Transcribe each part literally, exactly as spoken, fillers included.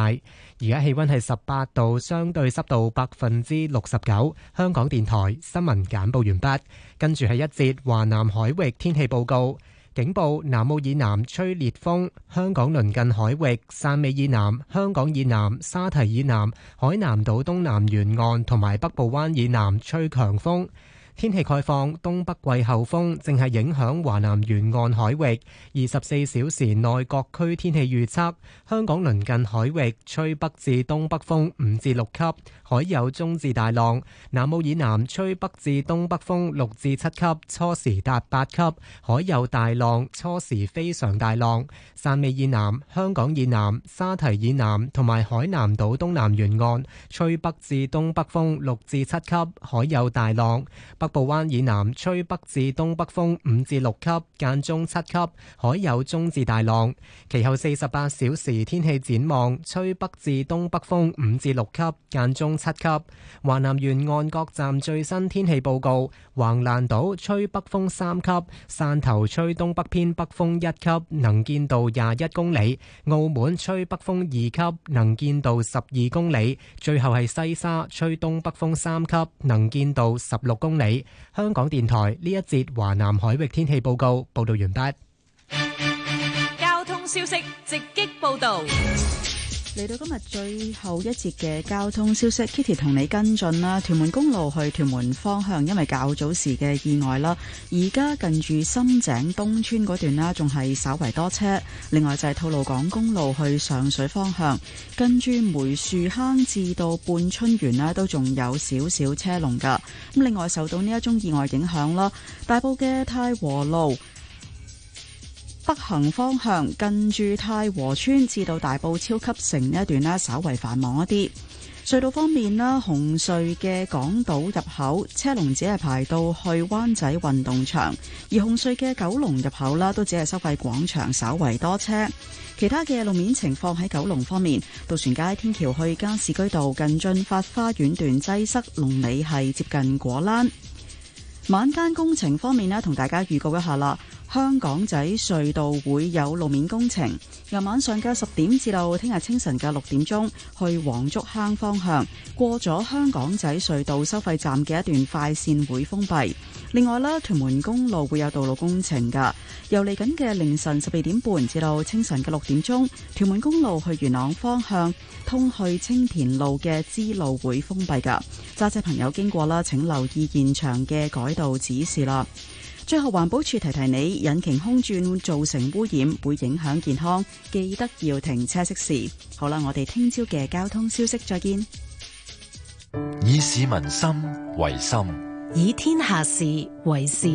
大。而家氣溫係十八度，相對濕度百分之六十九。香港電台新聞簡報完畢，跟住係一節華南海域天氣報告。警報：南澳以南吹烈風，香港鄰近海域、汕尾以南、香港以南、沙堤以南、海南島東南沿岸同埋北部灣以南吹強風。天氣概況：東北季候風正係影響華南沿岸海域，二十四小時內各區天氣預測：香港鄰近海域吹北至東北風五至六級，海有中至大浪；南澳以南吹北至東北風六至七級，初時達八級，海有大浪，初時非常大浪。汕尾以南、香港以南、沙堤以南同埋海南島東南沿岸吹北至東北風六至七級，海有大浪。北部灣以南吹北至東北風五至六級，間中七級，海有中至大浪。其後四十八小時天氣展望，吹北至東北風五至六級，間中七級。華南沿岸各站最新天氣報告：橫瀾島吹北風三級，汕頭吹東北偏北風一級，能見度廿一公里；澳門吹北風二級，能見度十二公里。最後係西沙吹東北風三級，能見度十六公里。香港電台呢一節華南海域天氣報告報道完畢。 交通消息直擊報道。 嚟到今日最後一節嘅交通消息 ，Kitty 同你跟進啦。屯門公路去屯門方向，因為較早時嘅意外啦，而家近住深井東村嗰段啦，仲係稍為多車。另外就係吐露港公路去上水方向，近住梅樹坑至到半春園啦，都仲有少少車龍噶。咁另外受到呢一宗意外影響啦，大埔嘅太和路北行方向近住太和村至到大埔超級城呢一段呢，稍為繁忙一啲。隧道方面啦，紅隧嘅港島入口車龍只係排到去灣仔運動場，而紅隧嘅九龍入口啦，都只係收費廣場稍為多車。其他嘅路面情況喺九龍方面，渡船街天橋去加士居道近駿發花園段擠塞，龍尾係接近果欄。晚間工程方面呢，同大家預告一下啦。香港仔隧道會有路面工程，由晚上嘅十點至到聽日清晨嘅六點鐘，去黃竹坑方向過咗香港仔隧道收費站嘅一段快線會封閉。另外啦，屯門公路會有道路工程噶，由嚟緊嘅凌晨十二點半至到清晨嘅六點鐘，屯門公路去元朗方向通去青田路嘅支路會封閉噶。揸車朋友經過啦，請留意現場嘅改道指示啦。最後環保署提提你，引擎空轉造成污染會影響健康，記得要停車熄匙。好啦，我哋聽朝嘅交通消息再見。 以市民心為心， 以天下事為事。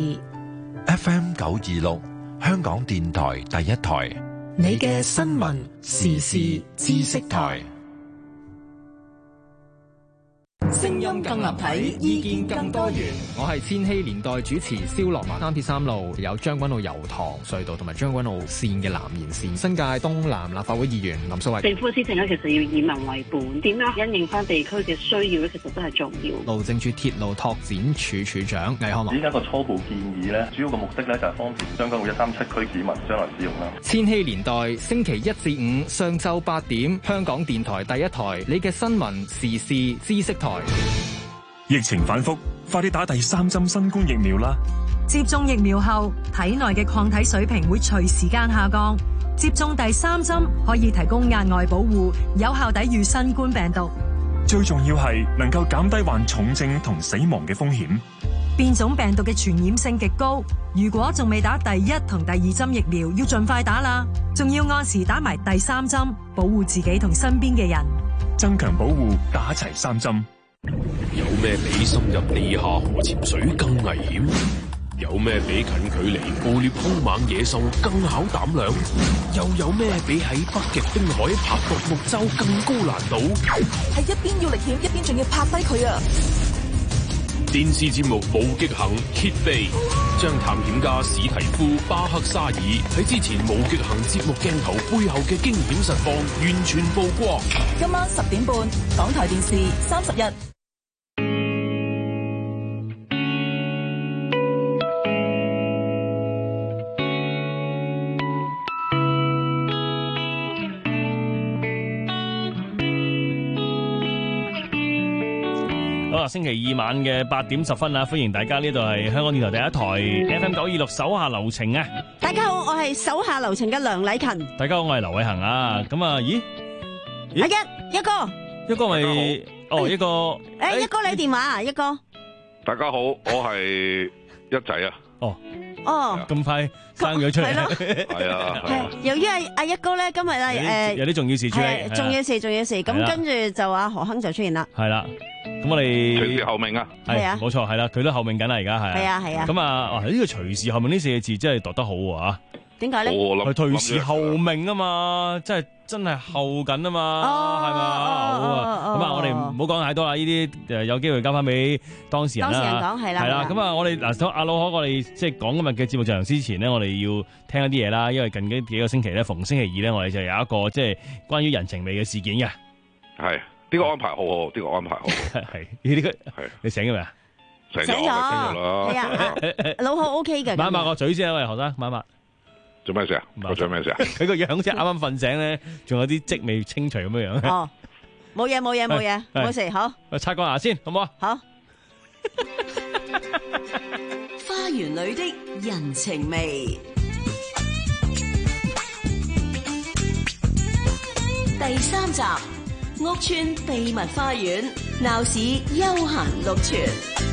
F M 九二六香港電台第一台， 你嘅新聞時事知識台。聲音更立體，意見更多元。 我係千禧年代主持蕭樂文。三鐵三路有將軍澳油塘隧道同埋將軍澳線嘅南延線。新界東南立法會議員林素慧。 政府施政咧，其實要以民為本，點樣因應翻地區嘅需要咧，其實都係重要。 路政署鐵路拓展處處長魏漢文。 依家個初步建議咧，主要嘅目的咧就係方便將軍澳一三七區市民將來使用啦。 千禧年代星期一至五上晝八點，香港電台第一台，你嘅新聞時事知識台。 疫情反覆，快啲打第三針新冠疫苗啦！ 接種疫苗後，體內嘅抗體水平會隨時間下降。接種第三針可以提供額外保護，有效抵禦新冠病毒。 最重要係能夠減低患重症同死亡嘅風險。 變種病毒嘅傳染性極高，如果仲未打第一同第二針疫苗，要盡快打啦！仲要按時打埋第三針，保護自己同身邊嘅人。 增強保護，打齊三針。 有咩比深入地下河潛水更危險？有咩比近距離捕獵兇猛野獸更考膽量？又有咩比喺北極冰海拍獨木舟更高難度？ 係一邊要歷險，一邊仲要拍低佢啊！ 電視節目《無極行》揭秘，將探險家史提夫·巴克沙爾喺之前《無極行》節目鏡頭背後嘅驚險實況完全曝光。 今晚十點半，港台電視三十日。 啦，星期二晚嘅八點十分啊，歡迎大家，呢度係香港電台第一台 F M 九二六手下留情啊！ 大家好，我係手下留情嘅梁禮勤。 大家好，我係劉偉恒啊！咁啊，咦？ 阿一一哥， 一哥咪哦，一哥， 誒，一哥你電話啊，一哥。 大家好，我係一仔啊。 哦。 哦， 咁快生咗出嚟， 係啊， 係由於阿阿一哥咧今日咧誒有啲重要事出嚟， 重要事重要事，咁跟住就阿何鏗就出現啦， 係啦，咁我哋隨時候命啊， 係啊， 冇錯，係啦，佢都候命緊啦，而家係， 係啊係啊， 咁啊，哇，呢個隨時候命呢四個字真係讀得好啊， 點解咧？ 係隨時候命啊嘛，真係真係候緊啊嘛，係嘛，好啊，咁啊，我哋唔好講太多啦，呢啲誒有機會交翻俾當事人啦， 當事人講係啦， 係啦，咁啊，我哋嗱，阿老可，我哋即係講今日嘅節目進行之前呢，我哋要聽一啲嘢啦，因為近幾幾個星期咧，逢星期二咧，我哋就有一個即係關於人情味嘅事件嘅， 係呢個安排好好，呢個安排好好， 係呢個係你醒咗未啊？ 醒咗，係啊，老可 OK 嘅， 抹抹個嘴先啊，喂，何生，抹抹。 做咩事啊？我做咩事啊？ 佢個樣即係啱啱瞓醒咧，仲有啲積未清除咁樣樣。 哦，冇嘢冇嘢冇嘢，冇事，好。 刷個牙先，好唔好啊？ 好。 花園裏的人情味，第三集，屋邨秘密花園，鬧市休閒綠泉。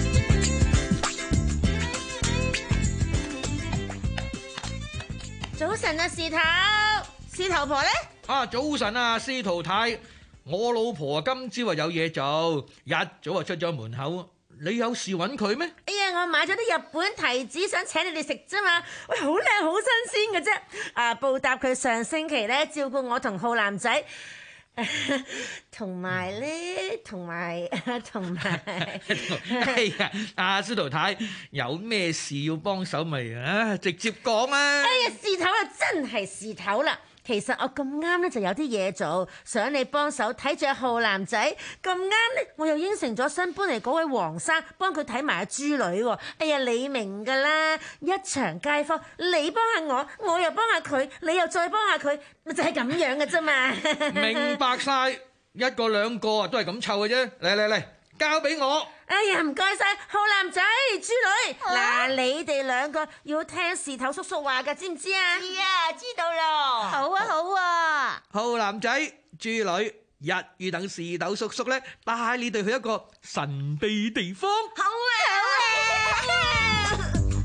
早晨啊，事頭，事頭婆咧？ 啊，早晨啊，司徒太，我老婆啊今朝啊有嘢做，一早啊出咗門口。你有事揾佢咩？ 哎呀，我買咗啲日本提子，想請你哋食啫嘛。喂，好靚，好新鮮嘅啫。啊，報答佢上星期咧照顧我同浩南仔。同埋咧，同埋，同埋， 哎呀，阿司徒太有咩事要幫手咪啊，直接講啊！ 哎呀，事頭啊，真係事頭啦！其實我咁啱咧就有啲嘢做，想你幫手睇住浩南仔。咁啱咧，我又應承咗新搬嚟嗰位黃生幫佢睇埋阿豬女喎。哎呀，你明㗎啦，一場街坊，你幫下我，我又幫下佢，你又再幫下佢，咪就係咁樣嘅啫嘛。 明白晒，一個兩個啊都係咁湊嘅啫。嚟嚟嚟，交俾我。 哎呀，唔該晒，浩南仔、豬女，嗱、啊，你哋兩個要聽事頭叔叔話㗎，知唔知啊？ 知啊，知道咯。 好啊，好啊。 浩南仔、豬女，一於等事頭叔叔咧帶你哋去一個神秘地方。 好啊，好啊。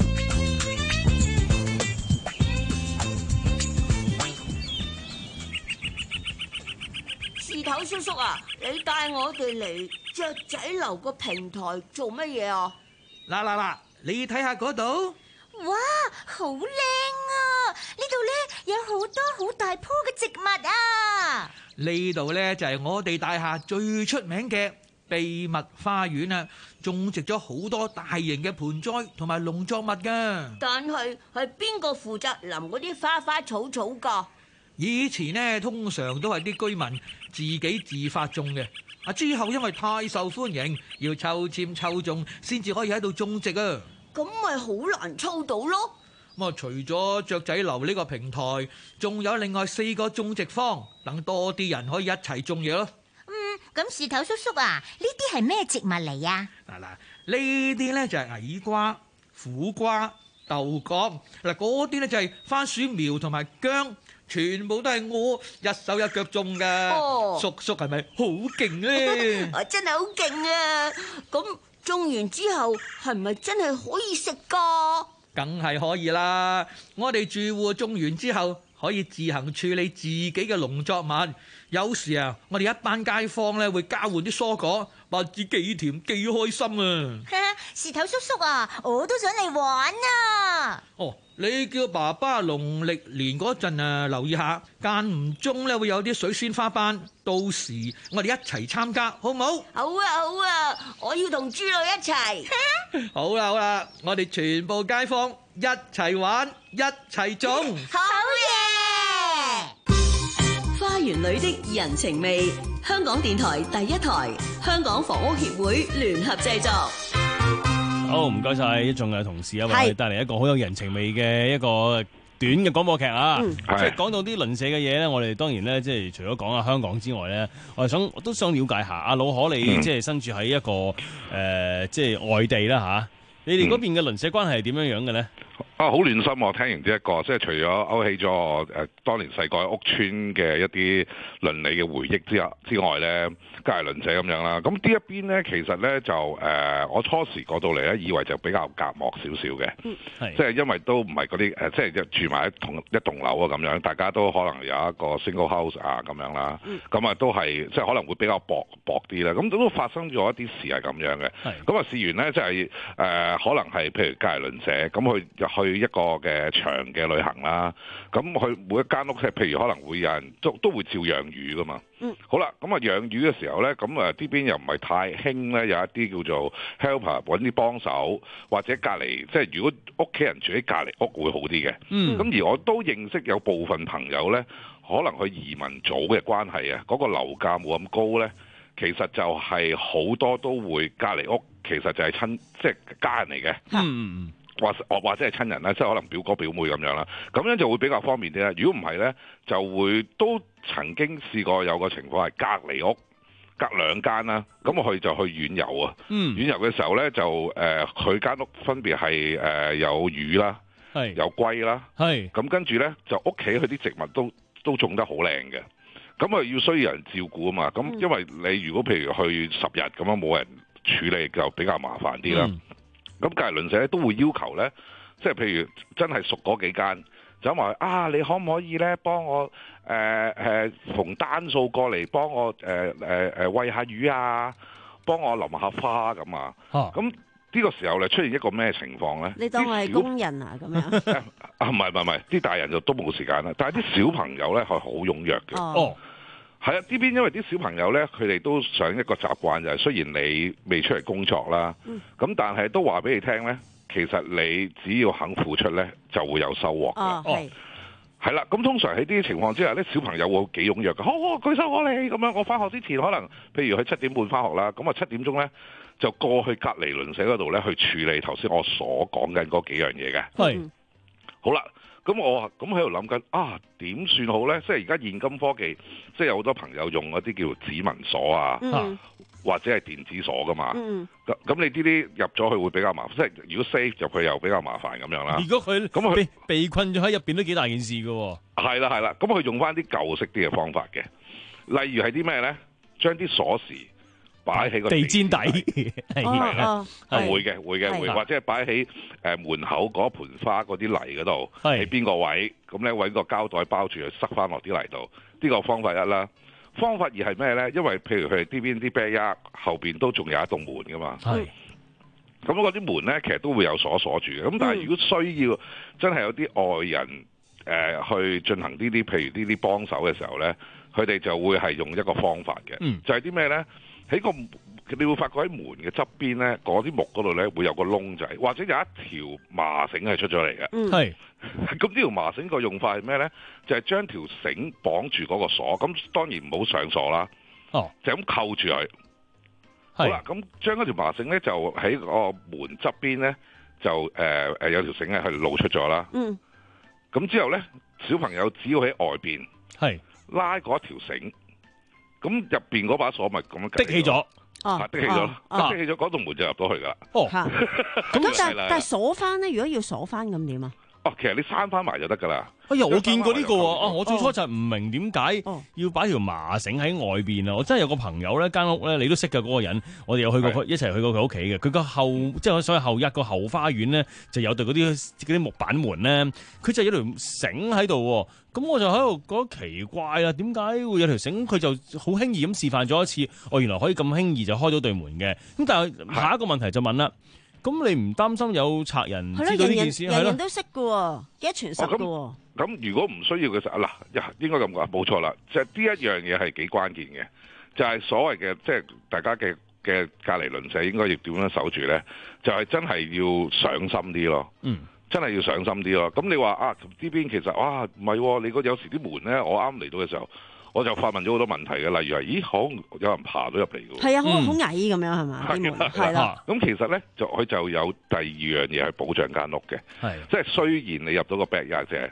事頭叔叔啊，你帶我哋嚟雀仔樓個平台做乜嘢啊？ 嗱嗱嗱，你睇下嗰度。 哇，好靚啊！呢度咧有好多好大棵嘅植物啊！ 呢度咧就係我哋大廈最出名嘅秘密花園啊，種植咗好多大型嘅盆栽同埋農作物噶。 但係係邊個負責淋嗰啲花花草草噶？ 以前呢，通常都係啲居民自己自發種嘅，啊之後因為太受歡迎，要抽籤抽中先至可以喺度種植啊。 咁咪好難抽到咯。 咁啊，除咗雀仔樓呢個平台，仲有另外四個種植坊，等多啲人可以一齊種嘢咯。 嗯，咁事頭叔叔啊，呢啲係咩植物嚟啊？ 嗱嗱，呢啲咧就係矮瓜、苦瓜、豆角，嗱嗰啲咧就係番薯苗同埋薑。全部都係我一手一腳種噶。哦，叔叔係咪好勁咧？ 我真係好勁啊！咁種完之後係咪真係可以食噶？ 梗係可以啦！我哋住戶種完之後可以自行處理自己嘅農作物。有時啊，我哋一班街坊咧會交換啲蔬果，不知幾甜幾開心啊！ 事頭叔叔啊，我都想嚟玩啊！ 哦，你叫爸爸農曆年嗰陣啊，留意下，間唔中咧會有啲水仙花班，到時我哋一齊參加，好唔好？ 好啊好啊，我要同豬女一齊。 好啦好啦，我哋全部街坊一齊玩，一齊種。 好嘢！ 花園裏的人情味，香港電台第一台，香港房屋協會聯合製作。 好，唔該晒一眾嘅同事啊，為我哋帶嚟一個好有人情味嘅一個短短嘅廣播劇啊， 嗯、 即係講到啲鄰舍嘅嘢咧，我哋當然咧，即係除咗講下香港之外咧，我係想我都想了解下阿老可你，即係身處喺一個誒、呃，即係外地啦吓、啊，你哋嗰邊嘅鄰舍關係係點樣樣嘅咧？ 啊，好暖心！我聽完呢、這、一個，即係除咗勾起咗我誒當年細個喺屋村嘅一啲鄰里嘅回憶之之外咧，隔離鄰舍咁樣啦。咁呢一邊咧，其實咧就誒、呃，我初時過到嚟咧，以為就比較隔膜少少嘅， 嗯、 即係因為都唔係嗰啲誒，即係住埋一同一棟樓啊咁樣，大家都可能有一個 single house 啊咁樣啦。咁、嗯、啊都係即係可能會比較薄薄啲啦。咁都發生咗一啲事係咁樣嘅。咁啊試完咧，即係誒可能係譬如隔離鄰舍咁去入去一個嘅長嘅旅行啦，咁佢每一間屋即係譬如可能會有人都都會照養魚噶嘛。嗯，好啦，咁啊養魚嘅時候咧，咁啊呢邊又唔係太興咧，有一啲叫做 helper 揾啲幫手，或者隔離即係如果屋企人住喺隔離屋會好啲嘅。嗯，咁而我都認識有部分朋友咧，可能佢移民組嘅關係啊，嗰、嗰個樓價冇咁高咧，其實就係好多都會隔離屋，其實就係親即係家人嚟嘅。嗯。或或或者係親人啦，即係可能表哥表妹咁樣啦，咁樣就會比較方便啲啦。如果唔係咧，就會都曾經試過有個情況係隔離屋，隔兩間啦，咁我去就去遠遊啊。嗯，遠遊嘅時候咧，就誒佢間屋分別係誒、呃、有魚啦，係有龜啦，係咁跟住咧就屋企佢啲植物都都種得好靚嘅，咁啊要需要人照顧啊嘛。咁因為你如果譬如去十日咁樣冇人處理，就比較麻煩啲啦。嗯咁隔離鄰舍咧都會要求咧，即係譬如真係熟嗰幾間，就話啊，你可唔可以咧幫我誒誒逢單數過嚟幫我誒誒誒餵下魚啊，幫我淋下花咁啊？咁呢個時候咧出現一個咩情況咧？ 你當我係工人啊咁樣？ 啊唔係唔係唔係，啲大人就都冇時間啦，但係啲小朋友咧係好踴躍嘅。哦。係啊，呢邊因為啲小朋友咧，佢哋都想一個習慣就係，雖然你未出嚟工作啦，咁、嗯、但係都話俾你聽咧，其實你只要肯付出咧，就會有收穫嘅。哦，係。係啦，咁通常喺呢啲情況之下咧，小朋友會幾踴躍嘅。好、哦，舉手我嚟咁樣，我翻學之前可能，譬如佢七點半翻學啦，咁啊七點鐘咧就過去隔離鄰舍嗰度咧去處理頭先我所講緊嗰幾樣嘢嘅。係、嗯。好啦。咁我咁喺度諗緊啊，點算好咧？即係而家現今科技，即係有好多朋友用嗰啲叫指紋鎖啊，嗯、或者係電子鎖噶嘛。咁、嗯、咁你呢啲入咗去會比較麻煩，即係如果 safe 入去又比較麻煩咁樣啦。如果佢咁佢被困咗喺入邊都幾大件事噶。係啦係啦，咁佢用翻啲舊式啲嘅方法嘅，例如係啲咩咧？將啲鎖匙擺喺個地氈底，係啦，會嘅，會嘅，會，或者係擺喺誒門口嗰盆花嗰啲泥嗰度，喺邊個位，咁咧揾個膠袋包住，塞翻落啲泥度。呢個方法一啦。方法二係咩咧？因為譬如佢哋呢邊啲 backyard 後邊都仲有一棟門噶嘛。係。咁嗰啲門咧，其實都會有鎖鎖住嘅。咁但係如果需要真係有啲外人誒、呃、去進行呢啲，譬如呢啲幫手嘅時候咧，佢哋就會係用一個方法嘅，嗯、就係啲咩咧？喺個你會發覺喺門嘅側邊咧，嗰啲木嗰度咧會有個窿仔，或者有一條麻繩係出咗嚟嘅。係、嗯，咁呢條麻繩個用法係咩咧？就係、是、將條繩綁住嗰個鎖，咁當然唔好上鎖啦。哦，就咁扣住佢。好啦，咁將嗰條麻繩咧就喺個門側邊咧就誒誒、呃、有條繩咧係露出咗啦。嗯，咁之後咧小朋友只要喺外邊係拉嗰條繩。咁入邊嗰把鎖咪咁樣的起咗，啊的起咗，的起咗嗰棟門就入到去噶啦。哦， 咁但但係鎖翻咧，如果要鎖翻咁點啊？ 哦，其實你閂翻埋就得噶啦。 哎呀，我見過呢、這個啊！我最初就唔明點解要擺條麻繩喺外邊啊！我真係有個朋友咧，間屋咧，你都識嘅嗰個人，我哋有去過佢一齊去過佢屋企嘅。佢個後即係所謂後一個後花園咧，就有對嗰啲啲木板門咧，佢就有條繩喺度。咁我就喺度覺得奇怪啦，點解會有條繩？佢就好輕易咁示範咗一次，哦，原來可以咁輕易就開到對門嘅。咁但係下一個問題就問啦。咁你唔擔心有賊人知道呢件事？係咯，人人都識嘅喎，幾多傳十嘅喎。 咁如果唔需要嘅時候，嗱，應該咁講，冇錯啦。即係呢一樣嘢係幾關鍵嘅，就係所謂嘅，即係大家嘅嘅隔離鄰舍應該要點樣守住咧？就係真係要上心啲咯。嗯，真係要上心啲咯。咁你話啊，呢邊其實哇唔係，你個有時啲門咧，我啱嚟到嘅時候。我就發問咗好多問題嘅，例如話，咦，好有人爬到入嚟嘅喎。 係啊，好好矮咁樣係嘛？係啦。 咁其實咧，就佢就有第二樣嘢係保障間屋嘅。係。即係雖然你入到個 backyard 啫，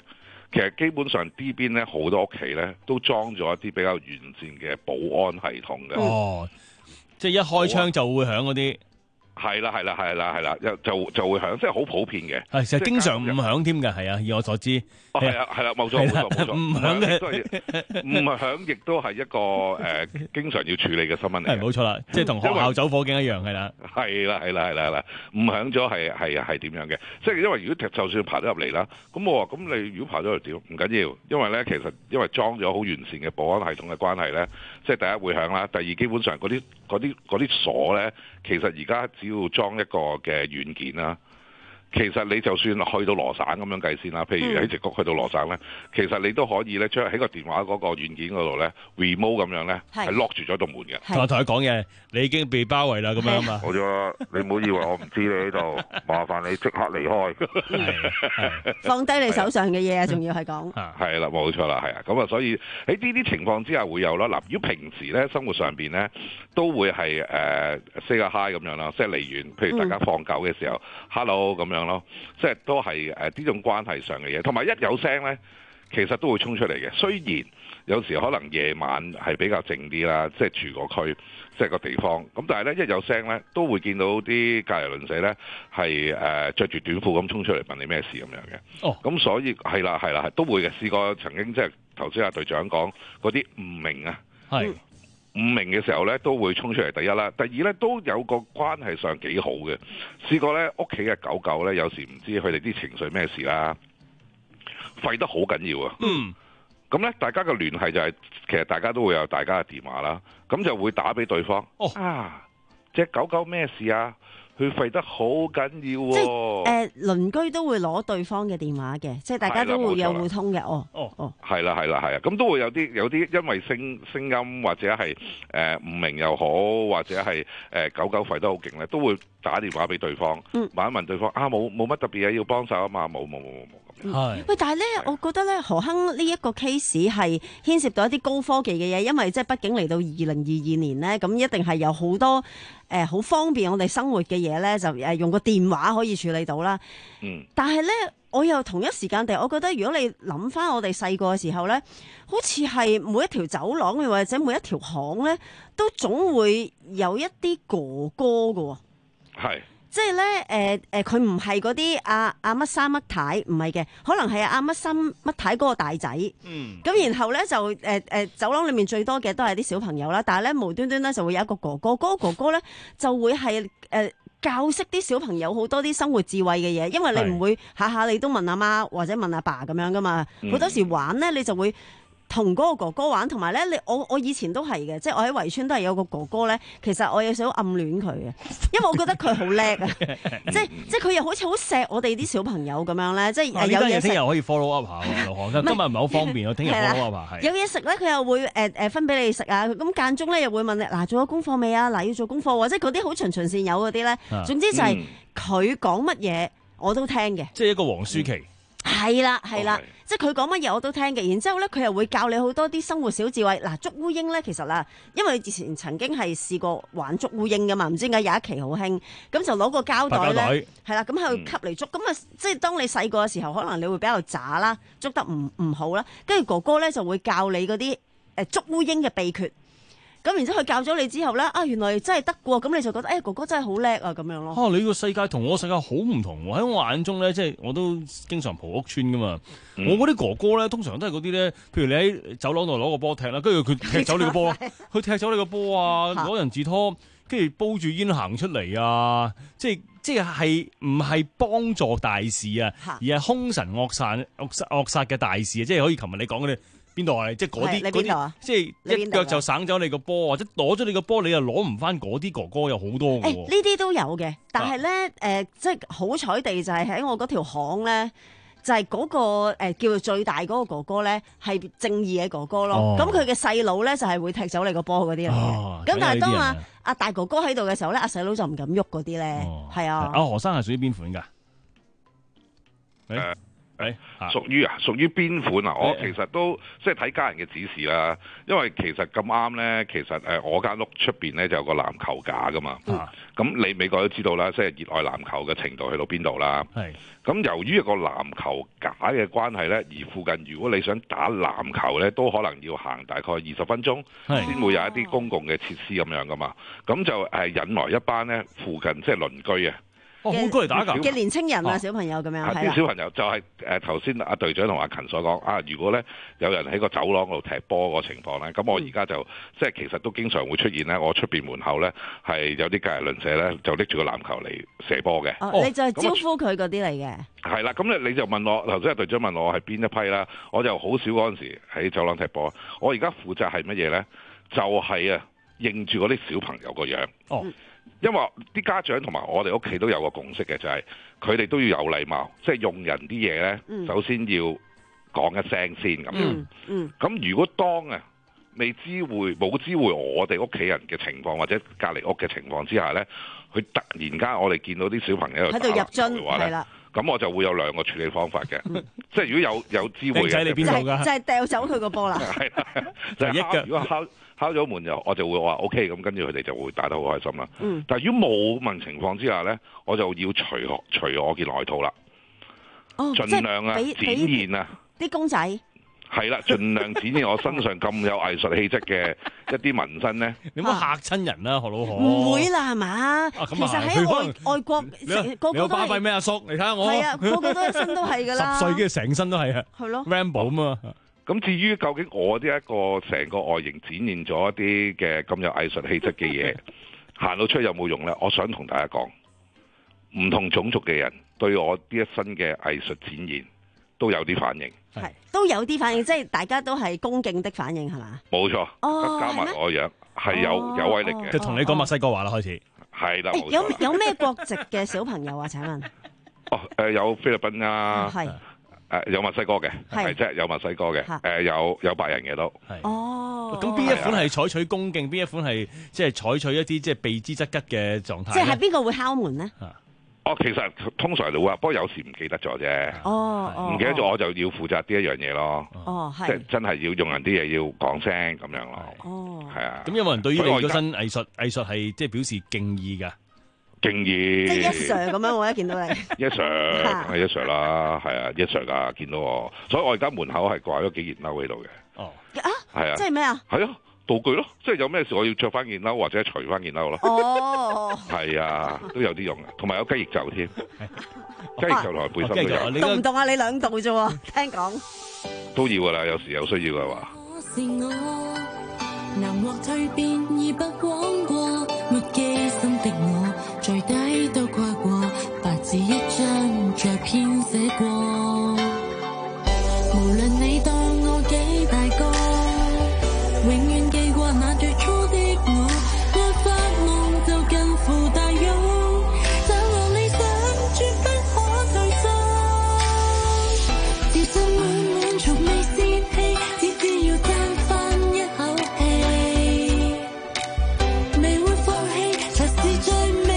其實基本上呢邊咧好多屋企咧都裝咗一啲比較完善嘅保安系統嘅。 哦，即係一開窗就會響嗰啲。 係啦係啦係啦係啦，就就會響，即係好普遍嘅。 係，其實經常唔響添㗎，係啊，以我所知。 係啊係啦，冇錯冇錯冇錯， 唔響嘅， 唔響亦都係一個誒經常要處理嘅新聞嚟。 係冇錯啦，即係同學校走火警一樣係啦。 係啦係啦係啦係啦，唔響咗係係係點樣嘅？即係因為如果就算爬咗入嚟啦，咁我話咁你如果爬咗入嚟點？唔緊要，因為咧其實因為裝咗好完善嘅保安系統嘅關係咧，即係第一會響啦，第二基本上嗰啲嗰啲嗰啲鎖咧，其實而家只要裝一個嘅軟件啦。其實你就算去到羅省咁樣計先啦，譬如喺直谷去到羅省咧，其實你都可以咧將喺個電話嗰個軟件嗰度咧 remote 咁樣咧係 lock 住咗道門嘅。 我同佢講嘢，你已經被包圍啦咁樣啊嘛。 冇錯，你唔好以為我唔知你喺度，麻煩你即刻離開， 放低你手上嘅嘢啊，仲要係講。 係啦，冇錯啦，係啊，咁啊，所以喺呢啲情況之下會有啦。嗱，如果平時咧生活上邊咧都會係誒 say 個 hi 咁樣啦，即係離遠，譬如大家放狗嘅時候、嗯、hello 咁樣。咯，即係都係誒呢種關係上嘅嘢，同埋一有聲咧，其實都會衝出嚟嘅。雖然有時可能夜晚係比較靜啲啦，即係住個區，即係個地方。咁但係咧一有聲咧，都會見到啲隔離鄰舍咧係誒著住短褲咁衝出嚟問你咩事咁樣嘅。哦，咁所以係啦係啦係都會嘅。試過曾經即係頭先阿隊長講嗰啲唔明啊，係。嗯唔明嘅時候咧，都會衝出嚟。第一啦，第二咧都有個關係上幾好嘅。試過咧，屋企嘅狗狗咧，有時唔知佢哋啲情緒咩事啦，吠得好緊要啊。嗯。咁咧，大家嘅聯繫就係、是、其實大家都會有大家嘅電話啦，咁就會打俾對方。哦。啊，隻狗狗咩事啊？佢吠得好緊要喎、哦， 即係誒鄰居都會攞對方嘅電話嘅，即係大家都會有互通嘅。哦哦哦， 係啦係啦係啊，咁都會有啲有啲因為聲聲音或者係誒唔明又好，或者係誒、呃、狗狗吠得好勁咧，都會打電話俾對方，嗯、問一問對方啊，冇冇乜特別嘢要幫手啊嘛，冇冇冇冇冇。 係喂，但係咧，我覺得咧，何亨呢一個 case 係牽涉到一啲高科技嘅嘢，因為即係畢竟嚟到二零二二年咧，咁一定係有好多誒好、呃、方便我哋生活嘅嘢咧，就誒用個電話可以處理到啦。嗯。但係咧，我又同一時間地，我覺得如果你諗翻我哋細個嘅時候咧，好似係每一條走廊或者每一條巷咧，都總會有一啲哥哥㗎喎。係。即係咧，誒誒，佢唔係嗰啲阿阿乜生乜太，唔係嘅，可能係阿乜生乜太嗰個大仔。嗯。咁然後咧就誒誒、呃，走廊裏面最多嘅都係啲小朋友啦，但係咧無端端咧就會有一個哥哥，嗰、嗰個哥哥咧就會係誒、呃、教識啲小朋友好多啲生活智慧嘅嘢，因為你唔會下下你都問阿媽或者問阿爸咁樣噶嘛，好、嗯、多時玩咧你就會同嗰個哥哥玩，同埋咧，你我我以前都係嘅，即係我喺圍村都係有個哥哥咧。其實我有少少暗戀佢嘅，因為我覺得佢好叻啊！即係即係佢又好似好錫我哋啲小朋友咁樣咧，即係有嘢食。聽日可以 follow up 下喎，羅漢。今日唔係好方便，我聽日 follow up 下。有嘢食咧，佢又會誒誒、呃、分俾你食啊！咁間中咧又會問你嗱，做咗功課未啊？嗱，要做功課喎，即係嗰啲好循循善誘嗰啲咧。總之就係佢講乜嘢我都聽嘅。即係一個黃舒淇。係啦，係啦， okay. 即係佢講乜嘢我都聽嘅。然之後咧，佢又會教你好多啲生活小智慧。嗱，捉烏蠅咧，其實啦，因為之前曾經係試過玩捉烏蠅噶嘛，唔知點解有一期好興，咁就攞個膠袋咧，係啦，咁喺度吸嚟捉。咁啊、嗯，即係當你細個嘅時候，可能你會比較渣啦，捉得唔唔好啦。跟住哥哥咧就會教你嗰啲誒捉烏蠅嘅秘訣。咁然之後佢教咗你之後咧，啊原來真係得喎，咁你就覺得誒、哎、哥哥真係好叻啊咁樣咯。嚇、啊！你個世界同我世界好唔同喎。喺我眼中咧，即係我都經常蒲屋村噶嘛。嗯、我嗰啲哥哥咧，通常都係嗰啲咧，譬如你喺走廊度攞個波踢啦，跟住佢踢走你個波，佢踢走你個波啊，攞人字拖，跟住煲住煙行出嚟啊，即係即係係唔係幫助大事啊，而係兇神惡煞惡殺惡殺嘅大事啊，即係可以琴日你講嗰啲。邊度啊？即係嗰啲嗰啲，即係一腳就省走你個波，或者攞咗你個波，你又攞唔翻嗰啲哥哥有好多嘅。誒，呢啲都有嘅，但係咧，誒、呃，即係好彩地就係喺我嗰條巷咧，就係、是、嗰、那個誒、呃、叫做最大嗰個哥哥咧，係正義嘅哥哥咯。咁佢嘅細佬咧就係會踢走你個波嗰啲嚟嘅。咁、哦、但係當阿阿大哥哥喺度嘅時候咧，阿細佬就唔敢喐嗰啲咧。係、哦、啊。阿何生係屬於邊款噶？誒、欸。誒、 係屬於啊，屬於邊款啊？我其實都即係睇家人嘅指示啦。因為其實咁啱咧，其實誒我間屋出邊咧就有個籃球架噶嘛。咁、嗯、你美國都知道啦，即係熱愛籃球嘅程度去到邊度啦。係。咁由於一個籃球架嘅關係咧，而附近如果你想打籃球咧，都可能要行大概二十分鐘，先會有一啲公共嘅設施咁樣噶嘛。咁就誒引來一班咧附近即係鄰居啊。 哦，好過嚟打㗎嘅年青人啊，小朋友咁樣係啦。 啲小朋友就係誒頭先阿隊長同阿勤所講啊，如果咧有人喺個走廊度踢波個情況咧，咁我而家就即係其實都經常會出現咧，我出邊門口咧係有啲隔離鄰舍咧就拎住個籃球嚟射波嘅。 哦，你就係招呼佢嗰啲嚟嘅。 係啦，咁咧你就問我頭先阿隊長問我係邊一批啦，我就好少嗰陣時喺走廊踢波。我而家負責係乜嘢咧？就係、是、啊認住嗰啲小朋友個樣。哦。因為啲家長同埋我哋屋企都有個共識嘅，就係佢哋都要有禮貌，即係用人啲嘢咧，首先要講一聲先咁樣。咁、嗯嗯、如果當啊未知會冇知會我哋屋企人嘅情況或者隔離屋嘅情況之下咧，佢突然間我哋見到啲小朋友喺度入樽嘅話咧，咁我就會有兩個處理方法嘅。嗯、即係如果有有知會嘅， 你邊度㗎？ 就係掉走佢個波啦。 係啦，就係、是、敲。如果敲敲咗門就我就會話 O K， 咁跟住佢哋就會打得好開心啦。嗯、但係如果冇問情況之下咧，我就要除除我件外套啦。哦，盡量啊展現啊啲公仔。 係啦，盡量展現我身上咁有藝術氣質嘅一啲紋身咧。 你唔好嚇親人啦，何老何。 唔會啦，係嘛？其實喺外外國，個個都巴閉咩阿叔？你睇下我。 係啊，個個都一身都係㗎啦。 十歲跟住成身都係啊。 係咯。 Rambo 嘛。 咁至於究竟我呢一個成個外形展現咗一啲嘅咁有藝術氣質嘅嘢，行到出去有冇用咧？我想同大家講，唔同種族嘅人對我呢一身嘅藝術展現都有啲反應， 係都有啲反應，即係大家都係恭敬的反應係嘛？ 冇錯， 哦、 加埋我樣係有、哦、有威力嘅， 就同你講墨西哥話啦，開始係啦。 有有咩國籍嘅小朋友啊？請問？ 哦，誒、呃、有菲律賓啊。 係。 誒、呃、有墨西哥嘅，係即係有墨西哥嘅，誒、呃、有有白人嘅都。 哦， 咁邊一款係採取恭敬，邊一款係即係採取一啲即係避之則吉嘅狀態？ 即係邊個會敲門咧？ 哦，其實通常都會，不過有時唔記得咗啫。哦，唔記得咗我就要負責呢一樣嘢咯。哦，係，即係真係要用人啲嘢要講聲咁樣咯。哦，係啊。咁有冇人對於你嗰身藝術藝術係即係表示敬意㗎？敬意， 即係一 Sir 咁樣，我一見到你。 一 Sir 係一 Sir 啦，係啊，一 Sir 噶，見到我，所以我而家門口係掛咗幾件褸喺度嘅。哦，啊，係啊， 即係咩啊？ 係啊，道具咯，即係有咩事我要着翻件褸或者除翻件褸咯。哦，係啊，都有啲用嘅，同埋有雞翼袖添，雞翼袖同埋背心都有。 凍唔凍啊？你兩度啫喎，聽講都要噶啦，有時有需要嘅話。 最低都跨過，白紙一張再編寫過。無論你當我幾大個，永遠記掛那最初的我。愛發夢就近乎大勇，找我理想絕不可退縮。自信滿滿從未泄氣，只知要爭翻一口氣，未會放棄才是最美。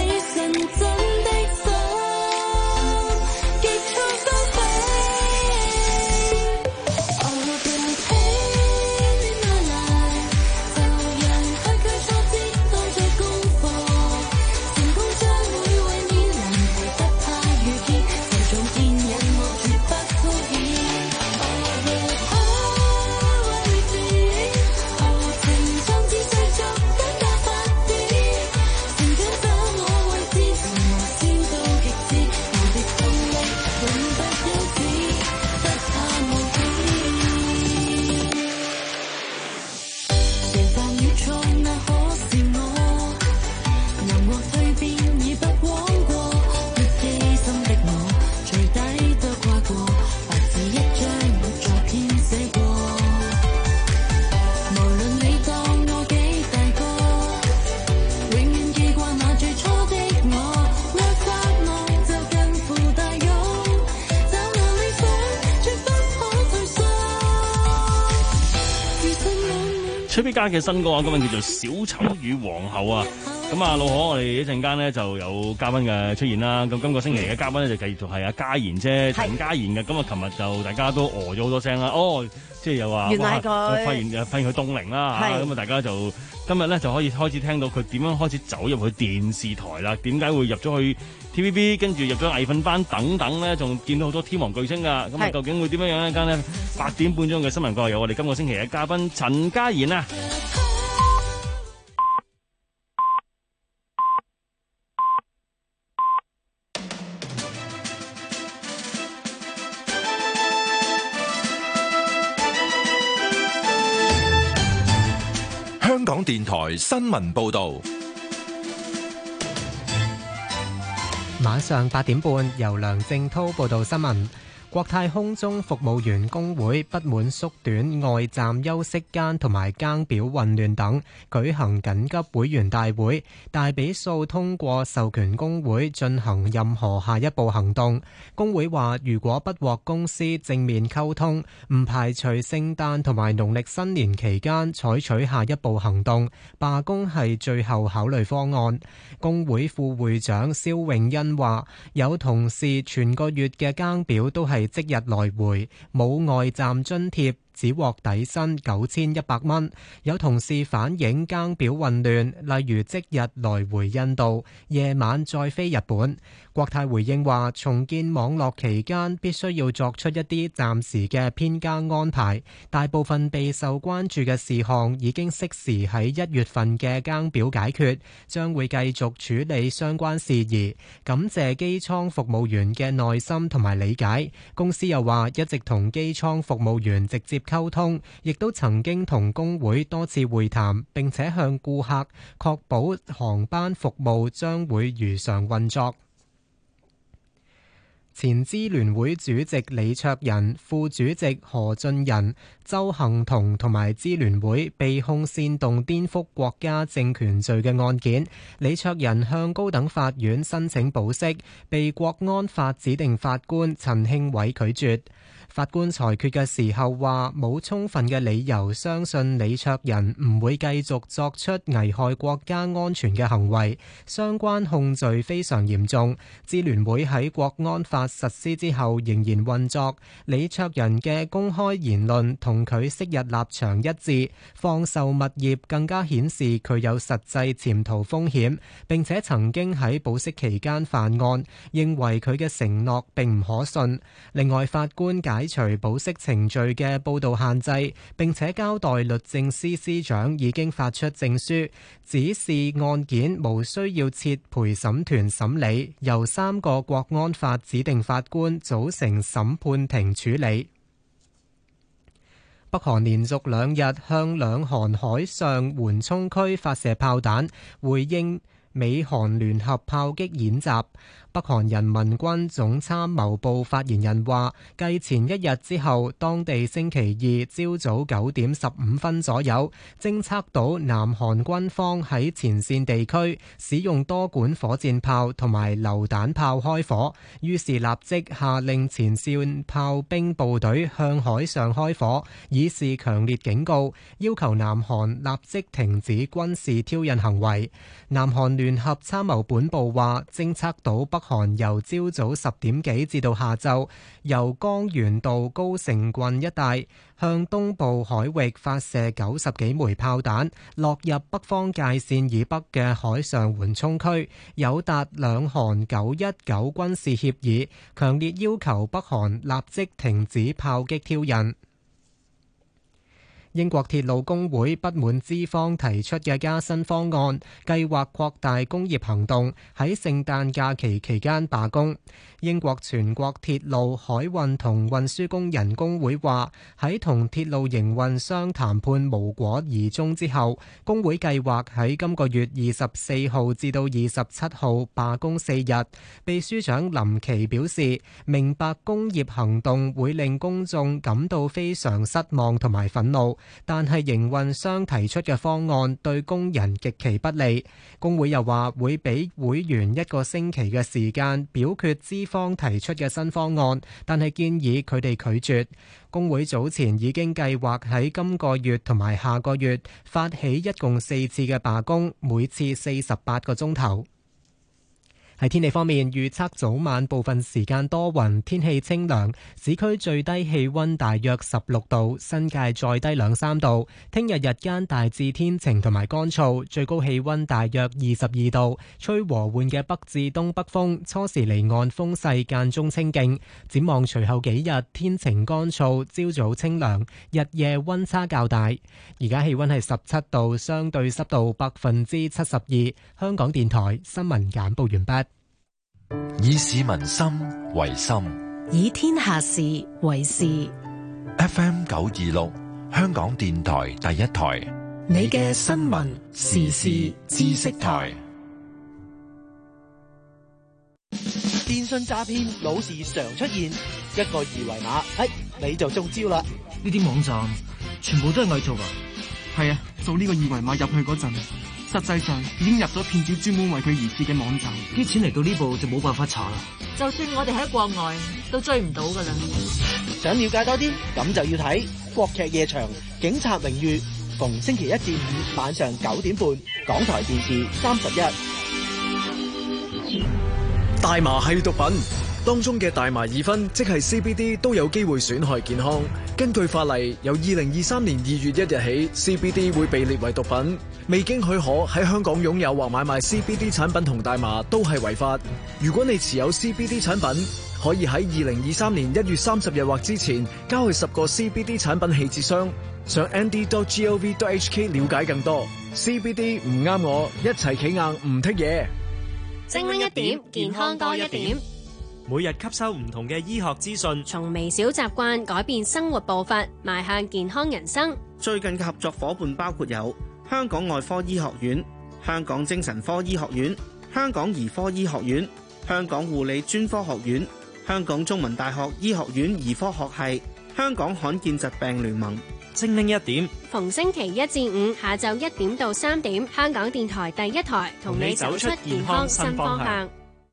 崔碧嘉嘅新歌啊，今日叫做《小丑與皇后》啊， 咁啊，老可，我哋一陣間咧就有嘉賓嘅出現啦。咁今個星期嘅嘉賓咧就繼續係阿嘉賢啫，陳嘉賢嘅。咁啊，琴日就大家都餓咗好多聲啦。哦，即係又話原來佢發現發現佢凍齡啦嚇。咁啊，大家就今日咧就可以開始聽到佢點樣開始走入去電視台啦。點解會入咗去 T V B， 跟住入咗藝訓班等等咧，仲見到好多天王巨星噶。咁啊，究竟會點樣樣咧？間咧八點半鐘嘅新聞過後，有我哋今個星期嘅嘉賓陳嘉賢啊。 香港電台新聞報道。 晚上八點半，由梁正滔報道新聞。國泰空中服務員工會不滿縮短外站休息間同埋更表混亂等，舉行緊急會員大會，大比數通過授權工會進行任何下一步行動。工會話，如果不獲公司正面溝通，唔排除聖誕同埋農曆新年期間採取下一步行動，罷工係最後考慮方案。工會副會長蕭永欣話，有同事全個月嘅更表都係即日來回，冇外站津貼，只獲底薪九千一百蚊。有同事反映更表混亂，例如即日來回印度，夜晚再飛日本。國泰回應話，重建網絡期間必須要作出一啲暫時嘅編更安排，大部分備受關注嘅事項已經適時喺一月份嘅更表解決，將會繼續處理相關事宜。感謝機艙服務員嘅耐心同埋理解。公司又話一直同機艙服務員直接溝通，亦都曾經同工會多次會談，並且向顧客確保航班服務將會如常運作。前支聯會主席李卓人、副主席何俊仁、鄒幸彤同埋支聯會被控煽動顛覆國家政權罪嘅案件，李卓人向高等法院申請保釋，被國安法指定法官陳慶偉拒絕。法官裁決嘅時候話，冇充分嘅理由相信李卓人唔會繼續作出危害國家安全嘅行為，相關控罪非常嚴重。支聯會喺國安法實施之後仍然運作，李卓人嘅公開言論同佢昔日立場一致，放售物業更加顯示佢有實際潛逃風險，並且曾經喺保釋期間犯案，認為佢嘅承諾並唔可信。另外，法官解除保釋程序嘅報道限制，並且交代律政司司長已經發出證書，指示案件無需要設陪審團審理，由三個國安法指定法官組成審判庭處理。北韓連續兩日向兩韓海上緩衝區發射炮彈，回應美韓聯合炮擊演習。北韓人民軍總參謀部發言人話，繼前一日之後，當地星期二朝早九點十五分左右，偵測到南韓軍方喺前線地區使用多管火箭炮同埋榴彈炮開火，於是立即下令前線炮兵部隊向海上開火，以示強烈警告，要求南韓立即停止軍事挑釁行為。南韓聯合參謀本部話，偵測到北韓由朝早十點幾至到下晝，由江原道高城郡一帶向東部海域發射九十幾枚炮彈，落入北方界線以北嘅海上緩衝區，有達兩韓九一九軍事協議，強烈要求北韓立即停止炮擊挑釁。英國鐵路工會不滿資方提出嘅加薪方案，計劃擴大工業行動，喺聖誕假期期間罷工。英國全國鐵路、海運同運輸工人工會話，喺同鐵路營運商談判無果而終之後，工會計劃喺今個月二十四號至到二十七號罷工四日。秘書長林奇表示，明白工業行動會令公眾感到非常失望同埋憤怒， 但係營運商提出嘅方案對工人極其不利。工會又話會俾會員一個星期嘅時間表決資方提出嘅新方案，但係建議佢哋拒絕。工會早前已經計劃喺今個月同埋下個月發起一共四次嘅罷工，每次四十八個鐘頭。喺天氣方面，預測早晚部分時間多雲，天氣清涼，市區最低氣溫大約十六度，新界再低兩三度。聽日日間大致天晴同埋乾燥，最高氣溫大約二十二度，吹和緩嘅北至東北風，初時離岸風勢間中清勁。展望隨後幾日天晴乾燥，朝早清涼，日夜溫差較大。而家氣溫係十七度，相對濕度百分之七十二。香港電台新聞簡報完畢。 以市民心為心， 以天下事為事。 F M 九二六，香港電台第一台， 你嘅新聞時事知識台。 電信詐騙老是常出現，一個二維碼，哎，你就中招啦！ 呢啲網站全部都係偽造㗎。係啊，掃呢個二維碼入去嗰陣，實際上已經入咗騙子專門為佢而設嘅網站，啲錢嚟到呢步就冇辦法查啦。 就算我哋喺國外都追唔到噶啦。 想了解多啲，咁就要睇國劇夜場警察榮譽，逢星期一至五晚上九點半，港台電視三十一。 大麻係毒品，當中嘅大麻二酚即係 C B D 都有機會損害健康。根據法例，由二零二三年二月一日起 ，C B D 會被列為毒品。未經許可喺香港擁有或買賣 C B D 產品同大麻都係違法。如果你持有 C B D 產品，可以喺二零二三年一月三十日或之前交去十個 C B D 產品棄置箱。上 n d dot gov dot h k 了解更多。C B D 唔啱我，一齊企硬唔剔嘢。 精靈一點，健康多一點。 每日吸收唔同嘅醫學資訊， 從微小習慣改變生活步伐，邁向健康人生。 最近嘅合作夥伴包括有香港外科醫學院、香港精神科醫學院、香港兒科醫學院、香港護理專科學院、香港中文大學醫學院兒科學系、香港罕見疾病聯盟。 精靈一點， 逢星期一至五下晝一點到三點，香港電台第一台同你走出健康新方向。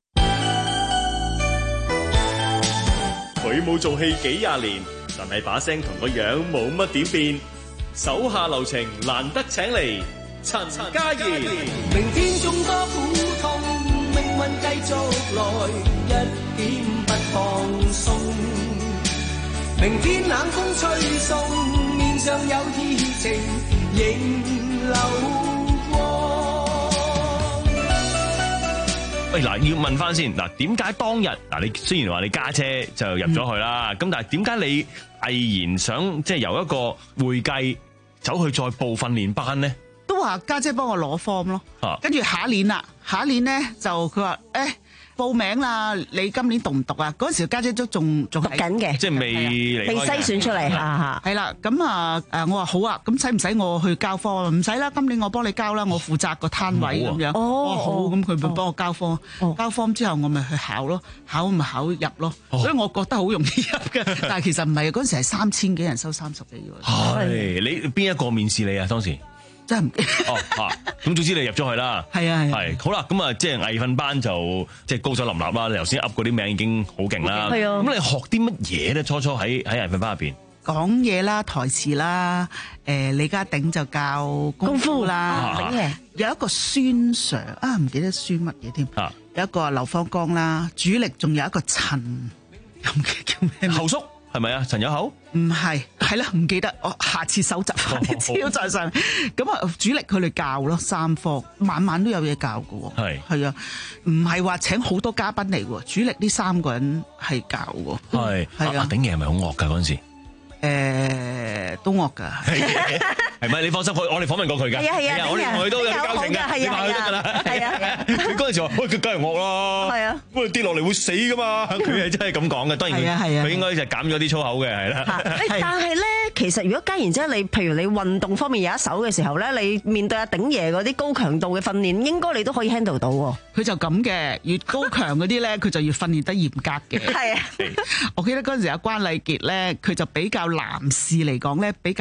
佢冇做戲幾廿年，但係把聲同個樣冇乜點變。手下留情，難得請嚟陳嘉賢。 明天眾多苦痛，命運繼續來，一點不放鬆。明天冷風吹送，面上有熱情，仍流光。 喂，嗱，要問翻先，嗱，點解當日嗱，你雖然話你家姐就入咗去啦，咁、嗯、但係點解你毅然想即係由一個會計走去再報訓練班呢？ 都話家姐幫我攞 form 咯， 啊、 跟住下一年啦，下一年咧就佢話誒。報名啦！你今年讀唔讀啊？嗰陣時家姐都仲仲讀緊嘅， 即係未未篩選出嚟嚇。 係啦，咁啊誒，我話好啊，咁使唔使我去交科？唔使啦，今年我幫你交啦，我負責個攤位咁樣。哦，好，咁佢咪幫我交科，交科之後我咪去考咯，考咪考入咯。所以我覺得好容易入嘅，但係其實唔係，嗰陣時係三千幾人收三十幾喎。 係你邊一個面試你啊？當時？ 真係唔記哦嚇，咁總之你入咗去啦， 係啊係，好啦，咁啊即係藝訓班就即係高手林立啦。你頭先噏嗰啲名已經好勁啦， 係啊。 咁你學啲乜嘢咧？初初喺喺藝訓班入邊講嘢啦、台詞啦，誒李家鼎就教功夫啦，有一個孫 Sir 啊，唔記得孫乜嘢添，有一個劉芳剛啦，主力仲有一個陳，又唔記得叫咩？ 後叔。係咪啊？陳有口？ 唔係，係啦，唔記得。我下次搜集翻啲資料再上。咁啊，主力佢哋教咯，三科晚晚都有嘢教嘅。 係係啊，唔係話請好多嘉賓嚟喎，主力呢三個人係教嘅。 係係啊，鼎爺係咪好惡㗎嗰陣時？ 誒，都惡㗎。 係咪？你放心，我我哋訪問過佢㗎。 係啊係啊， 我哋同佢都有交情㗎。你話佢得㗎啦。係啊。佢嗰陣時話：喂，佢梗係惡啦。係啊。咁啊跌落嚟會死㗎嘛？佢係真係咁講嘅。當然佢佢應該就減咗啲粗口嘅，係啦。 但係咧，其實如果嘉賢姐你，譬如你運動方面有一手嘅時候咧，你面對阿鼎爺嗰啲高強度嘅訓練，應該你都可以 handle 到喎。 佢就咁嘅，越高強嗰啲咧，佢就越訓練得嚴格嘅。係啊。我記得嗰陣時阿關禮傑咧，佢就比較男士嚟講咧，比較擘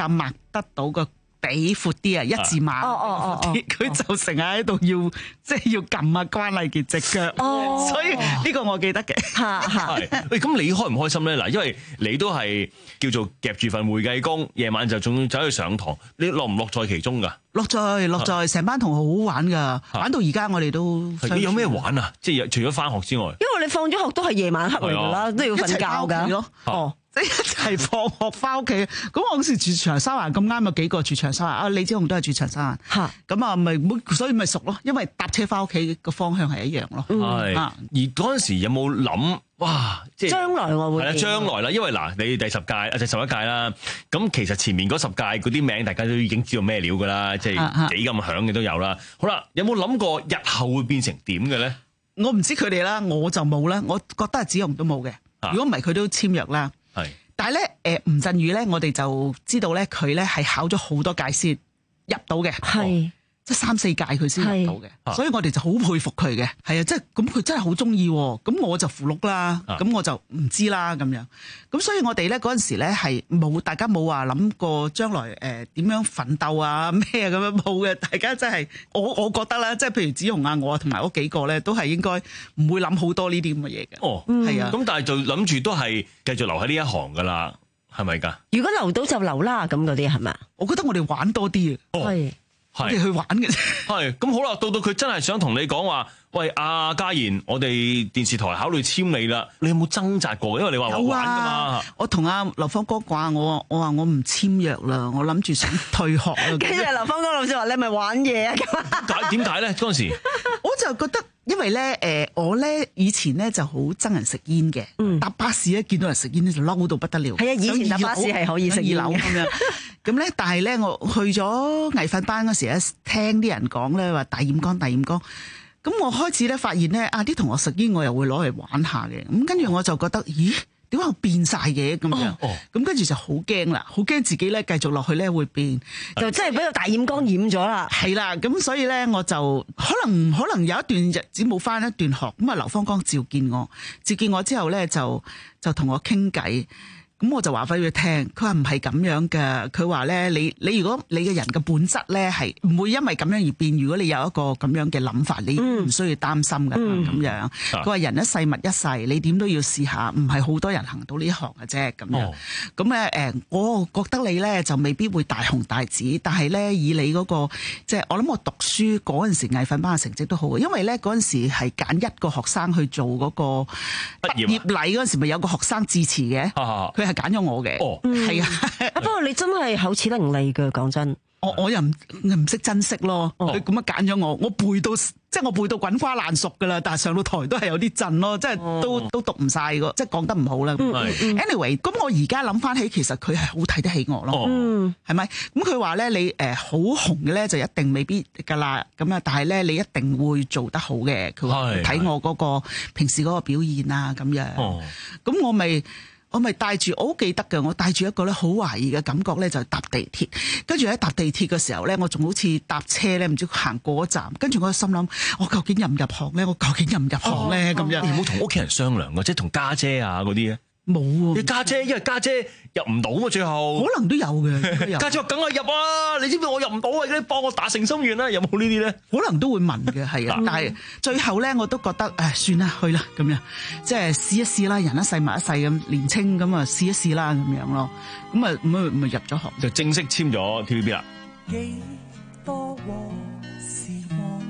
得到個比闊啲啊，一字馬，佢就成日喺度要即係要撳啊關禮傑隻腳，所以呢個我記得嘅。 係，喂，咁你開唔開心咧？嗱，因為你都係叫做夾住份會計工，夜晚就仲要走去上堂，你樂唔樂在其中㗎？ 樂在樂在，成班同學好好玩㗎，玩到而家我哋都。 你有咩玩啊？即係除咗翻學之外， 因為你放咗學都係夜晚黑嚟㗎啦，都要瞓覺㗎。 哦。即係一齊放學翻屋企，咁我嗰時住長沙灣，咁啱有幾個住長沙灣，啊李子雄都係住長沙灣，咁啊咪所以咪熟咯，因為搭車翻屋企個方向係一樣咯。 係、嗯，而嗰陣時有冇諗哇？即係將來我會係啦， 將來啦，因為嗱你第十屆啊，第十一屆啦，咁其實前面嗰十屆嗰啲名大家都已經知道咩料㗎啦，即係幾咁響嘅都有啦。好啦，有冇諗過日後會變成點嘅咧？ 我唔知佢哋啦，我就冇啦，我覺得係子雄都冇嘅。如果唔係佢都簽約啦。係，但係咧，誒吳鎮宇咧，我哋就知道咧，佢咧係考咗好多屆先入到嘅，係即係三四屆佢先入到嘅，所以我哋就好佩服佢嘅，係啊，即係咁佢真係好中意，咁我就符碌啦，咁我就唔知啦咁樣，咁所以我哋咧嗰陣時咧係冇，大家冇話諗過將來誒點樣奮鬥啊咩啊咁樣冇嘅，大家真係我我覺得啦，即係譬如子雄啊我同埋嗰幾個咧都係應該唔會諗好多呢啲咁嘅嘢嘅。哦，係啊， 咁但係就諗住都係繼續留喺呢一行噶啦，係咪㗎？ 如果留到就留啦，咁嗰啲係咪？ 我覺得我哋玩多啲啊，係。我哋去玩嘅啫， 係咁好啦。到到佢真係想同你講話，喂阿嘉賢，我哋電視台考慮簽你啦。你有冇掙扎過？因為你話我玩噶嘛。 我同阿劉芳哥講，我我話我唔簽約啦，我諗住想退學啦。 跟住劉芳哥老師話：你係咪玩嘢啊？ 解點解咧？嗰陣時我就覺得，因為咧，誒，我咧以前咧就好憎人食煙嘅，搭巴士咧見到人食煙咧就嬲到不得了。係啊，以前搭巴士係可以食煙咁樣。咁咧，但係咧，我去咗藝訓班嗰時咧，聽啲人講咧話大染缸、大染缸。咁我開始咧發現咧，啊啲同學食煙，我又會攞嚟玩下嘅。咁跟住我就覺得，咦？點解我變晒嘅咁樣？咁跟住就好驚啦，好驚自己咧繼續落去咧會變， 就真係俾個大染缸染咗啦。 係啦，咁所以咧我就可能可能有一段日子冇翻一段學，咁啊劉芳剛召見我，召見我之後咧就就同我傾偈。咁我就話俾佢聽，佢話唔係咁樣嘅。佢話咧，你你如果你嘅人嘅本質咧係唔會因為咁樣而變。如果你有一個咁樣嘅諗法，你唔需要擔心嘅咁、嗯、樣。佢話、嗯、人一世物一世，你點都要試下，唔係好多人行到呢行嘅啫咁樣。咁咧誒，我覺得你咧就未必會大紅大紫，但係咧以你嗰、那個即係、就是、我諗我讀書嗰陣時藝訓班嘅成績都好，因為咧嗰陣時係揀一個學生去做嗰個畢業禮嗰陣時，咪有個學生致辭嘅，佢係揀咗我嘅，係、哦、啊。 不過你真係口齒伶俐嘅，講真， 我我又唔唔識珍惜咯。佢咁樣揀咗我，我背到即係我背到滾瓜爛熟噶啦，但係上到台都係有啲震咯，即係都、哦、都讀唔晒個，即係講得唔好啦。嗯、anyway，咁我而家諗翻起，其實佢係好睇得起我咯，係咪、哦？咁佢話咧，你誒好、呃、紅嘅咧就一定未必噶啦，咁啊，但係咧你一定會做得好嘅。佢話睇我嗰個平時嗰個表現啊，咁樣。咁、哦、我咪。我咪帶住，我好記得嘅，我帶住一個咧好懷疑嘅感覺咧，就搭地鐵。跟住喺搭地鐵嘅時候咧，我仲好似搭車咧，唔知行過一站。跟住我心諗，我究竟入唔入行咧？我究竟入唔入行咧？咁、哦、樣。你冇同屋企人商量嘅，即係同家姐啊嗰啲啊？冇喎。你家姐，因為家姐入唔到啊，最後。可能都有嘅。家姐話：梗係入啊！你知唔知我入唔到啊？你幫我打誠心願啦！有冇呢啲咧？可能都會問嘅，係啊。但係最後咧，我都覺得誒，算啦，去啦咁樣，即係試一試啦，人一世物一世咁年青咁啊，試一試啦咁樣咯。咁啊，咁咪咪入咗學， 就正式簽咗 T V B 啦。 幾多往事望，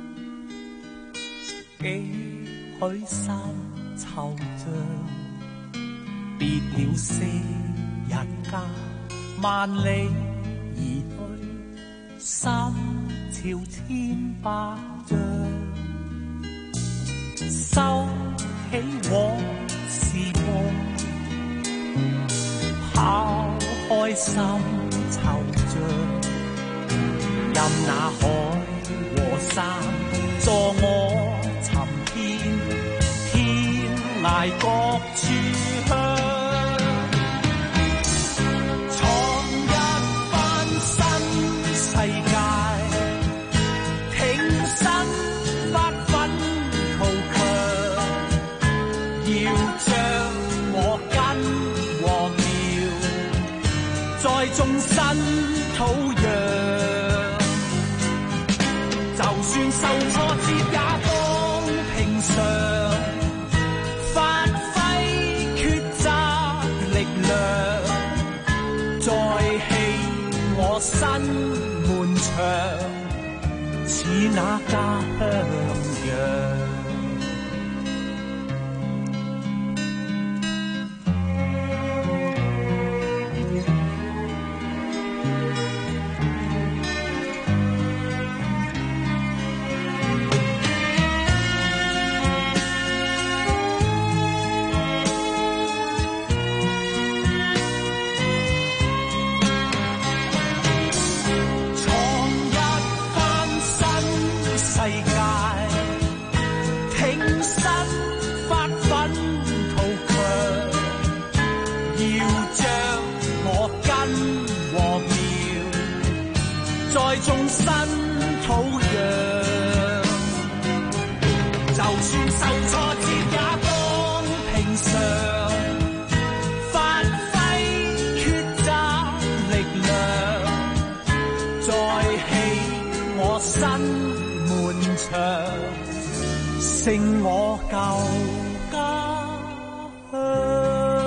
幾許山惆悵，別了昔日家，萬里而去，心潮千百丈。收起往事夢，拋開心惆悵，任那海和山助我尋遍天涯各處鄉。眾生算受挫折也當平常，發揮抉擇力量，再起我新門牆，似那家鄉樣。眾生土壤，就算受挫折也當平常，發揮抉擇力量，再起我新門牆，勝我舊家鄉。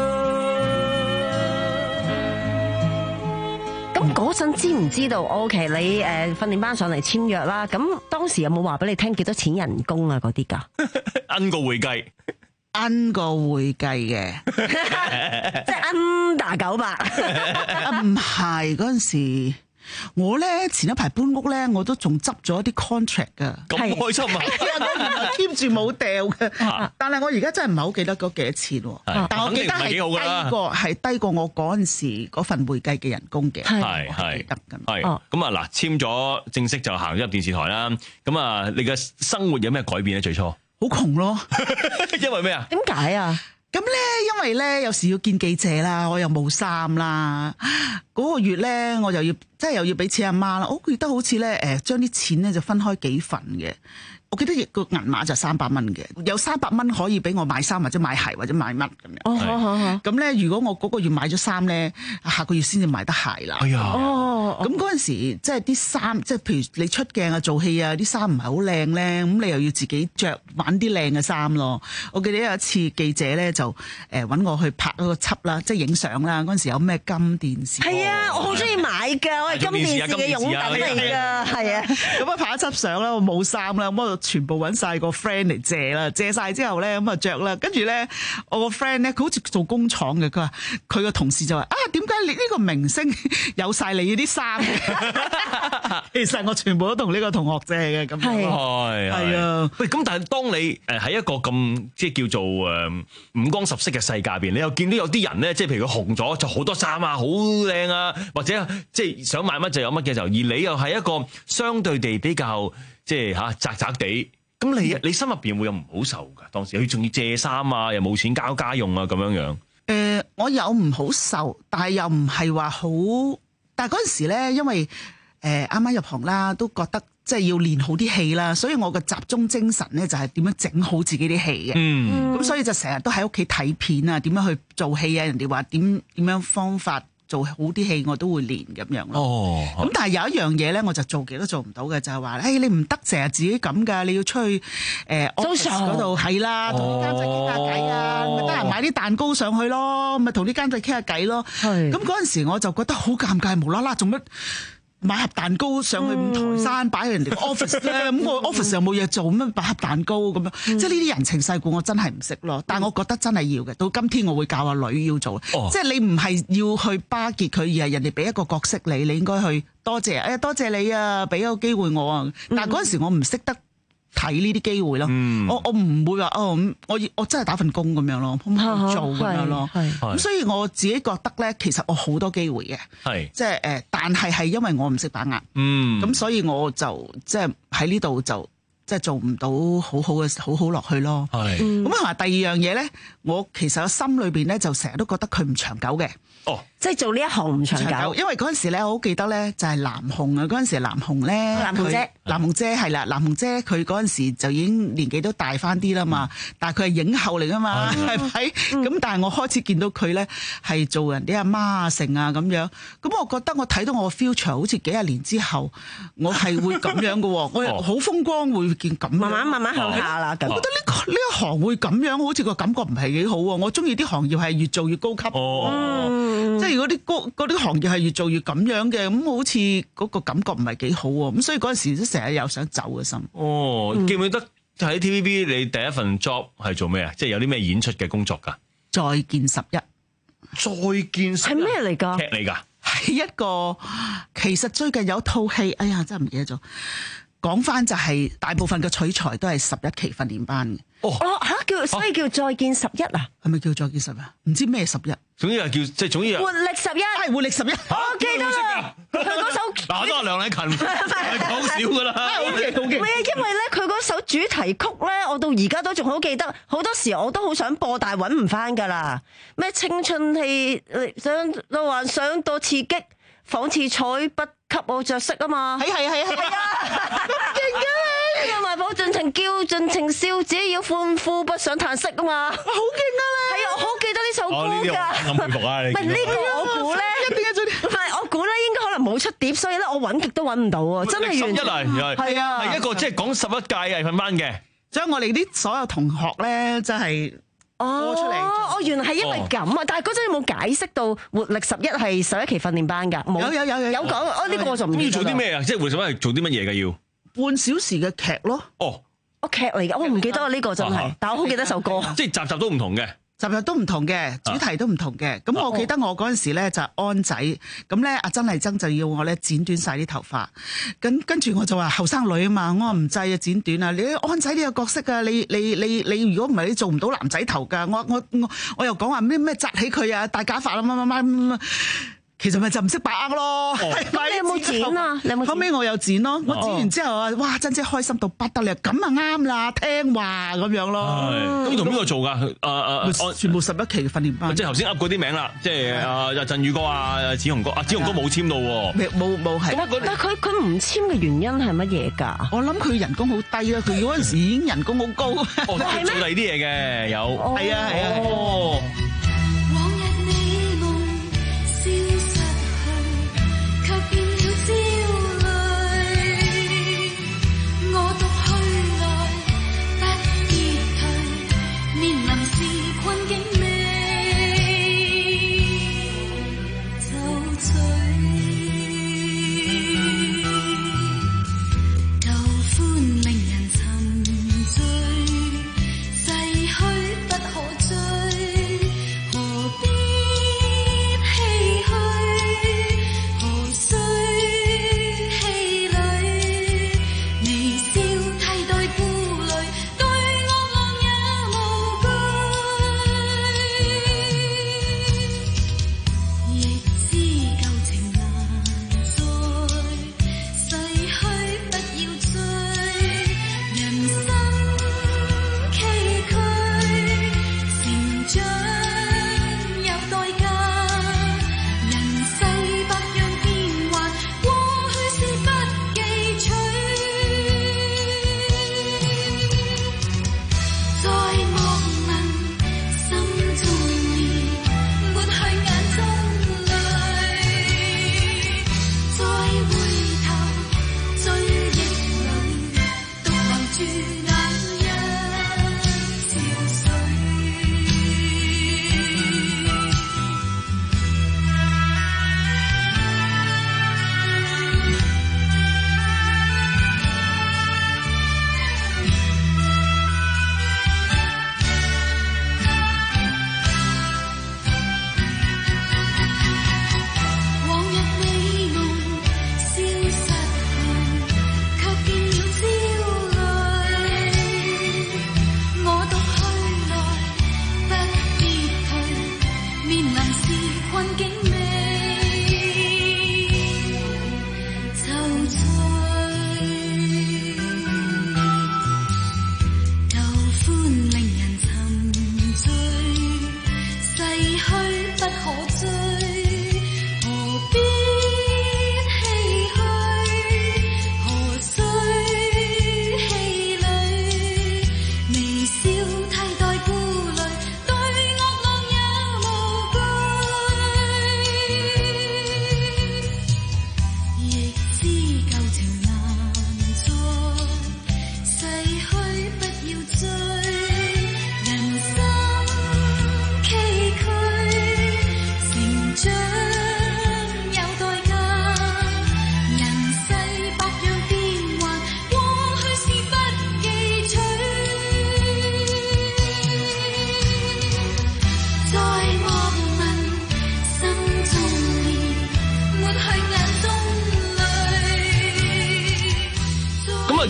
嗰陣知唔知道 ？O.K. 你誒訓練班上嚟簽約啦，咁當時有冇話俾你聽幾多錢人工啊？嗰啲㗎？ 奀個會計， 奀個會計嘅， 即係奀大九百。 唔係嗰陣時。我咧前一排搬屋咧，我都仲執咗一啲 contract 噶， 咁開心啊！ 貼住冇掉嘅，但係我而家真係唔係好記得嗰幾多錢喎。但我記得係低過係低過我嗰陣時嗰份會計嘅人工嘅， 係係得㗎。係咁啊嗱，簽咗正式就行咗入電視台啦。咁啊，你嘅生活有咩改變咧？最初好窮咯， 因為咩啊？ 點解啊？ 咁咧，因為咧有時要見記者啦，我又冇衫啦，嗰、那個月咧我又要即係又要俾錢阿媽啦，我記得好似咧誒將啲錢咧就分開幾份嘅。我記得個銀碼就三百蚊嘅，有三百蚊可以俾我買衫或者買鞋或者買乜咁樣。 哦，好好好。咁咧，如果我嗰個月買咗衫咧，下個月先至買得鞋啦。 哎呀， 哦，咁嗰陣時即係啲衫，即係譬如你出鏡啊、做戲啊，啲衫唔係好靚咧，咁你又要自己着揾啲靚嘅衫咯。我記得有一次記者咧就誒揾我去拍嗰個輯啦，即係影相啦。嗰陣時有咩金電視？ 係啊，我好中意買㗎，我係金電視嘅擁躉嚟㗎，係啊。 咁啊拍一輯相啦，我冇衫啦，咁我全部揾晒個 friend 嚟借啦，借晒之後咧咁啊着啦，跟住咧我個 friend 咧佢好似做工廠嘅，佢話佢個同事就話啊，點解你呢個明星有晒你啲衫嘅？其實我全部都同呢個同學借嘅，咁係係啊。喂，咁但係當你誒喺一個咁即係叫做誒五光十色嘅世界入邊，你又見到有啲人咧，即係譬如佢紅咗就好多衫啊，好靚啊，或者即係想買乜就有乜嘅時候，而你又係一個相對地比較即係吓窄窄地。咁你你心入邊會有唔好受噶？當時佢仲要借衫啊，又冇錢交家用啊，咁樣樣。誒、 呃，我有唔好受，但係又唔係話好。但係嗰陣時咧，因為誒啱啱入行啦，都覺得即係要練好啲戲啦，所以我嘅集中精神咧就係點樣整好自己啲戲嘅。嗯，咁所以就成日都喺屋企睇片啊，點樣去做戲啊？人哋話點點樣方法做好啲戲，我都會練咁樣咯。哦，咁但係有一樣嘢咧，我就做極都做唔到嘅，就係話，誒你唔得成日自己咁㗎，你要出去誒 office 嗰度係啦，同啲監製傾下偈啊，咪得閒買啲蛋糕上去咯，咪同啲監製傾下偈咯。係，咁嗰陣時我就覺得好尷尬，無啦啦做乜買盒蛋糕上去五台山擺喺人哋 office 咧，咁我 office 又冇嘢做，咁樣擺盒蛋糕咁樣，即係呢啲人情世故我真係唔識咯。但係我覺得真係要嘅，到今天我會教阿女要做，哦、即係你唔係要去巴結佢，而係人哋俾一個角色你，你應該去多謝，哎呀多謝你啊，俾一個機會我啊。但係嗰陣時我唔識得睇呢啲機會咯，嗯、我我唔會話哦，我我真係打份工咁樣咯，好做咁樣咯。咁所以我自己覺得咧，其實我好多機會嘅，係即係誒，但係係因為我唔識把握，嗯，咁所以我就即係喺呢度就即係做唔到好好嘅好好落去咯。係咁同埋第二樣嘢咧，我其實我心裏邊咧就成日都覺得佢唔長久嘅。哦， 即係做呢一行唔長久。 因為嗰陣時咧，我好記得咧，就係南紅啊，嗰陣時南紅咧， 南紅姐， 南紅姐係啦，南紅姐佢嗰陣時就已經年紀都大翻啲啦嘛，但係佢係影后嚟噶嘛，係咪？咁但係我開始見到佢咧係做人啲阿媽啊成啊咁樣，咁我覺得我睇到我 future 好似幾廿年之後，我係會咁樣嘅，我好風光會見咁， 慢慢慢慢向下啦。 我覺得呢個呢一行會咁樣，好似個感覺唔係幾好喎。我中意啲行業係越做越高級， 哦、 即係如果啲高嗰啲行業係越做越咁樣嘅，咁好似嗰個感覺唔係幾好喎。咁所以嗰陣時都成日有想走嘅心。 哦，記唔記得喺 T V B 你第一份 job 係做咩啊？即係有啲咩演出嘅工作㗎？ 再見十一， 再見十一係咩嚟㗎？ 劇嚟㗎？ 係一個，其實最近有套戲，哎呀真係唔記得咗。講翻就係大部分嘅取材都係十一期訓練班嘅。 哦， 嚇叫所以叫再見十一啊？ 係咪叫再見十一？唔知咩十一？ 總之係叫即係總之活力十一， 係活力十一。 我記得啦，佢嗰首嗱都係梁禮勤，係講少㗎啦。 好嘅好嘅。 唔係啊，因為咧佢嗰首主題曲咧，我到而家都仲好記得。好多時我都好想播，但係揾唔翻㗎啦。咩青春氣想到幻想到刺激，仿似彩筆給我着色啊嘛。 係係係係啊！咁勁嘅。因為冇盡情叫盡情笑，只要歡呼不想嘆息啊嘛！好勁啊你！係啊，我好記得呢首歌㗎。 咁佩服啊！ 唔係呢個我估咧，唔係我估咧，應該可能冇出碟，所以咧我揾極都揾唔到啊！真係完全係啊，係一個即係講十一屆藝訓班嘅， 將我哋啲所有同學咧，真係播出嚟。 哦，原來係因為咁啊！但係嗰陣有冇解釋到活力十一係十一期訓練班㗎？冇有有有有有講哦，呢個我就唔要做啲咩啊？即係活力十一係做啲乜嘢㗎？要半小時嘅劇咯。 哦。 我劇嚟㗎，我唔記得啊呢個真係，但我好記得首歌。 即係集集都唔同嘅， 集集都唔同嘅，主題都唔同嘅。咁我記得我嗰陣時咧就係安仔，咁咧阿曾麗珍就要我咧剪短晒啲頭髮，咁跟住我就話後生女啊嘛，我話唔制啊剪短啊，你安仔呢個角色啊，你你你你如果唔係你做唔到男仔頭㗎，我我我我又講話咩咩紮起佢啊，戴假髮啊乜乜乜乜。其實咪就唔識把握咯，係咪？ 你有冇剪啊？你有冇？ 後尾我有剪咯，我剪完之後啊，哇！珍姐開心到不得了，咁啊啱啦，聽話咁樣咯。 咁同邊個做㗎？誒誒， 全部十一期嘅訓練班。 即係頭先噏嗰啲名啦，即係阿振宇哥啊、子雄哥，阿子雄哥冇簽到喎。 冇冇係。 但係佢佢唔簽嘅原因係乜嘢㗎？ 我諗佢人工好低啊，佢嗰陣時已經人工好高。 哦，做第二啲嘢嘅有。 係啊係啊。 哦。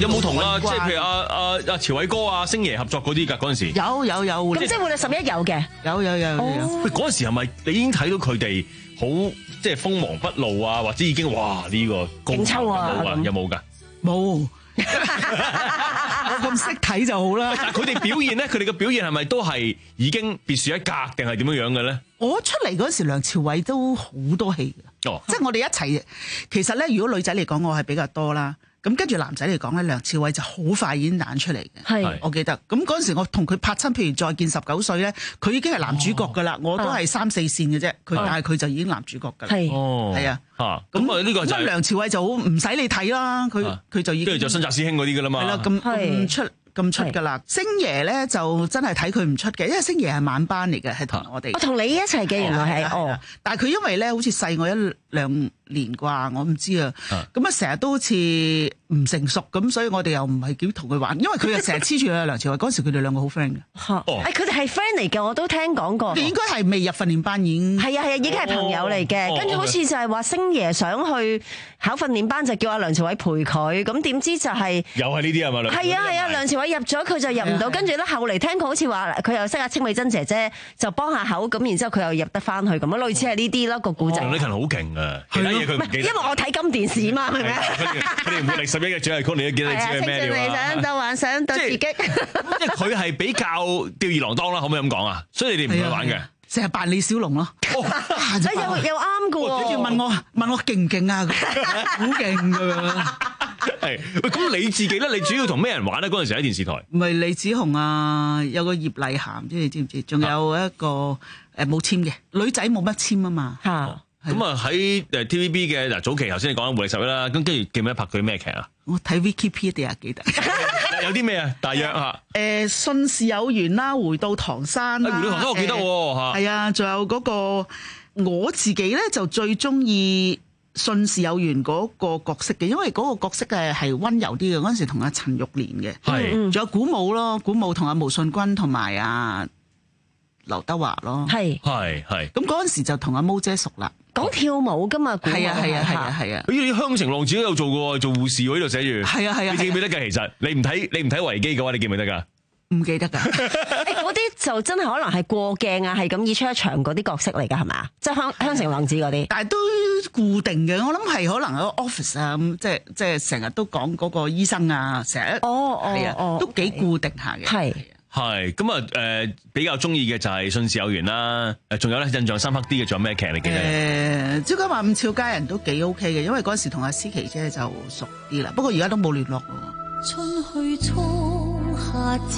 有冇同啊？即係譬如阿阿阿朝偉哥啊、星爺合作嗰啲㗎嗰陣時？ 有有有。 咁即係活力十一有嘅。 有有有有。 喂，嗰陣時係咪你已經睇到佢哋好即係鋒芒不露啊？或者已經哇呢個勁抽啊？有冇㗎？ 冇。我咁識睇就好啦。 但係佢哋表現咧，佢哋嘅表現係咪都係已經別樹一格，定係點樣樣嘅咧？ 我出嚟嗰時，梁朝偉都好多戲嘅，哦、即係我哋一齊。其實咧，如果女仔嚟講，我係比較多啦。咁跟住男仔嚟講咧，梁朝偉就好快已經彈出嚟嘅。係，我記得。咁嗰陣時我同佢拍親，譬如再見十九歲咧，佢已經係男主角噶啦，哦、我都係三四線嘅啫。佢、哦、但係佢就已經男主角噶啦。係，係啊。嚇，咁啊呢個就係、梁朝偉就好唔使你睇啦，佢佢、啊、就已經跟住就新紮師兄嗰啲噶啦嘛。係啦，咁咁出。咁出㗎啦，星爺咧就真係睇佢唔出嘅，因為星爺係晚班嚟嘅，係同我哋。我同你一齊嘅，原來係哦。但係佢因為咧，好似細我一兩年啩，我唔知啊。咁啊，成日都好似唔成熟咁，所以我哋又唔係幾同佢玩，因為佢又成日黐住阿梁朝偉。嗰陣時佢哋兩個好 friend 嘅。嚇！誒，佢哋係 friend 嚟嘅，我都聽講過。你應該係未入訓練班已經。係啊係啊，已經係朋友嚟嘅。跟住好似就係話星爺想去考訓練班，就叫阿梁朝偉陪佢。咁點知就係又係呢啲係嘛？係啊係啊，梁朝偉入咗佢就入唔到，跟住咧後嚟聽佢好似話佢又識阿青美珍姐姐，就幫下口咁，然之後佢又入得翻去咁樣，類似係呢啲咯個故仔。李勤好勁啊！其他嘢佢唔記得，因為我睇金電視嘛，係咪啊？佢哋活力十一嘅主題曲，你都記得知係咩料啊？青春理想到幻想到刺激，即係佢係比較吊兒郎當啦，可唔可以咁講啊？所以你哋唔會玩嘅，成日扮李小龍咯。又又啱嘅喎，跟住問我問我勁唔勁啊？好勁㗎！係喂，咁你自己咧？你主要同咩人玩咧？嗰陣時喺電視台，唔係李子雄啊，有個葉麗涵，即係你知唔知？仲有一個誒冇簽嘅女仔，冇乜簽啊嘛。嚇咁啊喺誒 T V B 嘅嗱早期，頭先你講緊活力十一啦，咁跟住記唔記得拍佢咩劇啊？我睇 Wikipedia 記得有啲咩啊？大約嚇誒信是有緣啦，回到唐山啦，回到唐山我記得喎嚇。係啊，仲有嗰個我自己咧就最中意信是有緣嗰個角色嘅，因為嗰個角色嘅係溫柔啲嘅。嗰陣時同阿陳玉蓮嘅，係仲有古舞咯，古舞同阿毛舜筠同埋阿劉德華咯，係係係。咁嗰陣時就同阿毛姐熟啦，講跳舞噶嘛，係啊係啊係啊係啊。咦，香城浪子都有做過，做護士喎，呢度寫住。係啊係啊，你記唔記得㗎？其實你唔睇你唔睇維基嘅話，你記唔記得㗎？唔記得㗎，嗰啲就真係可能係過鏡啊，係咁以出一場嗰啲角色嚟㗎，係咪？即係香香城浪子嗰啲，但係都固定嘅。我諗係可能喺 office 啊，咁即係即係成日都講嗰個醫生啊，成日哦係啊，都幾固定下嘅。係係咁啊誒，比較中意嘅就係信是有緣啦。誒，仲有咧印象深刻啲嘅仲有咩劇你記得？誒，朝九晚五俏佳人都幾 OK 嘅，因為嗰時同阿思琪姐就熟啲啦。不過而家都冇聯絡咯。春去初夏至，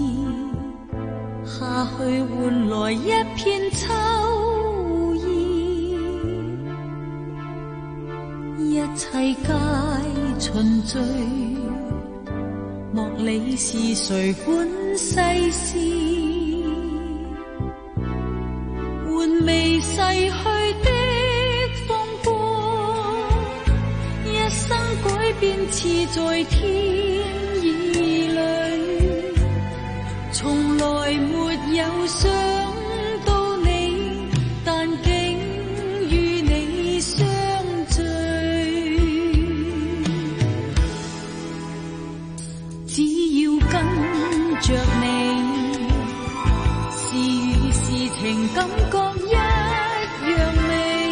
夏去換來一片秋意，一切皆循序，莫理是誰管世事，換未逝去的風波，一生改變似在天意裏，從來沒有想到你，但竟與你相聚。只要跟着你，事與事情感覺一樣美，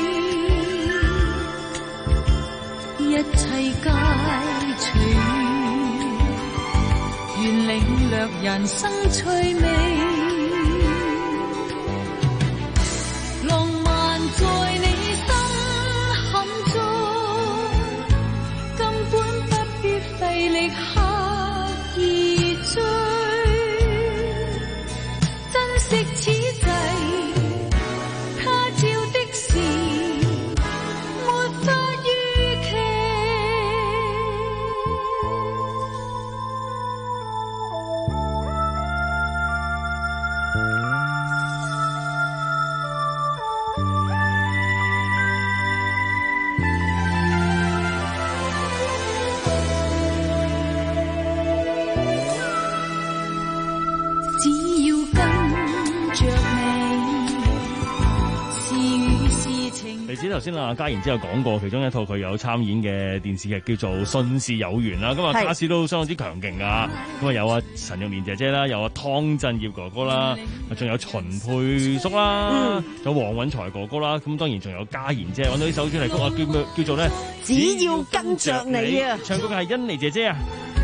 一切皆隨緣，願領略人生趣味。浪漫在你心坎中，根本不必費力刻意追，珍惜此際，他朝的事沒法預期。 先啊，嘉賢之後講過，其中一套佢有參演嘅電視劇叫做《信是有緣》啦。咁啊，卡士都相當之強勁啊。咁啊，有啊陳玉蓮姐姐啦，有啊湯鎮業哥哥啦，仲有秦沛叔啦，仲、嗯、有黃允財哥哥啦。咁當然仲有嘉賢姐，揾到呢首主題曲啊，叫叫做咧， 只要跟着你啊， 唱歌嘅係甄妮姐姐啊。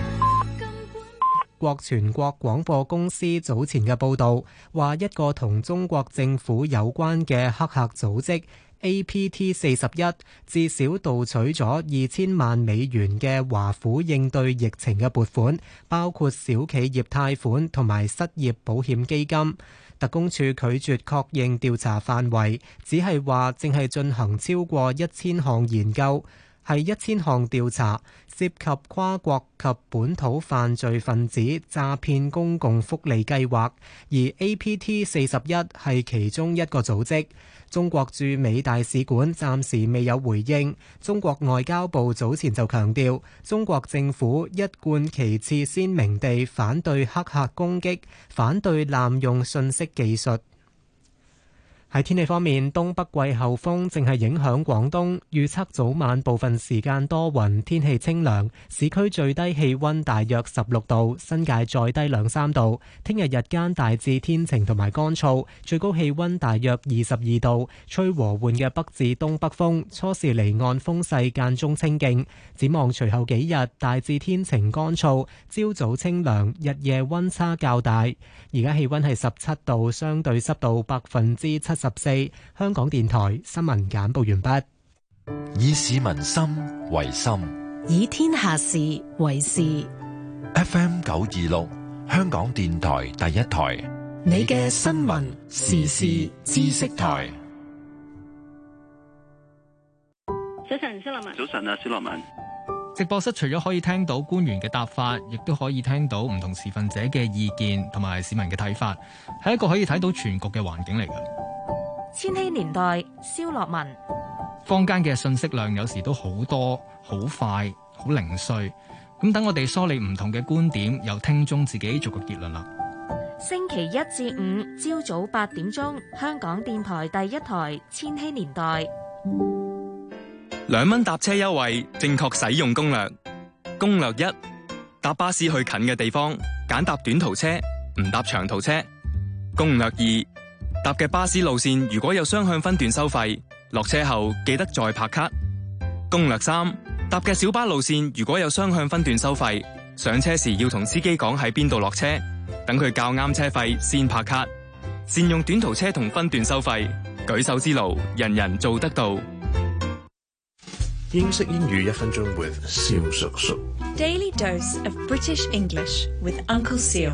國全國廣播公司早前嘅報導話，一個同中國政府有關嘅黑客組織 A P T 四十一至少盜取咗二千萬美元嘅華府應對疫情嘅撥款，包括小企業貸款同埋失業保險基金。特工處拒絕確認調查範圍，只係話正係進行超過一千項研究，係一千項調查，涉及跨國及本土犯罪分子詐騙公共福利計劃，而 A P T 四十一係其中一個組織。中國駐美大使館暫時未有回應。中國外交部早前就強調，中國政府一貫旗幟鮮明地反對黑客攻擊，反對濫用信息技術。喺天氣方面，東北季候風正係影響廣東，預測早晚部分時間多雲，天氣清涼，市區最低氣溫大約十六度，新界再低兩三度。聽日日間大致天晴同埋乾燥，最高氣溫大約二十二度，吹和緩嘅北至東北風，初時離岸風勢間中清勁。展望隨後幾日，大致天晴乾燥，朝早清涼，日夜溫差較大。而家氣溫係十七度，相對濕度百分之七十四。香港電台新聞簡報完畢。 以市民心為心， 以天下事為事。 F M 九二六，香港電台第一台， 你嘅新聞時事知識台。 早晨，蕭樂文。早晨啊，蕭樂文。 直播室除咗可以聽到官員嘅答法，亦都可以聽到唔同持份者嘅意見同埋市民嘅睇法，係一個可以睇到全局嘅環境嚟嘅。 千禧年代，蕭樂文。 坊間嘅信息量有時都好多、好快、好零碎，咁等我哋梳理唔同嘅觀點，由聽眾自己做個結論啦。 星期一至五朝早八點鐘，香港電台第一台千禧年代。 兩蚊搭車優惠，正確使用攻略。攻略一：搭巴士去近嘅地方，揀搭短途車，唔搭長途車。攻略二：搭嘅巴士路線如果有雙向分段收費，落車後記得再拍卡。攻略三：搭嘅小巴路線如果有雙向分段收費，上車時要同司機講喺邊度落車，等佢較啱車費先拍卡。善用短途車同分段收費，舉手之勞，人人做得到。 英式英語一分鐘 with 蕭叔叔。 Daily dose of British English with Uncle Seal。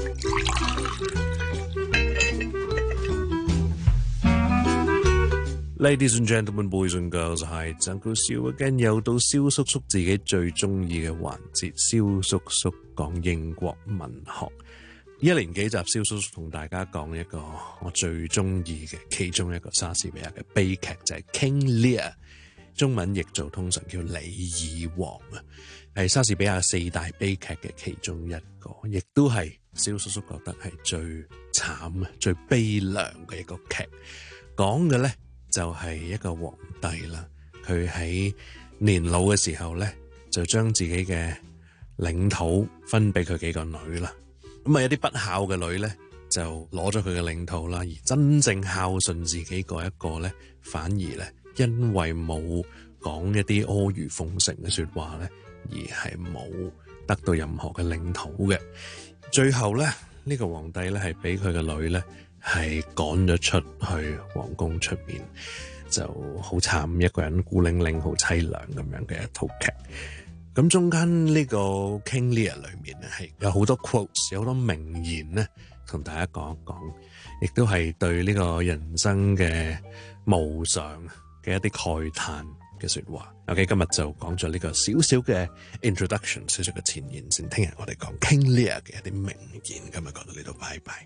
Ladies and gentlemen, boys and girls, hi, it's Uncle Seal again。又到蕭叔叔自己最中意嘅環節，蕭叔叔講英國文學。一連幾集，蕭叔叔同大家講一個我最中意嘅其中一個莎士比亞嘅悲劇，就係、是、King Lear。中文譯做通常叫李爾王啊，係莎士比亞四大悲劇嘅其中一個，亦都係蕭叔叔覺得係最慘啊、最悲涼嘅一個劇。講嘅咧就係一個皇帝啦，佢喺年老嘅時候咧，就將自己嘅領土分俾佢幾個女啦。咁啊，有啲不孝嘅女咧，就攞咗佢嘅領土啦，而真正孝順自己嗰一個咧，反而咧。因為冇講一啲阿諛奉承嘅說話咧，而係冇得到任何嘅領土嘅。最後咧，呢、呢個皇帝咧係俾佢嘅女咧係趕咗出去皇宮出面，就好慘，一個人孤零零，好淒涼咁樣嘅一套劇。咁中間呢個 King Lear 裏面咧係有好多 quotes， 有好多名言咧，同大家講一講，亦都係對呢個人生嘅無常嘅一啲慨嘆嘅說話。OK， 今日就講咗呢個少少嘅 introduction， 少少嘅前言先。聽日我哋講 King Lear 嘅一啲名言。今日講到呢度，拜拜。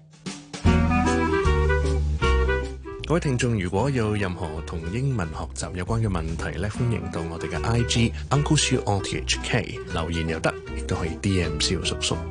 各位聽眾，如果有任何同英文學習有關嘅問題咧，歡迎到我哋嘅 I G Uncle Siu R T H K 留言又得，亦都可以 D M 蕭叔叔。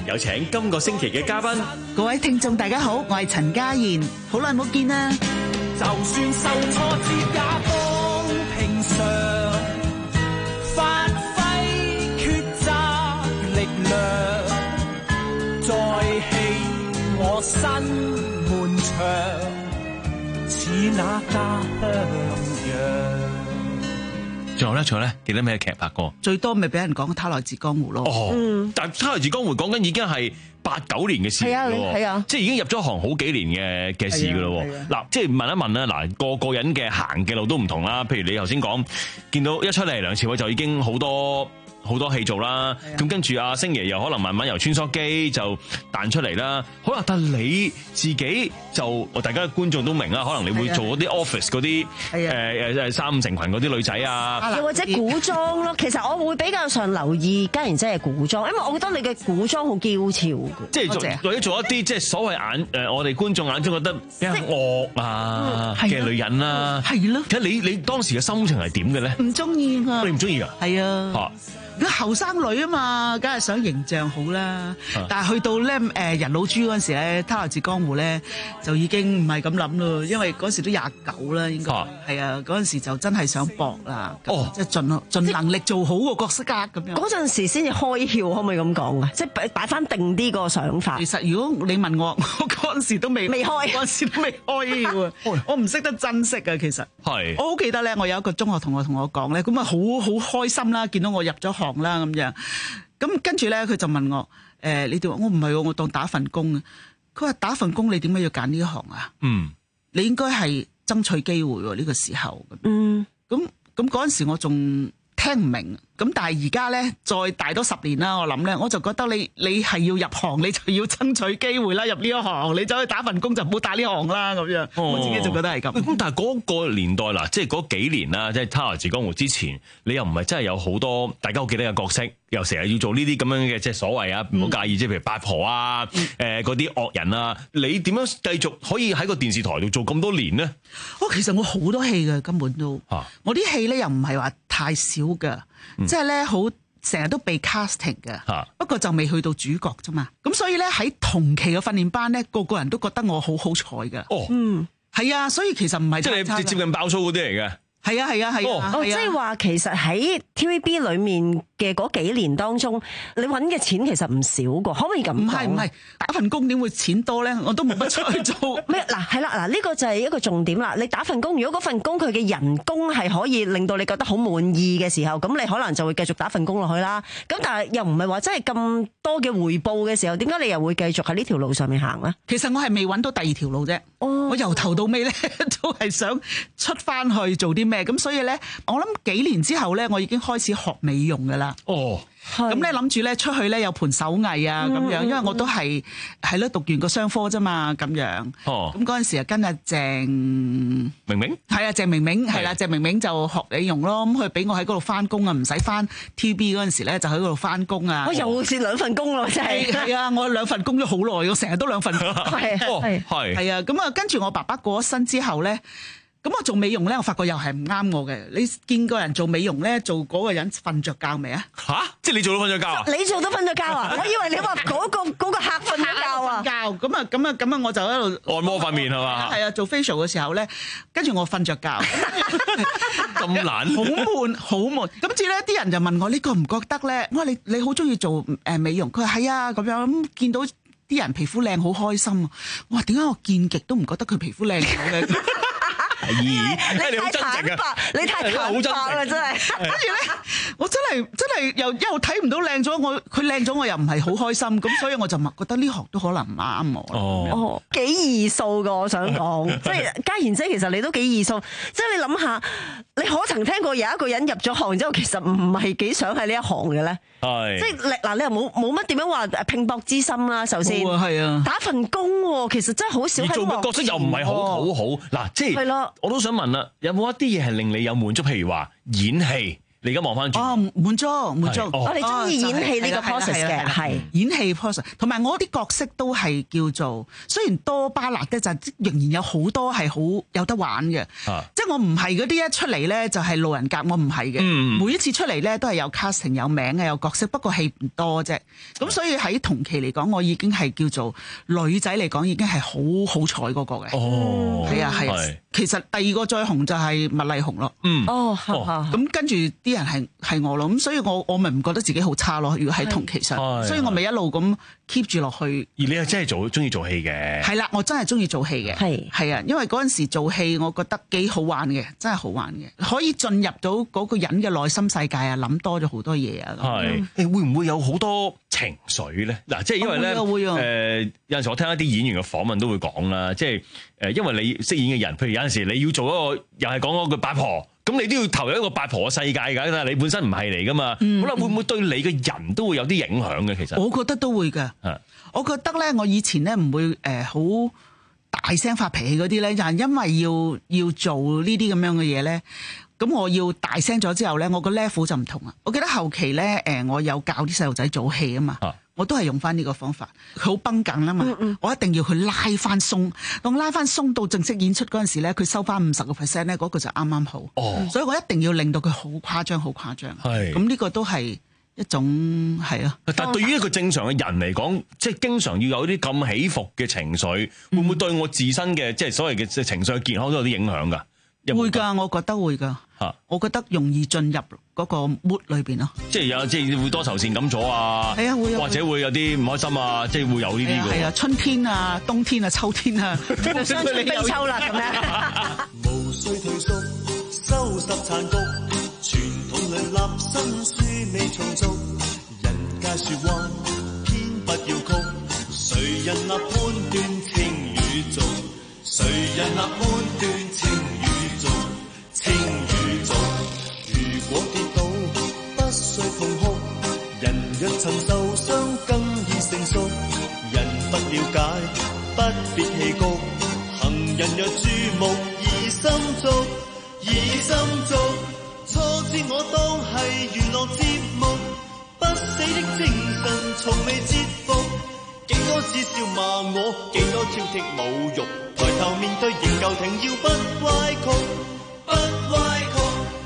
有請今個星期嘅嘉賓。 各位聽眾大家好，我係陳嘉賢，好耐冇見啦。 就算受挫折也當平常，發揮抉擇力量，再起我新門牆，似那家鄉樣。 仲有咧，仲有咧，記得咩劇拍過？ 最多咪俾人講《他來自江湖》咯。 哦，嗯、但《他來自江湖》講緊已經係八九年嘅事嚟咯，係啊，即係已經入咗行好幾年嘅嘅事噶咯。嗱，即係問一問啦，嗱，個個人嘅行嘅路都唔同啦。譬如你頭先講，見到一出嚟梁朝偉就已經好多。好多戲做啦，咁跟住阿星爺又可能慢慢由穿梭機就彈出嚟啦。好啦，但係你自己就，大家觀眾都明啦，可能你會做嗰啲 office 嗰啲誒誒三五成群嗰啲女仔啊， 又或者古裝咯。其實我會比較上留意嘉賢姐嘅古裝，因為我覺得你嘅古裝好嬌俏嘅， 即係做或者做一啲即係所謂眼誒我哋觀眾眼中覺得比較惡啊嘅女人啦， 係咯。 其實你你當時嘅心情係點嘅咧？ 唔中意啊！ 你唔中意㗎？ 係啊。 嚇！ 佢後生女啊嘛，梗係想形象好啦。但係去到咧誒人老珠嗰陣時咧，他來自江湖咧就已經唔係咁諗咯，因為嗰時都廿九啦，應該係啊。嗰陣時就真係想搏啦，哦，即係盡盡能力做好個角色啊咁樣。 嗰陣時先至開竅，可唔可以咁講啊？即係擺擺翻定啲個想法。 其實如果你問我，我嗰陣時都未未開， 嗰陣時都未開竅啊！我唔識得珍惜啊，其實係。我好記得咧，我有一個中學同學同我講咧，咁啊好好開心啦，見到我入咗行啦咁樣，咁跟住咧佢就問我，誒、呃，你哋話我唔係，我當打份工啊。佢話打份工你點解要揀呢一行啊？嗯，你應該係爭取機會喎，呢個時候。嗯，咁咁嗰陣時我仲聽唔明。咁但係而家咧，再大多十年啦，我諗咧，我就覺得你你係要入行，你就要爭取機會啦。入呢一行，你走去打份工就唔好打呢行啦。咁樣，哦、我自己就覺得係咁。 咁但係嗰個年代嗱，即係嗰幾年啦，即係《他來自江湖》之前，你又唔係真係有好多大家好記得嘅角色，又成日要做呢啲咁樣嘅即係所謂啊，唔好介意，即係譬如八婆啊，誒嗰啲惡人啊，你點樣繼續可以喺個電視台度做咁多年呢？ 哦，其實我好多戲嘅，根本都，啊、我啲戲咧又唔係話太少㗎。即係咧，好成日都被 casting 嘅，啊、不過就未去到主角啫嘛。咁所以咧喺同期嘅訓練班咧，個個人都覺得我好好彩㗎。哦，嗯，係啊，所以其實唔係即係你接近爆粗嗰啲嚟嘅。 係啊係啊係啊！ 哦，即係話其實喺 T V B 裏面嘅嗰幾年當中，你揾嘅錢其實唔少噶，可唔可以咁講？唔係唔係， 打份工點會錢多咧？我都冇乜出去做。 咩嗱係啦嗱，呢個就係一個重點啦。你打份工，如果嗰份工佢嘅人工係可以令到你覺得好滿意嘅時候，咁你可能就會繼續打份工落去啦。咁但係又唔係話真係咁多嘅回報嘅時候，點解你又會繼續喺呢條路上面行咧？ 其實我係未揾到第二條路啫。哦，我由頭到尾咧都係想出翻去做啲咩，咁所以咧，我諗幾年之後咧，我已經開始學美容噶啦。哦，咁咧諗住咧出去咧有盤手藝啊咁樣，因為我都係係咯讀完個商科啫嘛咁樣。哦，咁嗰陣時啊跟阿鄭明明， 係啊鄭明明係啦，鄭明明就學美容咯。咁佢俾我喺嗰度翻工啊，唔使翻 T V B 嗰陣時咧就喺嗰度翻工啊。 我又是兩份工咯，真係。 係啊，我兩份工咗好耐，我成日都兩份工。係係係係啊，咁啊跟住我爸爸過咗身之後咧。咁我做美容咧，我發覺又係唔啱我嘅。你見過人做美容咧，做嗰個人瞓着覺未啊？ 吓，即係你做到瞓着覺啊？ 你做到瞓着覺啊？我以為你話嗰個嗰個客瞓着覺啊？ 覺咁啊咁啊咁啊，我就喺度按摩塊面係嘛？ 係啊，做 facial 嘅時候咧，跟住我瞓着覺， 咁難， 好悶好悶。咁之後咧，啲人就問我：你覺唔覺得咧？我話你你好中意做誒美容？佢話係啊，咁樣咁見到啲人皮膚靚，好開心啊！我話點解我見極都唔覺得佢皮膚靚嘅？ 咦，你好真誠啊！ 你太坦白啦，真係。 跟住咧，我真係真係又又睇唔到靚咗，我佢靚咗，我又唔係好開心，咁所以我就覺得呢行都可能唔啱我。 哦，哦，幾易數噶，我想講，即係嘉賢姐，其實你都幾易數。即係你諗下，你可曾聽過有一個人入咗行之後，其實唔係幾想喺呢一行嘅咧？係，即係嗱，你又冇冇乜點樣話拼搏之心啦。首先， 係啊， 打份工，其實真係好少。 你做嘅角色又唔係好討好，嗱，即係。係咯。我都想問啦，有冇一啲嘢係令你有滿足？譬如話演戲， 你而家望翻轉， 哦，滿足滿足， 我哋中意演戲呢個 process 嘅，係演戲 process， 同埋我啲角色都係叫做，雖然多巴辣嘅，就仍然有好多係好有得玩嘅， 啊、 即係我唔係嗰啲一出嚟咧就係路人甲，我唔係嘅， 嗯、 每一次出嚟咧都係有 casting 有名嘅有角色，不過戲唔多啫，咁所以喺同期嚟講，我已經係叫做女仔嚟講已經係好好彩嗰個嘅， 哦， 係啊係啊，其實第二個再紅就係麥麗紅咯， 嗯， 哦，咁跟住啲人係係我咯，咁所以我我咪唔覺得自己好差咯。如果喺同期上，所以我咪一路咁 keep 住落去。 而你係真係做中意做戲嘅？係啦，我真係中意做戲嘅。係係啊，因為嗰陣時做戲，我覺得幾好玩嘅，真係好玩嘅，可以進入到嗰個人嘅內心世界啊，諗多咗好多嘢啊。 係，誒會唔會有好多情緒咧？嗱，即係因為咧，誒、呃、有陣時我聽一啲演員嘅訪問都會講啦，即係誒，因為你飾演嘅人，譬如有陣時你要做一個又係講嗰個八婆。咁你都要投入一個八婆嘅世界㗎，但係你本身唔係嚟㗎嘛。嗯、好啦，會唔會對你嘅人都會有啲影響嘅？其實我覺得都會㗎。我覺得咧，我以前咧唔會誒好、呃、大聲發脾氣嗰啲咧，就係因為要要做呢啲咁樣嘅嘢咧。咁我要大聲咗之後咧，我個 level 就唔同啦。我記得後期咧，誒我有教啲細路仔做戲啊嘛。我都係用翻呢個方法，佢好繃緊啦嘛，嗯嗯我一定要佢拉翻鬆，當拉翻鬆到正式演出嗰陣時咧，佢收翻五十個 percent 咧，嗰個就啱啱好。哦，所以我一定要令到佢好誇張，好誇張。係，咁呢個都係一種係咯。 但係對於一個正常嘅人嚟講，即係經常要有啲咁起伏嘅情緒，會唔會對我自身嘅即係所謂嘅情緒嘅健康都有啲影響㗎？ 會㗎，我覺得會㗎。嚇，我覺得容易進入嗰個 mood 裏邊咯。 即係有即係會多愁善感咗啊。係啊，會有或者會有啲唔開心啊，即係會有呢啲嘅。 係啊，春天啊、冬天啊、秋天啊，就傷春悲秋啦咁樣。 無需退縮，收拾殘局，傳統裏立身書未重組。人皆説話，偏不要曲。誰人立判斷情與俗？誰人立判斷情與俗？情與俗，如果跌倒不需痛哭，人若曾受傷更易成熟。人不了解不必氣谷，行人若注目疑心足，疑心足。初知我當係娛樂節目，不死的精神從未折服。幾多次笑罵我，幾多挑剔侮辱，抬頭面對仍舊停，要不歪曲。不歪曲。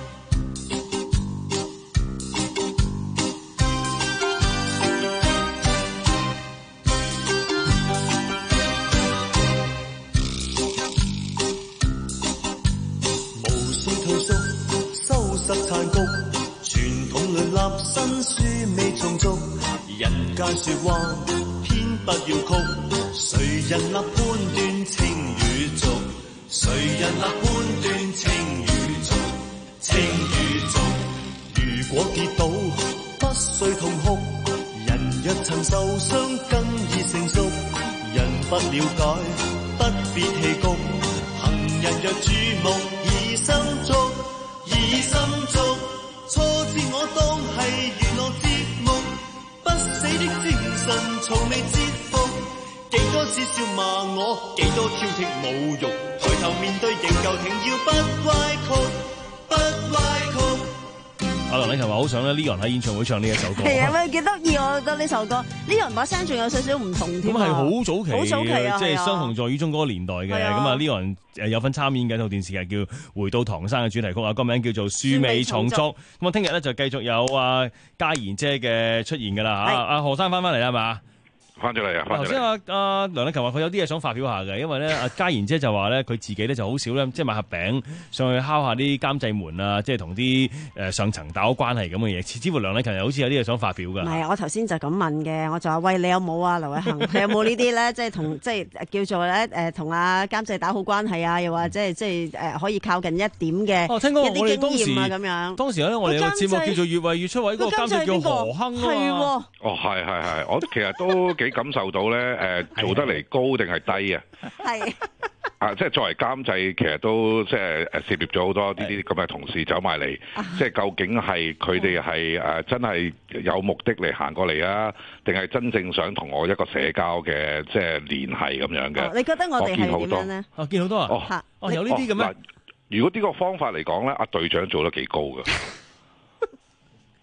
無需退縮，收拾殘局，傳統裏立新書未重組。人間説話，偏不要曲。誰人立判斷情與俗？誰人立判斷情與俗？情與俗，如果跌倒不需痛哭，人若曾受傷更易成熟。人不了解不必氣谷，行人若注目疑心足，疑心足。初知我當係娛樂節目，不死的精神從未折服。幾多次笑罵我，幾多挑剔侮辱，抬頭面對仍舊停，要不歪曲，不歪曲。 阿梁禮勤話好想咧 Leon 喺演唱會唱呢一首歌。係啊，喂，幾得意我覺得呢首歌 Leon 把聲仲有少少唔同添。 咁係好早期， 好早期啊， 即係相同在於中嗰個年代嘅。咁啊 Leon 誒有份參演緊套電視劇叫《回到唐山》嘅主題曲啊，歌名叫做《書尾重觸》。咁我聽日咧就繼續有阿嘉賢姐嘅出現㗎啦嚇。阿何生翻翻嚟啦係嘛？ 翻咗嚟啊！ 頭先阿阿梁禮勤話佢有啲嘢想發表下嘅，因為咧阿嘉賢姐就話咧佢自己咧就好少咧，即係買盒餅上去敲下啲監製門啊，即係同啲誒上層打好關係咁嘅嘢。似乎梁禮勤又好似有啲嘢想發表㗎。 唔係啊，我頭先就咁問嘅，我就話喂，你有冇啊，劉偉恒，你有冇呢啲咧？即係同即係叫做咧誒同阿監製打好關係啊，又或者係即係誒可以靠近一點嘅、 哦、聽講一啲經驗啊咁樣。 當時咧我哋有個節目叫做越為越出位，嗰個監製叫何亨啊嘛。 哦，係係係，我其實都幾感受到咧，誒、呃、做得嚟高定係低啊？係啊，即係作為監製，其實都即係誒涉獵咗好多呢啲咁嘅同事走埋嚟，即係究竟係佢哋係誒真係有目的嚟行過嚟啊，定係真正想同我一個社交嘅即係聯繫咁樣嘅、哦？ 你覺得我哋係點樣咧？ 哦，見好多啊！哦，哦有呢啲嘅咩？ 如果呢個方法嚟講咧，阿隊長做得幾高㗎。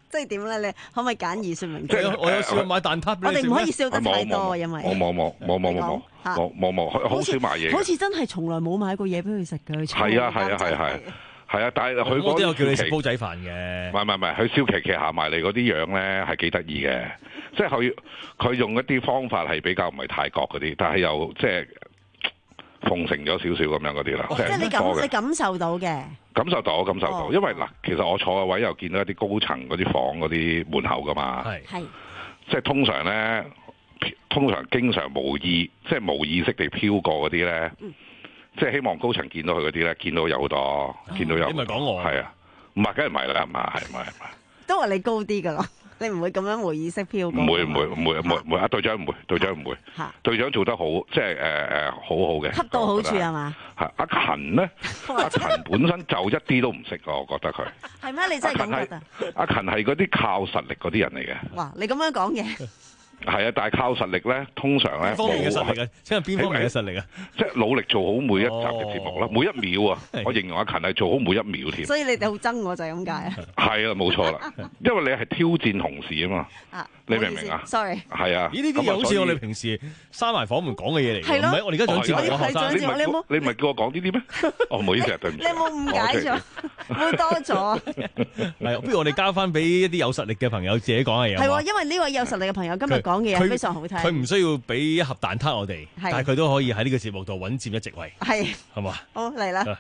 即係點咧？你可唔可以簡易說明？ 即係我有試過買蛋撻俾你食咩？ 我哋唔可以笑得太多，因為冇冇冇冇冇冇冇冇冇，好少買嘢。 好似真係從來冇買過嘢俾佢食嘅。 係啊係啊係係係啊！但係佢我都有叫你食煲仔飯嘅。 唔係唔係唔係，佢燒琪琪下埋嚟嗰啲樣咧係幾得意嘅，即係佢佢用一啲方法係比較唔係泰國嗰啲，但係又即係奉承咗少少咁樣嗰啲啦。 即係你感你感受到嘅。 感受到，我感受到，因為嗱，其實我坐嘅位又見到一啲高層嗰啲房嗰啲門口噶嘛， 係， 即係通常咧，通常經常無意，即係無意識地飄過嗰啲咧，嗯、即係希望高層見到佢嗰啲咧，見到有好多，哦、見到有， 你咪講我， 係啊，唔係，梗係唔係啦，唔係，係唔係，係咪？ 都話你高啲噶咯。你唔會咁樣無意識飄過？ 唔會唔會唔會唔會唔會啊！隊長唔會，隊長唔會。 嚇！ 隊長做得好，即係誒誒好好嘅。 恰到好處係嘛？ 係阿勤咧，阿勤本身就一啲都唔識㗎，我覺得佢。 係咩？你真係咁覺得？ 阿勤係嗰啲靠實力嗰啲人嚟嘅。 哇！你咁樣講嘢。 係啊，但係靠實力咧，通常咧， 邊方面嘅實力啊？即係邊方面嘅實力啊？ 即係努力做好每一集嘅節目啦，每一秒啊！我形容阿勤係做好每一秒添。 所以你哋好憎我就係咁解啊？ 係啊，冇錯啦，因為你係挑戰同事啊嘛。啊，你明唔明啊 ？Sorry。 係啊。 咦？呢啲嘢好似我哋平時閂埋房門講嘅嘢嚟嘅，唔係我哋而家上節目嘅學生。 你唔係你唔係叫我講呢啲咩？哦，唔好意思啊，對唔住。 你有冇誤解咗？冇多咗。 係，不如我哋交翻俾一啲有實力嘅朋友自己講嘅嘢。 係喎，因為呢位有實力嘅朋友今日講嘅嘢非常好聽。 佢唔需要俾一盒蛋撻我哋，但係佢都可以喺呢個節目度穩佔一席位。 係， 係嘛？ 好嚟啦！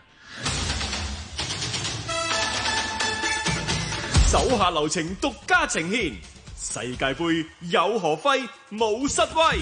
手下留情，獨家呈獻世界盃有何揮？冇失威。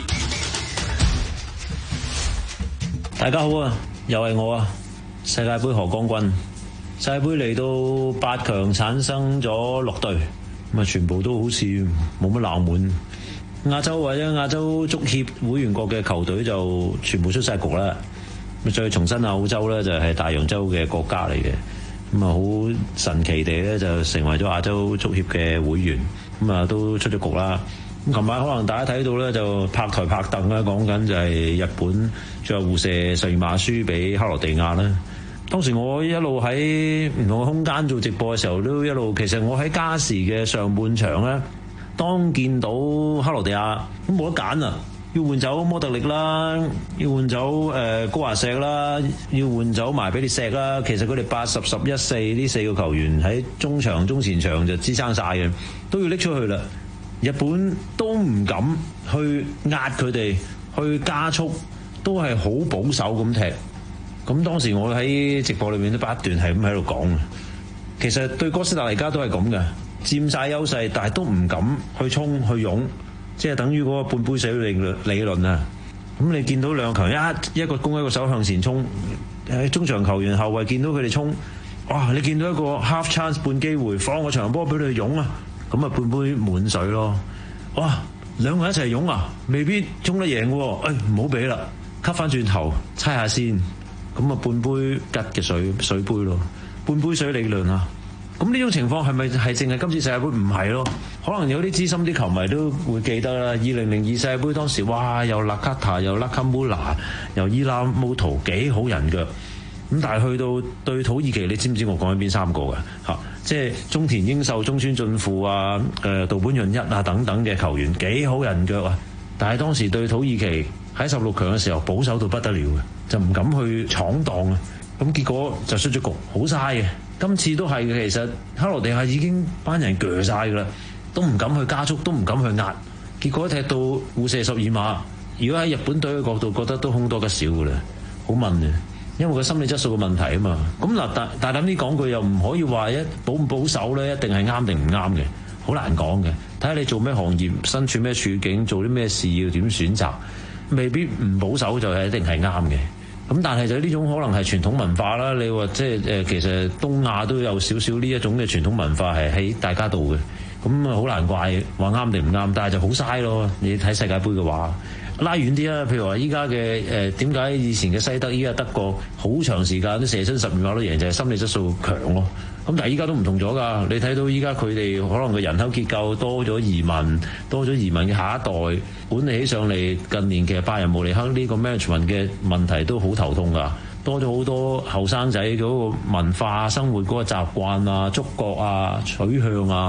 大家好啊，又係我啊！世界盃何光君，世界盃嚟到八強產生咗六隊，咁啊全部都好似冇乜冷門。亞洲或者亞洲足協會員國嘅球隊就全部出晒局啦。咁再重申下澳洲咧就係大洋洲嘅國家嚟嘅，咁啊好神奇地咧就成為咗亞洲足協嘅會員，咁啊都出咗局啦。咁琴晚可能大家睇到咧就拍台拍凳啦，講緊就係日本最後互射十二碼輸俾克羅地亞啦。當時我一路喺唔同嘅空間做直播嘅時候，都一路其實我喺加時嘅上半場咧。當見到克羅地亞咁冇得揀啊，要換走摩特力啦，要換走誒、呃、高華石啦，要換走埋比利石啦。其實佢哋八十、十一、四呢四個球員喺中場、中前場就支撐晒嘅，都要拎出去啦。日本都唔敢去壓佢哋，去加速，都係好保守咁踢。咁當時我喺直播裏面都不斷係咁喺度講嘅。其實對哥斯達黎加都係咁嘅。佔晒優勢，但係都唔敢去衝去湧，即係等於嗰個半杯水理論理論啊！咁你見到兩強一一個攻一個守向前衝，喺中場球員後衞見到佢哋衝，哇！你見到一個 half chance 半機會，放個長波俾佢哋湧啊！咁啊半杯滿水咯！哇！兩個人一齊湧啊，未必衝得贏喎！誒唔好俾啦，吸翻轉頭猜下先，咁啊半杯吉嘅水水杯咯，半杯水理論啊！咁呢種情況係咪係淨係今次世界盃？唔係咯，可能有啲資深啲球迷都會記得啦。二零零二世界盃當時，哇，又納卡塔，又拉卡穆拉，又伊拉姆圖，幾好人腳。咁但係去到對土耳其，你知唔知我講緊邊三個嘅？嚇，即係中田英壽、中村俊輔啊、誒道本潤一啊等等嘅球員，幾好人腳啊！但係當時對土耳其喺十六強嘅時候保守到不得了嘅，就唔敢去闖蕩啊！咁結果就出咗局，好嘥嘅。今次都係嘅，其實克羅地亞已經班人鋸晒㗎啦，都唔敢去加速，都唔敢去壓，結果踢到互射十二碼。如果喺日本隊嘅角度，覺得都凶多吉少㗎啦，好問嘅，因為個心理質素嘅問題啊嘛。咁嗱，但但係諗啲講句又唔可以話一保唔保守咧，一定係啱定唔啱嘅，好難講嘅。睇下你做咩行業，身處咩處境，做啲咩事要點選擇，未必唔保守就係一定係啱嘅。咁但係就呢種可能係傳統文化啦，你話即係誒，其實東亞都有少少呢一種嘅傳統文化係喺大家度嘅，咁啊好難怪話啱定唔啱，但係就好嘥咯。你睇世界盃嘅話，拉遠啲啦，譬如話依家嘅誒點解以前嘅西德，依家德國好長時間都射出十二碼都贏，就係心理質素強咯。咁但係依家都唔同咗㗎，你睇到依家佢哋可能個人口結構多咗移民，多咗移民嘅下一代管理起上嚟，近年其實拜仁慕尼黑呢個 management 嘅問題都好頭痛㗎，多咗好多後生仔嗰個文化生活嗰個習慣啊、觸覺啊、取向啊，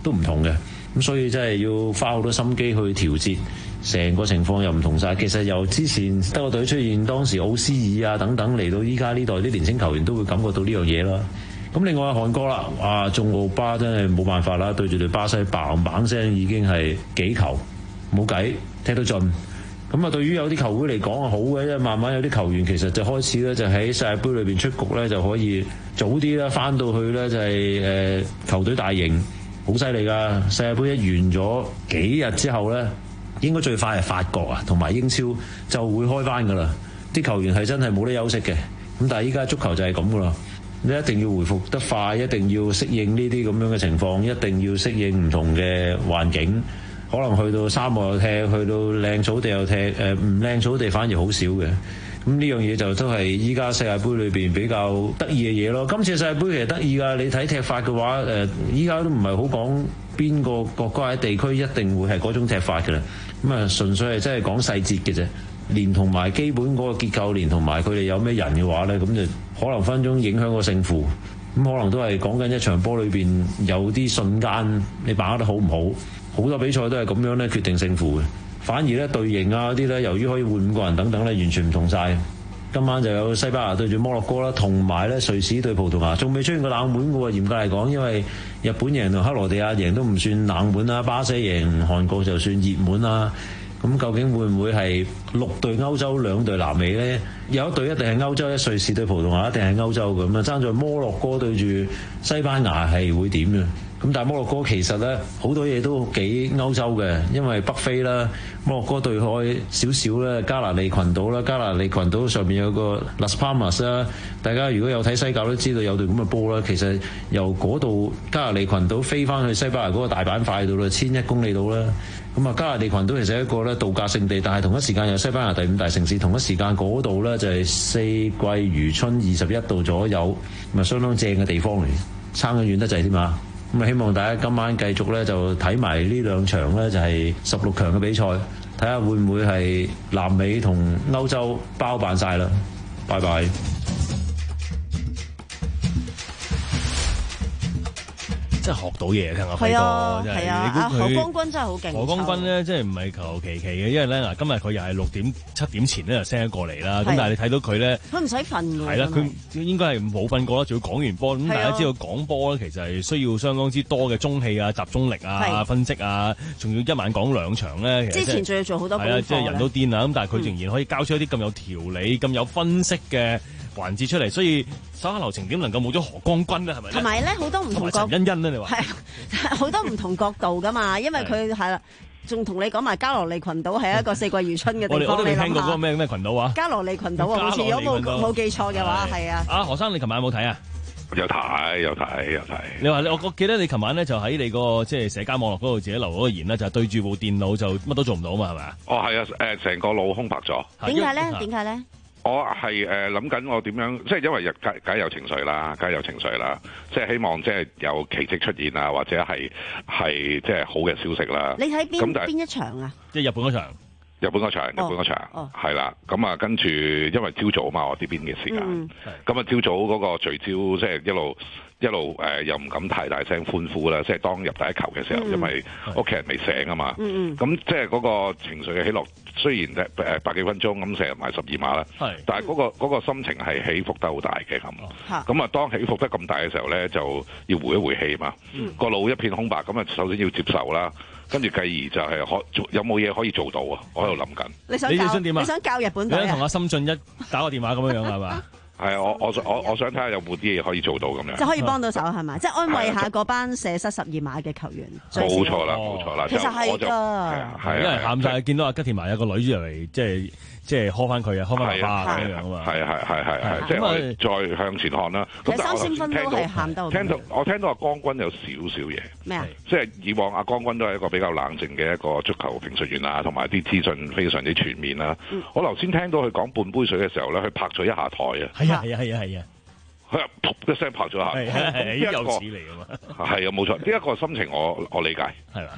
都唔同嘅。咁所以真係要花好多心機去調節，成個情況又唔同晒。其實由之前德國隊出現當時奧斯爾啊等等嚟到依家呢代啲年輕球員都會感覺到呢樣嘢啦。咁另外韓國啦，啊中奧巴真係冇辦法啦，對住對巴西嘭嘭聲已經係幾球冇計，踢得盡。咁啊，對於有啲球會嚟講係好嘅，因為慢慢有啲球員其實就開始咧就喺世界盃裏邊出局咧就可以早啲啦，翻到去咧就係、是、誒、呃、球隊大型。好犀利㗎！世界盃一完咗幾日之後呢，應該最快係法國啊，同埋英超就會開翻㗎啦。啲球員係真係冇得休息嘅。咁但係依家足球就係咁㗎啦，你一定要回復得快，一定要適應呢啲咁樣嘅情況，一定要適應唔同嘅環境。可能去到沙漠又踢，去到靚草地又踢，誒唔靚草地反而好少嘅。咁呢樣嘢就都係依家世界盃裏邊比較得意嘅嘢咯。今次世界盃其實得意㗎，你睇踢法嘅話，誒依家都唔係好講邊個國家喺地區一定會係嗰種踢法㗎啦。咁啊，純粹係真係講細節嘅啫，連同埋基本嗰個結構，連同埋佢哋有咩人嘅話咧，咁就可能分鐘影響個勝負。咁可能都係講緊一場波裏邊有啲瞬間，你把握得好唔好？好多比賽都係咁樣咧決定勝負嘅。反而咧隊形啊嗰啲咧，由於可以換五個人等等咧，完全唔同晒。今晚就有西班牙對住摩洛哥啦，同埋咧瑞士對葡萄牙，仲未出現過冷門嘅喎。嚴格嚟講，因為日本贏同克羅地亞贏都唔算冷門啦，巴西贏韓國就算熱門啦。咁究竟會唔會係六隊歐洲兩隊南美呢？有一隊一定係歐洲，一瑞士對葡萄牙一定係歐洲咁啊！爭在摩洛哥對住西班牙係會點嘅？咁但係摩洛哥其實咧好多嘢都幾歐洲嘅，因為北非啦，摩洛哥對開少少咧，加那利群島啦，加那利群島上面有個 Las Palmas 啦，大家如果有睇西甲都知道有隊咁嘅波啦。其實由嗰度加那利群島飛翻去西班牙嗰個大板塊度啦，千一公里度啦。咁啊，加那利群島其實係一個咧度假勝地，但係同一時間有西班牙第五大城市，同一時間嗰度咧就係四季如春，二十一度左右，咁啊相當正嘅地方嚟，差得遠得滯添嘛。咁啊，希望大家今晚繼續咧就睇埋呢兩場咧，就係十六強嘅比賽，睇下會唔會係南美同歐洲包辦晒啦。拜拜。 真係學到嘢，聽阿輝哥，真係。 係啊，阿何光君真係好勁。 何光君咧，真係唔係求其其嘅，因為咧嗱，今日佢又係六點七點前咧就 send 過嚟啦。咁但係你睇到佢咧， 佢唔使瞓㗎。 係啦，佢應該係冇瞓過啦，仲要講完波。咁大家知道講波咧，其實係需要相當之多嘅中氣啊、集中力啊、分析啊，仲要一晚講兩場咧。 之前仲要做好多功課。係啊， 即係人都癲啦。咁但係佢仍然可以交出一啲咁有條理、咁有分析嘅環節出嚟，所以手下留情點能夠冇咗何光君咧？係咪？ 同埋咧好多唔同角， 陳欣欣咧，你話係好多唔同角度噶嘛？因為佢係啦，仲同你講埋加羅利群島係一個四季如春嘅地方。 我哋我都未聽過嗰個咩咩群島啊？ 加羅利群島啊，好似如果冇冇記錯嘅話，係啊。 阿何生，你琴晚有冇睇啊？ 有睇有睇有睇。 你話我我記得你琴晚咧就喺你個即係社交網絡嗰度自己留嗰個言啦，就係對住部電腦就乜都做唔到嘛，係咪啊？ 哦，係啊，誒，成個腦空白咗。 點解咧？點解咧？ 我係誒諗緊我點樣，即係因為日梗梗有情緒啦，梗有情緒啦，即係希望即係有奇蹟出現啊，或者係係即係好嘅消息啦。 你睇邊邊一場啊？ 即係日本嗰場， 日本嗰場，日本嗰場，係啦。咁啊，跟住因為朝早啊嘛，我呢邊嘅時間，咁啊朝早嗰個聚焦即係一路。一路誒、呃、又唔敢太大聲歡呼啦，即係當入第一球嘅時候，嗯、因為屋企人未醒啊嘛。咁、嗯嗯、即係嗰個情緒嘅起落，雖然誒誒百幾分鐘咁成日買十二碼啦，但係嗰、嗰個嗰個心情係起伏得好大嘅咁。咁啊，當起伏得咁大嘅時候咧，就要回一回氣嘛。個、嗯、腦一片空白，咁啊首先要接受啦，跟住繼而就係可有冇嘢可以做到啊？我喺度諗緊。 你想教你想教日本隊啊？ 你想同阿森進一打個電話咁樣樣係嘛？ 係啊，我我我我想睇下有冇啲嘢可以做到咁樣， 即係可以幫到手係咪？即係安慰下嗰班射失十二碼嘅球員。 冇錯啦，冇錯啦。 其實係㗎， 係因為喊晒，見到阿吉田麻有個女嚟嚟，即係即係呵翻佢啊，呵翻爸爸咁樣啊嘛。係係係係係，即係我再向前看啦。 其實三先分都係喊到。 聽到我聽到阿江軍有少少嘢咩啊？ 即係以往阿江軍都係一個比較冷靜嘅一個足球評述員啊，同埋啲資訊非常之全面啦。我頭先聽到佢講半杯水嘅時候咧，佢拍咗一下台啊。 係啊係啊係啊係啊！ 佢又噗一聲拍咗下， 係係係有似嚟㗎嘛。 係啊，冇錯，呢一個心情我我理解， 係嘛？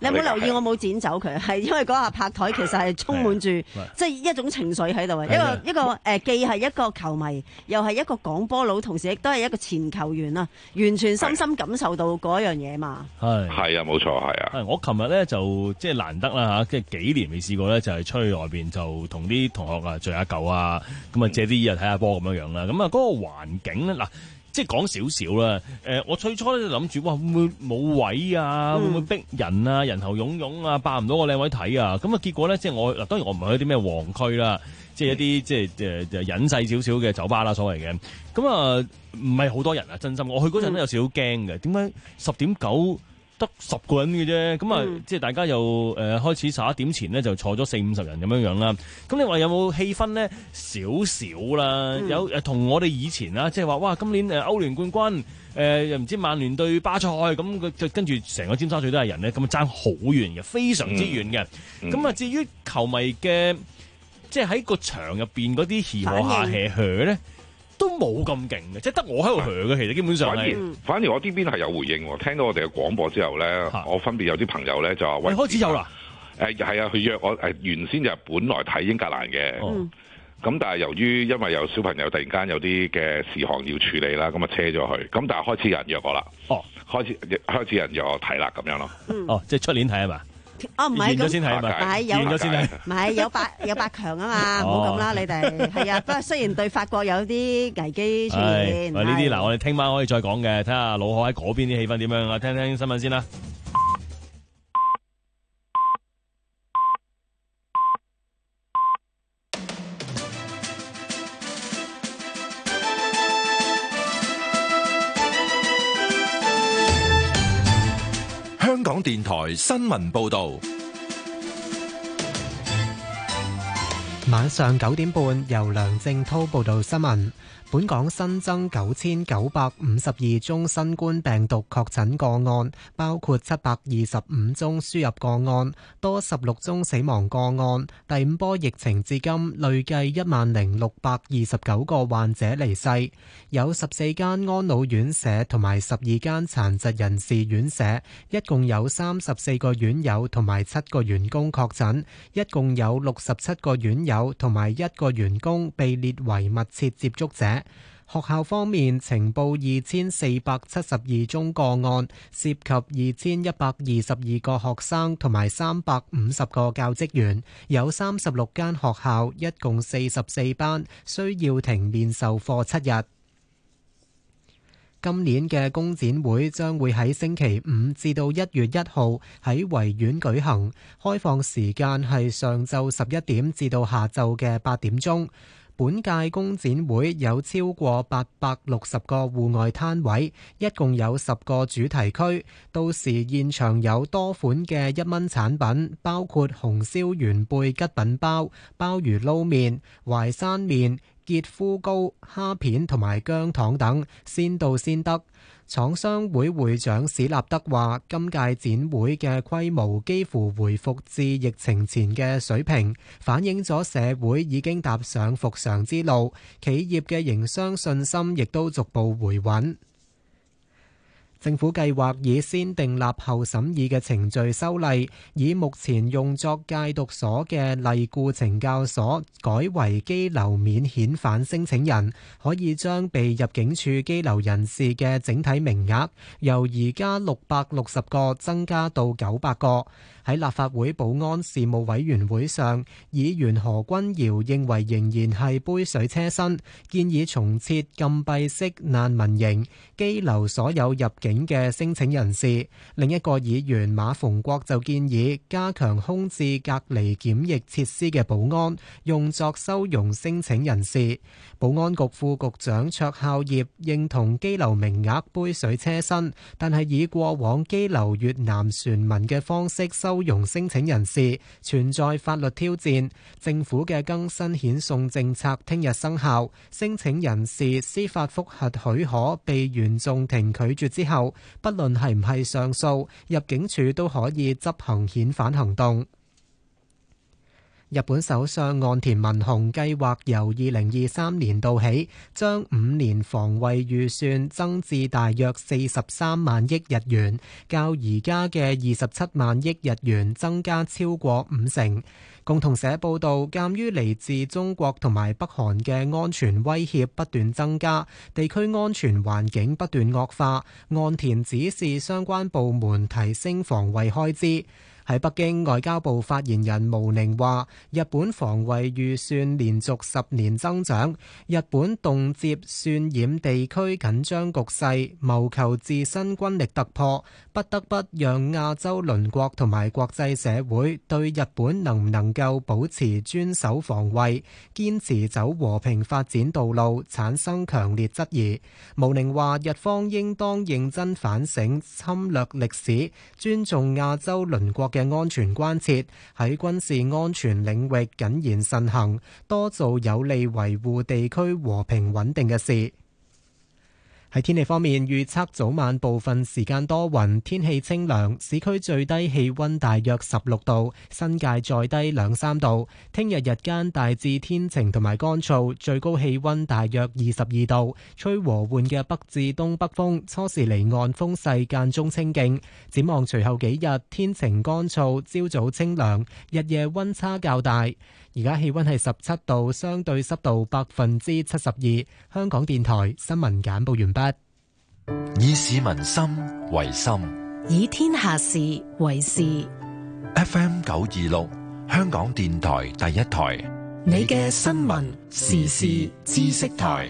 你有冇留意我冇剪走佢？係因為嗰下拍台其實係充滿住即係一種情緒喺度啊！一個一個誒，既係一個球迷，又係一個講波佬，同時亦都係一個前球員啊！完全深深感受到嗰樣嘢嘛。係係啊，冇錯係啊。 我琴日咧就即係難得啦嚇，即係幾年未試過咧，就係出去外邊就同啲同學啊聚下舊啊，咁啊借啲嘢睇下波咁樣樣啦。咁啊嗰個環境咧嗱。即係講少少啦，誒、呃，我最初咧就諗住，哇，會唔會冇位啊？會唔會逼人啊？人頭湧湧啊，霸唔到個靚位睇啊？咁啊，結果咧，即係我嗱，當然我唔係去啲咩黃區啦，即係一啲即係誒誒隱世少少嘅酒吧啦，所謂嘅。咁啊，唔係好多人啊，真心。我去嗰陣咧有少少驚嘅，點解十點九得十個人嘅啫？咁啊，即係大家又誒、呃、開始十一點前咧就坐咗四五十人咁樣樣啦。咁你話有冇氣氛咧？少少啦，嗯、有誒同我哋以前啦，即係話哇，今年誒歐聯冠軍誒又唔知曼聯對巴塞咁，佢就跟住成個尖沙咀都係人咧，咁啊爭好遠嘅，非常之遠嘅。咁、嗯、啊，至於球迷嘅即係喺個場入邊嗰啲協和下協和咧。都冇咁勁嘅，即係得我喺度噓嘅，其實基本上係。 反而我呢邊係有回應喎，聽到我哋嘅廣播之後咧，我分別有啲朋友咧就話：喂， 開始有啦。 誒係啊，佢約我誒原先就係本來睇英格蘭嘅，咁、嗯、但係由於因為有小朋友突然間有啲嘅事項要處理啦，咁啊車咗佢，咁但係開始有人約我啦。哦，開始開始有人約我睇啦，咁樣咯。哦， 即係出年睇係嘛？ 哦，唔係咁， 先睇， 唔係有，唔係有八有八強啊嘛，唔好咁啦，你哋係啊。不過雖然對法國有啲危機出現， 喂，呢啲嗱，我哋聽晚可以再講嘅，睇下老何喺嗰邊啲氣氛點樣啊？聽聽新聞先啦。 香港電台新聞報道， 晚上九點半由梁正濤報道新聞。本港新增九千九百五十二宗新冠病毒確診個案，包括七百二十五宗輸入個案，多十六宗死亡個案。第五波疫情至今累計一萬零六百二十九個患者離世，有十四間安老院舍同埋十二間殘疾人士院舍，一共有三十四個院友同埋七個員工確診，一共有六十七個院友同埋一個員工被列為密切接觸者。學校方面，呈報二千四百七十二宗個案，涉及二千一百二十二個學生同埋三百五十個教職員，有三十六間學校，一共四十四班需要停面授課七日。今年嘅工展會將會喺星期五至到一月一號喺維園舉行，開放時間係上晝十一點至到下晝嘅八點鐘。本屆工展會有超過八百六十個戶外攤位，一共有十個主題區。到時現場有多款嘅一蚊產品，包括紅燒元貝吉品包、鮑魚撈麵、淮山麵、潔膚膏、蝦片同埋薑糖等，先到先得。廠商會會長史立德話：今屆展會嘅規模幾乎回復至疫情前嘅水平，反映咗社會已經踏上復常之路，企業嘅營商信心亦都逐步回穩。政府計劃以先訂立後審議嘅程序修例，以目前用作戒毒所嘅勵顧懲教所改為羈留免遣返申請人，可以將被入境處羈留人士嘅整體名額由而家六百六十個增加到九百個。喺立法會保安事務委員會上，議員何君堯認為仍然係杯水車薪，建議重設禁閉式難民營，羈留所有入境嘅申請人士。另一個議員馬逢國就建議加強空置隔離檢疫設施嘅保安，用作收容申請人士。保安局副局長卓孝業認同羈留名額杯水車薪，但係以過往羈留越南船民嘅方式收容申請人士，存在法律挑戰。政府嘅更新遣送政策聽日生效，申請人士司法覆核許可被原訟庭拒絕之後，不論係唔係上訴，入境處都可以執行遣返行動。 日本首相岸田文雄計劃由二零二三年度起，將五年防衛預算增至大約四十三萬億日元，較而家嘅二十七萬億日元增加超過五成。共同社報道，鑑於嚟自中國同埋北韓嘅安全威脅不斷增加，地區安全環境不斷惡化，岸田指示相關部門提升防衛開支。喺北京，外交部發言人毛寧話，日本防衛預算連續十年增長，日本動輒渲染地區緊張局勢，謀求自身軍力突破，不得不讓亞洲鄰國同埋國際社會對日本能唔能夠保持專守防衛、堅持走和平發展道路產生強烈質疑。毛寧話，日方應當認真反省侵略歷史，尊重亞洲鄰國嘅安全關切，喺軍事安全領域謹言慎行，多做有利維護地區和平穩定嘅事。喺天氣方面，預測早晚部分時間多雲，天氣清涼，市區最低氣溫大約十六度，新界再低兩三度。聽日日間大致天晴同埋乾燥，最高氣溫大約二十二度，吹和緩嘅北至東北風，初時離岸風勢間中清勁。展望隨後幾日天晴乾燥，朝早清涼，日夜溫差較大。而家氣溫係十七度，相對濕度百分之七十二。香港電台新聞簡報完畢。 以市民心為心， 以天下事為事。 F M 九二六，香港電台第一台， 你嘅新聞時事知識台。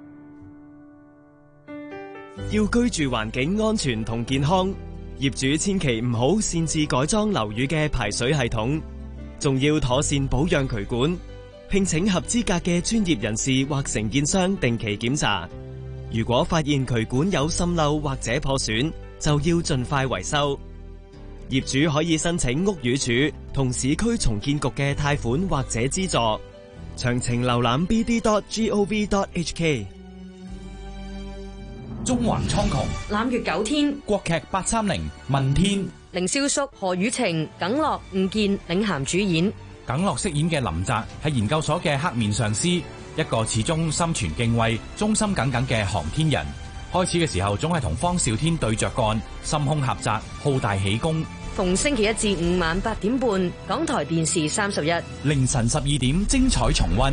要居住環境安全同健康，業主千祈唔好擅自改裝樓宇嘅排水系統。仲要妥善保養渠管，聘請合資格嘅專業人士或承建商定期檢查。如果發現渠管有滲漏或者破損，就要盡快維修。業主可以申請屋宇署同市區重建局嘅貸款或者資助。詳情瀏覽 b d dot gov dot h k。 中環蒼穹， 攬月九天， 國劇八三零問天。 凌瀟肅、何雨晴、耿樂、吳健領銜主演。 耿樂飾演嘅林澤係研究所嘅黑面上司，一個始終心存敬畏、忠心耿耿嘅航天人。開始嘅時候總係同方少天對着幹，心胸狹窄，好大喜功。 逢星期一至五晚八點半，港台電視三十一， 凌晨十二點精彩重溫。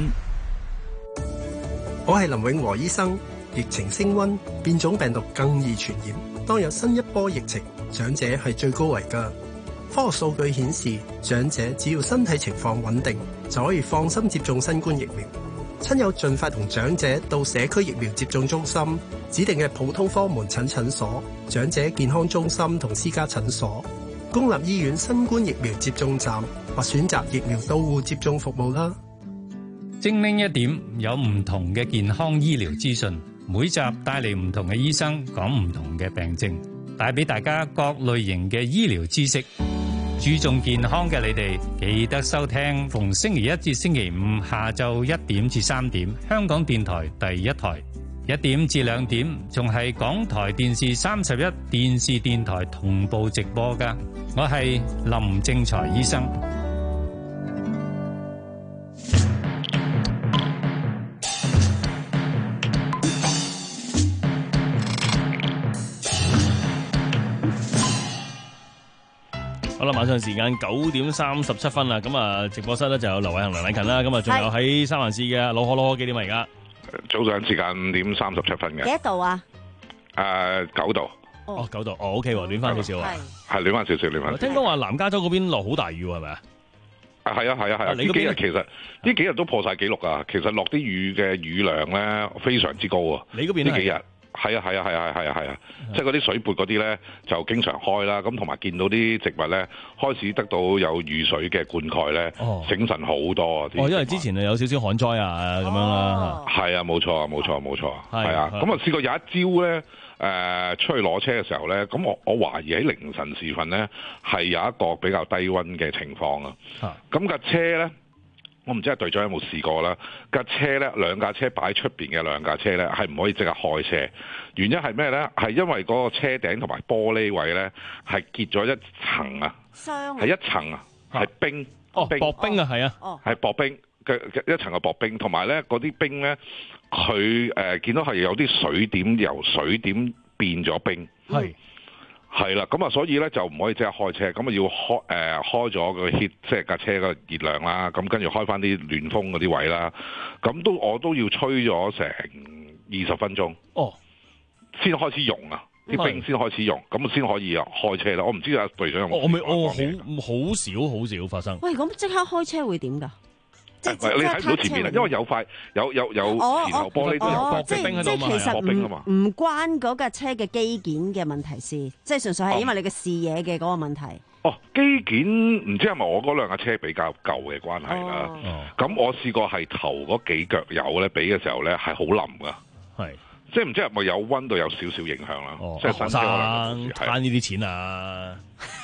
我係林永和醫生。疫情升溫，變種病毒更易傳染。當有新一波疫情，長者係最高危㗎。科學數據顯示，長者只要身體情況穩定，就可以放心接種新冠疫苗。親友盡快同長者到社區疫苗接種中心、指定嘅普通科門診診所、長者健康中心同私家診所、公立醫院新冠疫苗接種站或選擇疫苗到戶接種服務啦。 精靈一點，有唔同嘅健康醫療資訊。每集帶嚟唔同嘅醫生講唔同嘅病症，帶俾大家各類型嘅醫療知識。注重健康嘅你哋，記得收聽逢星期一至星期五下晝一點至三點，香港電台第一台；一點至兩點，仲係港台電視三十一電視電台同步直播㗎。我係林正財醫生。 好啦，晚上時間九點三十七分啦，咁啊，直播室咧就有劉偉恒、梁禮勤啦，咁啊，仲有喺三藩市嘅老可攞幾點啊？而家早上時間五點三十七分嘅。 幾多度啊？ 誒，九度。 哦，九度，哦 ，OK 喎，暖翻少少啊。 係暖翻少少，暖翻。 聽講話南加州嗰邊落好大雨喎，係咪啊？ 啊，係啊，係啊，係啊！呢幾日其實呢幾日都破晒紀錄啊！其實落啲雨嘅雨量咧非常之高啊！ 你嗰邊呢幾日？ 係啊，係啊，係啊，係啊，係啊！即係嗰啲水撥嗰啲咧就經常開啦，咁同埋見到啲植物咧開始得到有雨水嘅灌溉咧， 哦、 醒神好多啊！ 哦，因為之前有少少旱災啊咁樣啦。 係啊，冇錯啊，冇錯，冇錯。係啊，咁啊試過有一朝咧，誒、呃、出去攞車嘅時候咧，咁我我懷疑喺凌晨時分咧係有一個比較低溫嘅情況啊。咁架車咧。我唔知係隊長有冇試過啦，架車咧兩架車擺出邊嘅兩架車咧係唔可以即刻開車，原因係咩咧？係因為嗰個車頂同埋玻璃位咧係結咗一層啊，係一層啊， 係冰。 哦，薄冰啊，係啊， 係薄冰嘅一層嘅薄冰，同埋咧嗰啲冰咧，佢誒、呃、見到係有啲水點由水點變咗冰， 係係啦，咁啊所以咧就唔可以即刻開車，咁啊要開誒、呃、開咗個 heat 即係架車嘅熱量啦，咁跟住開翻啲暖風嗰啲位啦，咁都我都要吹咗成二十分鐘， 哦， 先開始溶啊！啲冰先開始用，咁先可以開車啦。我唔知阿隊長有冇？ 我未，我好好少好少發生。 喂，咁即刻開車會點㗎？即係你睇唔到前面啊，因為有塊有有有前後玻璃都有薄冰喺度嘛，係薄冰啊嘛。 唔關嗰架車嘅機件嘅問題事，即係純粹係因為你嘅視野嘅嗰個問題。 哦，機件唔知係咪我嗰兩架車比較舊嘅關係啦。咁我試過係頭嗰幾腳油咧，俾嘅時候咧係好腍㗎。 係。 即係唔知係咪有溫度有少少影響啦？ 哦， 即係新車可能慳呢啲錢啊！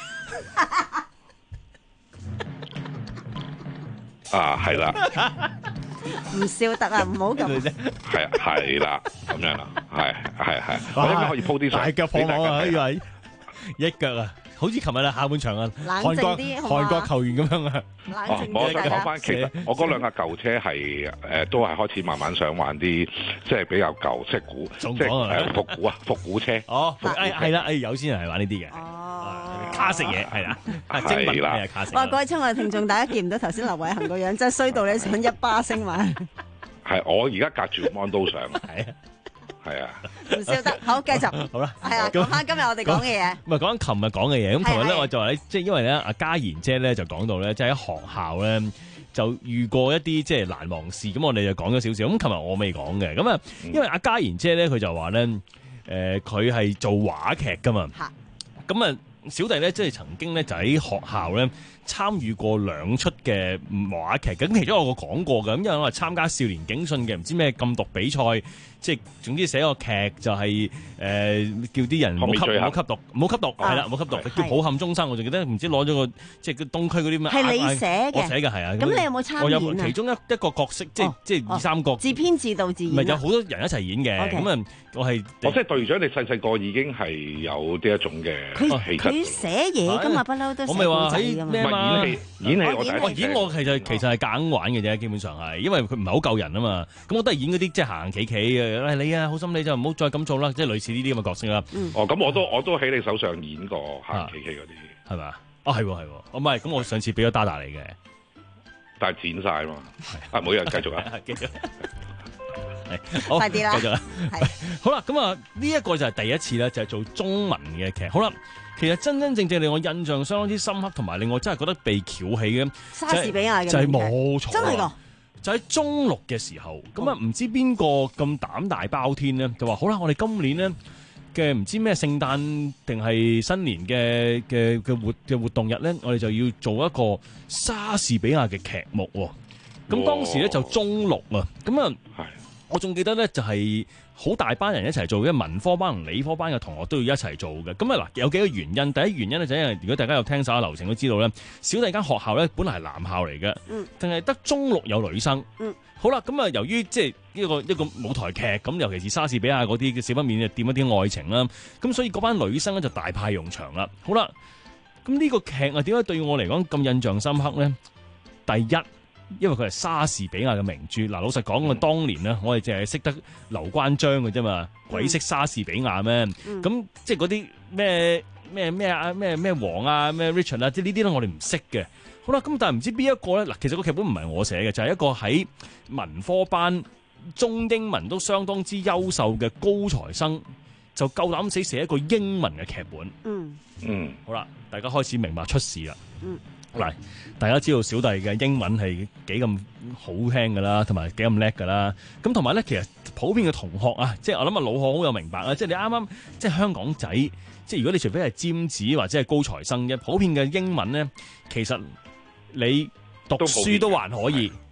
啊，係啦， 唔笑得啊，唔好咁。 係係啦，咁樣啦，係係係，我應該可以鋪啲大腳破網啊！以為一腳啊！好似琴日啊，下半場啊，韓國韓國球員咁樣啊。 哦，我想講翻，其實我嗰兩架舊車係誒、呃、都係開始慢慢想玩啲即係比較舊，即係古，即係誒復古啊，復古車。 哦，誒係啦，誒有錢人係玩呢啲嘅。哦，卡式嘢係啦，係啦，卡式。 哇！各位親愛嘅聽眾，大家見唔到頭先劉偉恒個樣，真係衰到你想一巴升埋。 係，我而家隔住個 mon 都想。係啊。係啊， 唔笑得，好繼續， 好啦， 係啊，講翻今日我哋講嘅嘢， 唔係講緊琴日講嘅嘢。咁琴日咧，我就話咧，即係因為咧，阿嘉賢姐咧就講到咧，即係喺學校咧就遇過一啲即係難忘事。咁我哋就講咗少少。咁琴日我未講嘅，咁啊，因為阿嘉賢姐咧，佢就話咧，誒、呃，佢係做話劇噶嘛，咁啊，小弟咧即係曾經咧就喺學校咧參與過兩出嘅話劇。咁其中有個講過嘅，咁因為我係參加少年警訊嘅，唔知咩禁毒比賽。即係總之寫個劇就係、是、誒、呃、叫啲人唔好吸唔好吸毒，唔好吸毒係啦，唔好吸毒，叫抱憾終生。我仲記得唔知攞咗個即係東區嗰啲咩？ 係你寫嘅， 我寫嘅係啊。 咁你有冇參演？ 我有其中一一個角色，即係、哦、即係二三個、哦、自編自導自演。 唔係有好多人一齊演嘅。咁、okay. 啊，我係我即係隊長，你細細個已經係有呢一種嘅氣質。 佢寫嘢㗎嘛，不嬲都寫故仔㗎嘛。 唔係演戲，演戲我我演我其實其實係夾硬玩嘅啫，基本上係因為佢唔係好夠人啊嘛。咁我都係演嗰啲即係行行企企嘅。你啊，好心。你就唔好再咁做啦，即係類似呢啲咁嘅角色啦。 嗯、哦，咁我都我都喺你手上演過行企企嗰啲， 係咪啊？哦，係喎，係喎。哦，唔係，咁我上次俾咗 Dada 你嘅， 但係剪晒嘛。啊，每人繼續啊， 繼續。好， 快啲啦， 繼續啦。好啦，咁啊，呢一個就係第一次啦，就係、是、做中文嘅劇。好啦，其實真真正正令我印象相當之深刻，同埋令我真係覺得被翹起嘅， 莎士比亞嘅就係冇錯， 真係㗎。 就喺中六嘅時候，咁啊唔知邊個咁膽大包天咧，就話好啦，我哋今年咧嘅唔知咩聖誕定係新年嘅嘅嘅活嘅活動日咧，我哋就要做一個莎士比亞嘅劇目喎。咁當時咧就中六啊，咁啊，我仲記得咧就係好大班人一齊做，因為文科班同理科班嘅同學都要一齊做嘅。咁啊嗱，有幾個原因。第一原因咧就係因為如果大家有聽晒流程都知道咧，小弟間學校咧本來係男校嚟嘅，嗯，但係得中六有女生，嗯，好啦，咁啊由於即係呢個一個舞台劇，咁尤其是莎士比亞嗰啲嘅少不免就掂一啲愛情啦，咁所以嗰班女生咧就大派用場啦。好啦，咁呢個劇啊點解對我嚟講咁印象深刻咧？第一，因為佢係莎士比亞嘅名著。嗱，老實講，我當年咧，我哋淨係識得劉關張嘅啫嘛，鬼識莎士比亞咩？咁、嗯、即係嗰啲咩咩咩啊咩咩王啊咩 Richard 啊，即係呢啲咧我哋唔識嘅。好啦，咁但係唔知邊一個咧？嗱，其實個劇本唔係我寫嘅，就係、是、一個喺文科班中英文都相當之優秀嘅高材生，就夠膽死寫一個英文嘅劇本。嗯嗯，好啦，大家開始明白出事啦。嗯。嗱，大家知道小弟嘅英文係幾咁好聽㗎啦，同埋幾咁叻㗎啦。咁同埋咧，其實普遍嘅同學啊，即係我諗啊，老學好有明白啊。即係你啱啱即係香港仔，即係如果你除非係尖子或者係高材生嘅，普遍嘅英文咧，其實你讀書都還可以，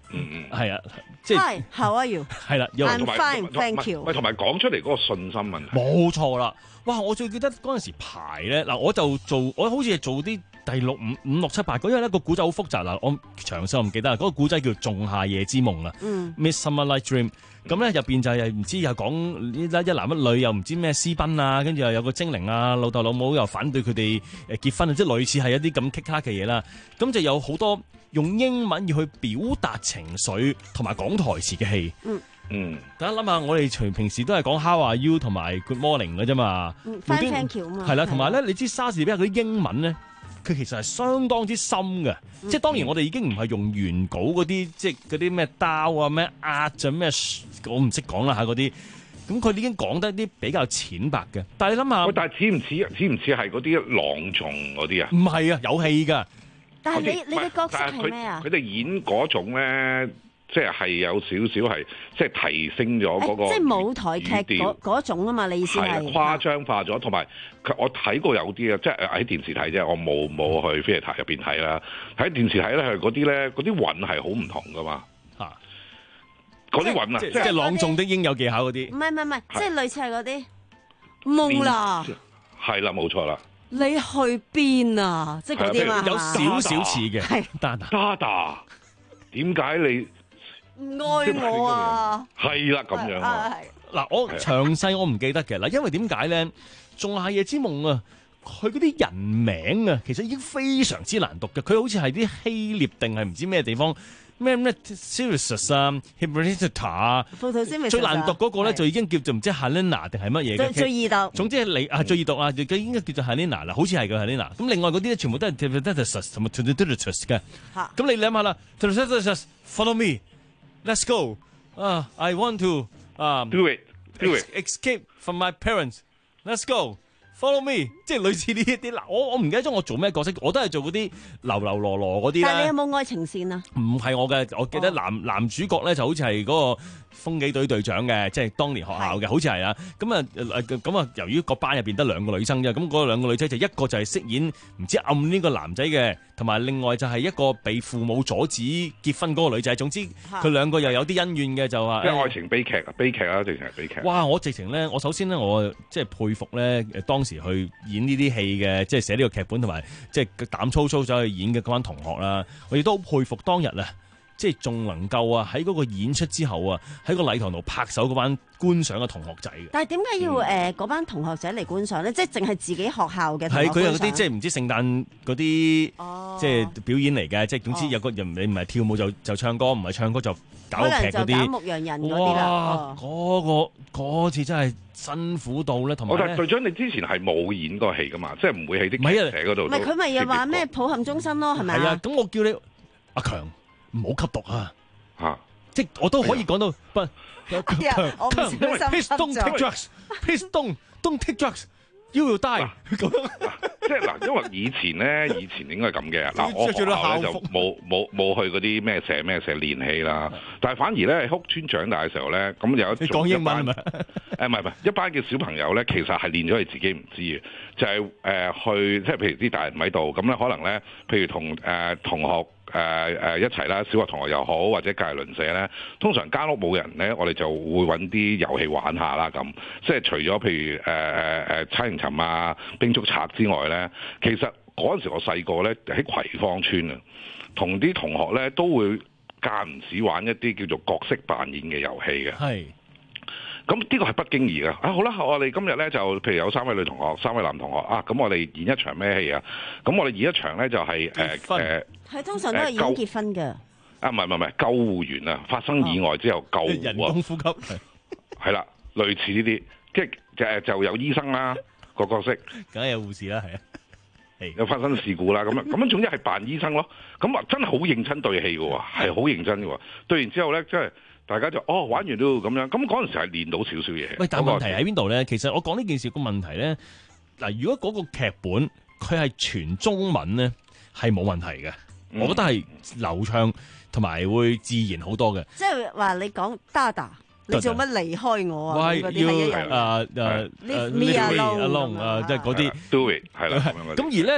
嗯嗯， 係啊，即係 Hi, how are you？ 係啦，又 I'm 同埋 fine, thank you。 喂，同埋講出嚟嗰個信心問題。 冇錯啦！哇，我最記得嗰陣時排咧，嗱，我就做，我好似係做啲第六五五六七八個，因為咧個古仔好複雜啦，我詳細我唔記得啦。嗰、那個古仔叫《仲夏夜之夢》啊， 嗯 Midsummer Night Dream。咁咧入邊就係唔知又講一一男一女又唔知咩私奔啊，跟住又有個精靈啊，老豆老母又反對佢哋誒結婚啊，即係類似係一啲咁棘卡嘅嘢啦。咁就有好多用英文要去表達情緒同埋講台詞嘅戲。 嗯嗯， 大家諗下，我哋除平時都係講 How are you 同埋 Good morning 嘅啫嘛。 嗯 Fine thank you 嘛。 係啦，同埋咧，你知莎士比亞嗰啲英文咧，佢其實係相當之深嘅。 嗯、 即係當然我哋已經唔係用原稿嗰啲，即係嗰啲咩刀啊、咩壓就咩，我唔識講啦嚇嗰啲。咁佢已經講得啲比較淺白嘅。但係你諗下， 但係似唔似似唔似係嗰啲朗誦嗰啲啊？ 唔係啊，有戲㗎。 但係你你嘅角色係咩啊？ 佢哋演嗰種咧，即係係有少少係即係提升咗嗰個、 欸，即係舞台劇嗰嗰種啊嘛？你意思係誇張化咗，同埋我睇過有啲啊，即係喺電視睇啫，我冇冇去 theatre 入邊睇啦。喺電視睇咧，係嗰啲咧，嗰啲韻係好唔同噶嘛嚇。嗰啲韻啊， 即係朗誦的應有技巧嗰啲。 唔係唔係唔係，即係類似係嗰啲夢啦。係啦，冇錯啦。 你去邊啊？即係嗰啲嘛， 有少少似嘅。係 Dada， 點解你唔愛我啊？ 係啦，咁樣啊。 嗱，我詳細我唔記得嘅嗱，因為點解咧？仲夏夜之夢啊，佢嗰啲人名啊，其實已經非常之難讀嘅。佢好似係啲希臘定係唔知咩地方咩咩 Sirius 啊 Hippolyta 啊，最難讀嗰個咧就已經叫做唔知 Helena 定係乜嘢嘅。 最最易讀。總之係你啊最易讀啊，佢應該叫做 Helena 啦，好似係嘅 Helena。咁另外嗰啲咧全部都係 Hippolytus 同埋 Tudoritus 嘅。嚇！咁你諗下啦 Tudoritus follow me，let's go 啊、uh, ，I want to 啊、um, do it do it escape from my parents，let's go。Follow me， 即係類似呢一啲嗱，我我唔記得咗我做咩角色，我都係做嗰啲流流羅羅嗰啲。 但係你有冇愛情線啊？ 唔係我嘅，我記得男、oh. 男主角咧就好似係嗰個風紀隊隊長嘅，即係當年學校嘅，好似係啊。咁啊咁啊，由於個班入邊得兩個女生啫，咁嗰兩個女仔就一個就係飾演唔知暗呢個男仔嘅，同埋另外就係一個被父母阻止結婚嗰個女仔。總之佢兩個又有啲恩怨嘅，就話。 即係愛情悲劇啊！悲劇啊，直情係悲劇。 哇！我直情咧，我首先咧，我即係佩服咧，當時去演呢啲戲嘅，即係寫呢個劇本同埋即係膽粗粗走去演嘅嗰班同學啦，我亦都好佩服當日啊，即係仲能夠啊喺嗰個演出之後啊，喺個禮堂度拍手嗰班觀賞嘅同學仔嘅。 但係點解要誒嗰、嗯、班同學仔嚟觀賞咧？即係淨係自己學校嘅同學觀賞。 係佢有啲即係唔知聖誕嗰啲，哦、即係表演嚟嘅，即係總之有個人你唔係跳舞就就唱歌，唔係唱歌就搞劇嗰啲。可能就搞牧羊人嗰啲啦。哇！嗰、哦嗰個次真係辛苦到咧，同埋咧。 隊長，你之前係冇演過戲噶嘛？即係唔會喺啲劇社嗰度。 唔係佢咪又話咩抱憾終身咯？係咪啊？ 係啊，咁我叫你阿強唔好吸毒啊！ 嚇， 即我都可以講到不。 強強，因為 please don't take drugs，please don't don't take drugs，you will die。咁樣即係嗱，因為以前咧，以前應該係咁嘅。嗱，我學校咧就冇冇冇去嗰啲咩社咩社練戲啦。但係反而咧喺屋村長大嘅時候咧，咁有一講英文係咪？ 誒唔係唔係，一班嘅小朋友咧，其實係練咗佢自己唔知嘅，就係、是、誒、呃、去即係譬如啲大人喺度，咁咧可能咧，譬如同誒、呃、同學誒誒、呃、一齊啦，小學同學又好，或者隔籬鄰舍咧，通常間屋冇人咧，我哋就會揾啲遊戲玩下啦咁。即係除咗譬如誒誒誒猜人尋啊、兵捉賊之外咧，其實嗰陣時我細個咧喺葵芳村啊，同啲同學咧都會間唔時玩一啲叫做角色扮演嘅遊戲嘅。 係。 咁呢個係不經意嘅啊！好啦，我哋今日咧就譬如有三位女同學、三位男同學啊，咁我哋演一場咩戲啊？咁我哋演一場咧就係誒誒， 係通常都係演結婚嘅。 啊，唔係唔係唔係，救護員啊，發生意外之後救護啊， 人工呼吸係係啦，類似呢啲，即係誒就有醫生啦個角色， 梗係有護士啦，係啊， 係有發生事故啦，咁樣咁樣總之係扮醫生咯。咁啊真係好認真對戲嘅喎，係好認真嘅喎。對完之後咧，即係。大家就哦玩完都咁樣，咁嗰陣時係練到少少嘢。 喂，但係問題喺邊度咧？其實我講呢件事個問題咧，嗱，如果嗰個劇本佢係全中文咧，係冇問題嘅、嗯。我覺得係流暢同埋會自然好多嘅。 即係話你講 Dada， 你做乜離開我啊？嗰啲係一樣。 誒誒 Leave me alone 啊，即係嗰啲 do it 係啦。 咁而咧。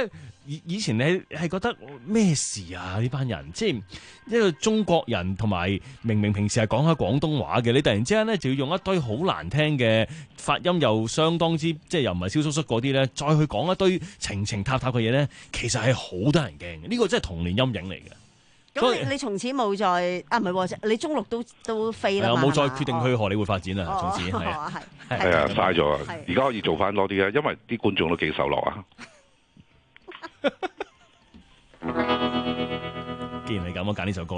以以前你係覺得咩事啊？呢班人即係一個中國人，同埋明明平時係講下廣東話嘅，你突然之間咧就要用一堆好難聽嘅發音，又相當之即係又唔係蕭叔叔嗰啲咧，再去講一堆情情塔塔嘅嘢咧，其實係好得人驚嘅。呢個真係童年陰影嚟嘅。 咁你你從此冇再啊？唔係喎，你中六都都飛啦嘛？ 冇再決定去荷里活發展啦，從此係啊， 係啊，嘥咗啊！而家可以做翻多啲啊，因為啲觀眾都幾受落啊。 既然係咁，我揀呢首歌啦。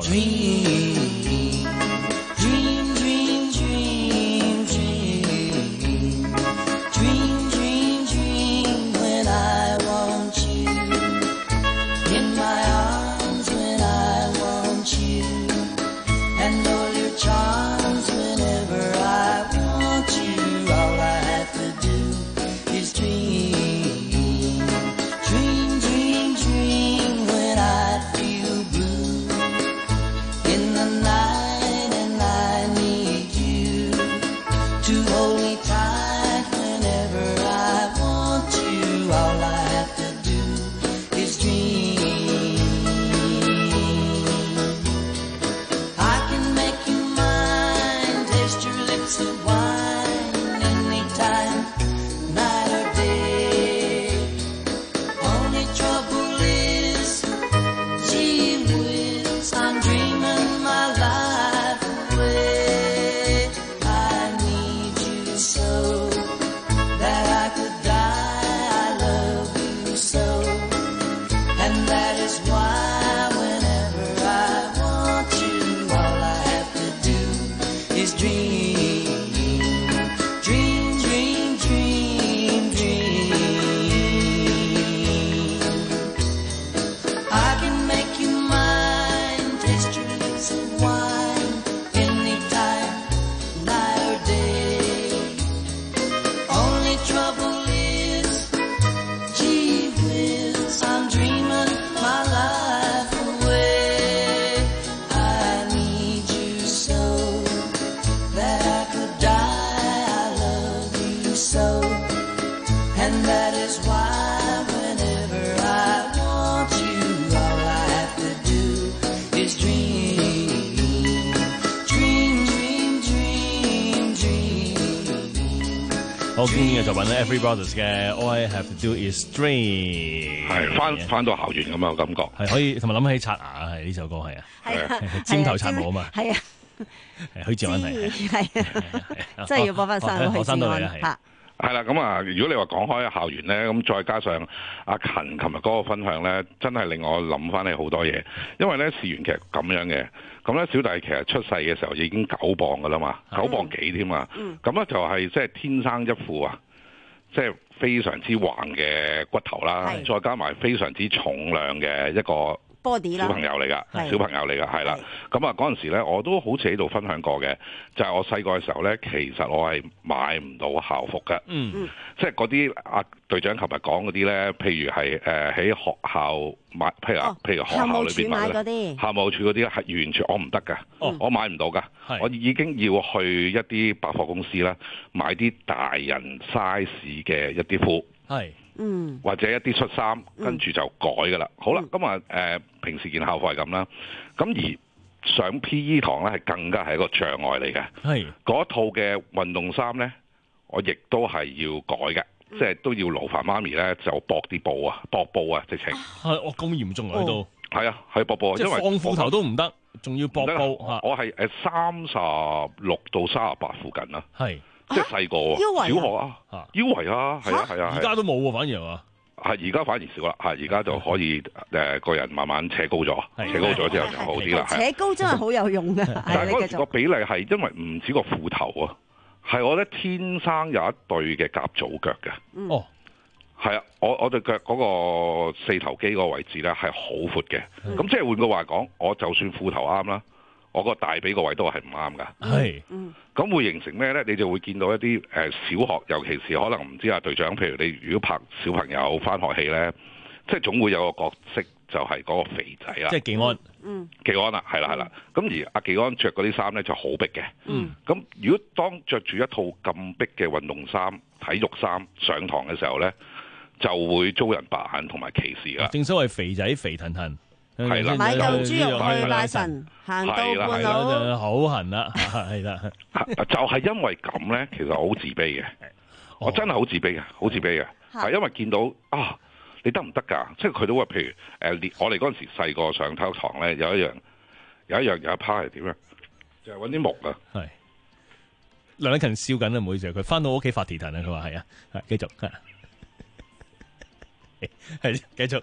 好經典嘅作品咧 ，Every Brothers 嘅 All I Have to Do Is Dream， 係翻翻到校園咁樣嘅感覺， 係可以同埋諗起刷牙係呢首歌係啊，尖頭刷毛啊嘛， 係啊， 許志安係係啊，真係要播翻晒許志安嚇。 係啦，咁啊，如果你話講開校園咧，咁再加上阿勤琴日嗰個分享咧，真係令我諗翻起好多嘢。因為咧事緣其實咁樣嘅，咁咧小弟其實出世嘅時候已經九磅噶啦嘛，九磅幾添啊。咁咧就係即係天生一副啊，即係非常之橫嘅骨頭啦，再加埋非常之重量嘅一個小朋友嚟㗎，小朋友嚟㗎，係啦。咁啊嗰陣時咧，我都好似喺度分享過嘅，就係、是、我細個嘅時候咧，其實我係買唔到校服嘅，嗯，即係嗰啲阿隊長琴日講嗰啲咧，譬如係誒喺學校買，譬如啊，譬如學校裏邊買嗰啲，校務處嗰啲係完全我唔得㗎，哦、我買唔到㗎，我已經要去一啲百貨公司啦，買啲大人 size 嘅一啲褲，係。嗯，或者一啲恤衫，跟住就改噶啦。好啦，咁啊誒，平時件校服係咁啦。咁而上 P E 堂咧，係更加係一個障礙嚟嘅。係嗰套嘅運動衫咧，我亦都係要改嘅，嗯、即係都要勞煩媽咪咧就駁啲布啊，駁布啊，直情係我咁嚴重喺度。 係啊，係駁布啊，因為放褲頭都唔得，仲要駁布。 我係誒三十六到三十八附近啦。係。即係細個，小學啊，腰圍啊，係啊係啊， 而家都冇喎，反而係嘛？ 係而家反而少啦，係而家就可以誒個人慢慢扯高咗，扯高咗之後就好啲啦。 扯高真係好有用嘅。 但係嗰時個比例係因為唔止個褲頭啊，係我覺得天生有一對嘅夾祖腳嘅。哦，係啊，我我對腳嗰個四頭肌嗰個位置咧係好闊嘅。咁即係換句話講，我就算褲頭啱啦。我個大髀個位都係唔啱㗎，係，咁會形成咩咧？你就會見到一啲誒小學，尤其是可能唔知啊隊長，譬如你如果拍小朋友返學戲咧，即係總會有個角色就係嗰個肥仔啦， 即係技安， 嗯，技安啦，係啦係啦，咁而阿技安着嗰啲衫咧就好逼嘅，嗯，咁如果當着住一套咁逼嘅運動衫、體育衫上堂嘅時候咧， 就會遭人白眼同埋歧視㗎。 正所謂肥仔肥騰騰。 係啦， 買嚿豬肉去拜神，行到半路好痕啦，係啦， 就係因為咁咧，其實我好自卑嘅，我真係好自卑嘅，好自卑嘅，係因為見到啊，你得唔得㗎？即係佢都話，譬如誒，我哋嗰陣時細個上體育堂咧，有一樣有一樣有一 part 係點啊？就係揾啲木啊。 係梁禮勤笑緊啊，唔好意思，佢翻到屋企發蹄騰啊，佢話係啊，係繼續係，係繼續。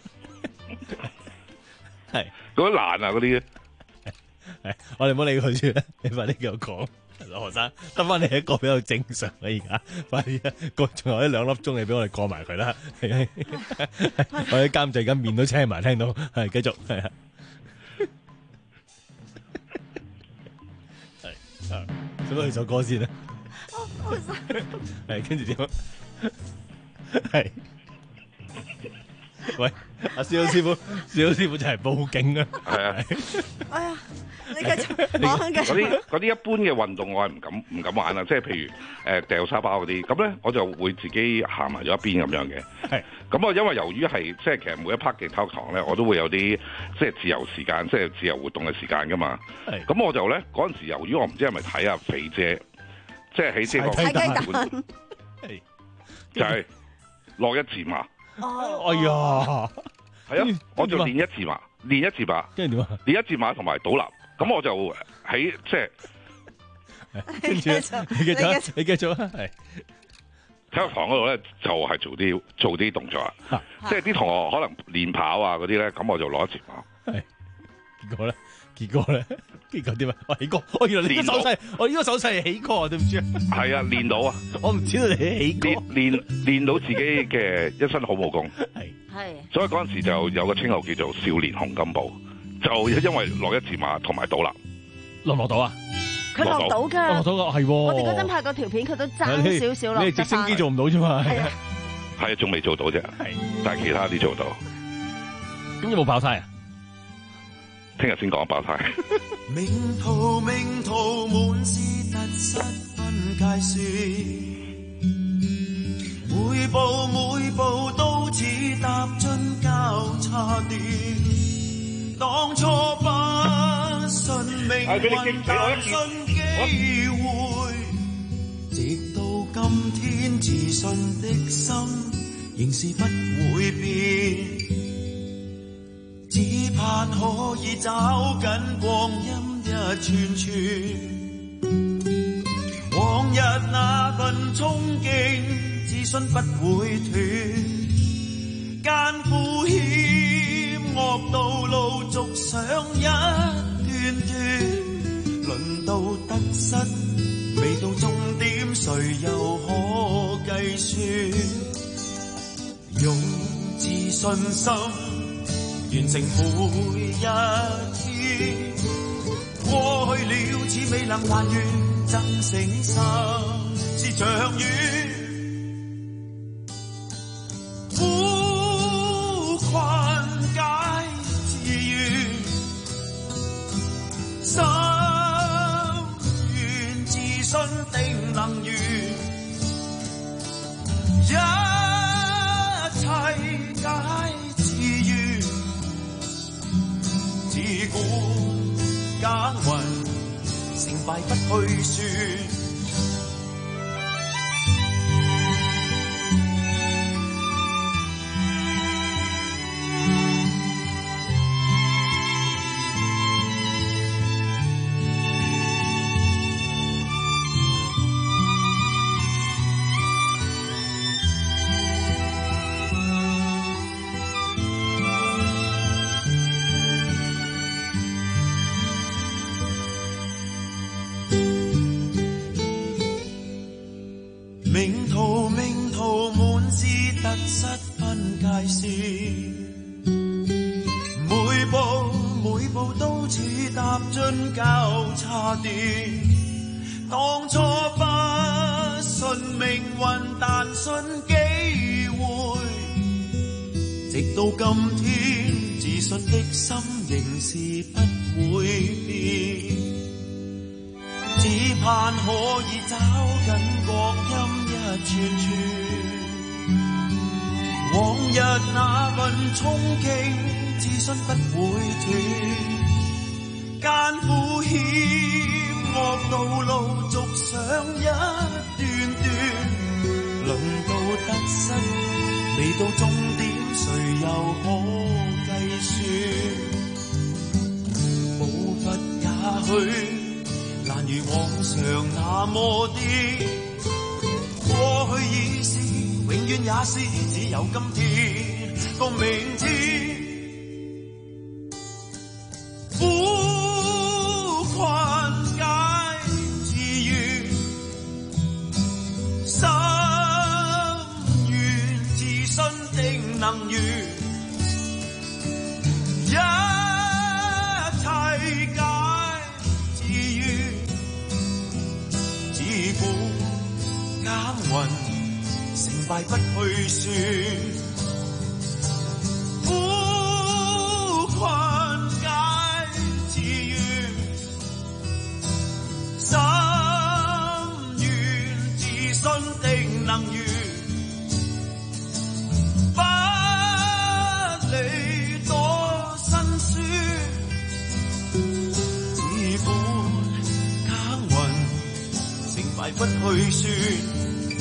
係嗰啲爛啊，嗰啲， 係我哋唔好理佢先啦。你快啲繼續講，何生得翻你一個比較正常啦。而家快啲啊，過仲有一兩粒鐘，你俾我哋過埋佢啦。我啲監製而家面都青埋，聽到係繼續係啊。係啊，做多幾首歌先啦。係跟住點啊？係。喂，阿蕭師傅，蕭師傅就係報警啊！ 係啊！ 哎呀，你繼續講，繼續。 嗰啲嗰啲一般嘅運動我係唔敢唔敢玩啊！即係譬如誒掉沙包嗰啲，咁咧我就會自己行埋咗一邊咁樣嘅。係。咁我因為由於係即係其實每一 part 嘅體育堂咧，我都會有啲即係自由時間，即係自由活動嘅時間噶嘛。係。咁我就咧嗰陣時，由於我唔知係咪睇阿肥姐，即係喺即係踩雞蛋， 係就係落一字馬。 哦， 哎呀， 係啊，我就練一字馬，練一字馬， 跟住點啊？ 練一字馬同埋倒立，咁我就喺即係， 跟住你繼續，你繼續啊，係體育堂嗰度咧，就係做啲做啲動作啊，即係啲同學可能練跑啊嗰啲咧，咁我就攞一字馬， 係結果咧，結果咧，結果點啊？我起歌，我原來你呢個手勢，我呢個手勢係起歌啊，對唔住啊， 係啊，練到啊， 我唔知道你起歌， 練練到自己嘅一身好武功， 係係， 所以嗰陣時就有個稱號叫做少年洪金寶，就因為落一字馬同埋倒立， 落唔落到啊？ 佢落到㗎， 落到㗎，係喎。 我哋嗰陣拍嗰條片，佢都爭少少落。 你係直升機做唔到啫嘛？係啊， 係啊，仲未做到啫，係，但係其他啲做到。 咁有冇爆胎啊？ 聽日先講爆胎。 命途命途滿是突失分界線，每步每步都似踏進交叉點，當初不信命運，但信機會，直到今天自信的心仍是不會變，只盼可以找緊光陰一串串，往日那份憧憬自信不會斷，艱苦險惡道路續上一段段，輪到得失未到終點，誰又可計算？用自信心完成每一天，過去了似未能還原，增誠心是長遠，苦困解自願，心願自信定能完，一切解自願，自古耕耘成敗不去算。命途命途滿是突失分界線，每步每步都似踏進交叉點，當初不信命運，但信機會，直到今天自信的心仍是不會變，只盼可以找緊國音一串串， 往日那份憧憬，自信不會斷。艱苦險惡道路續上一段段。論到得失，未到終點，誰又可計算？步伐也許難如往常那麼啲，過去已是，永遠也是，只有今天個明天。苦困解自願，心願自信定能圓，一切解自願，只管耕耘，成敗不去算。苦困解自願，心願自信定能圓，不理多辛酸，只管耕耘，成敗不去算。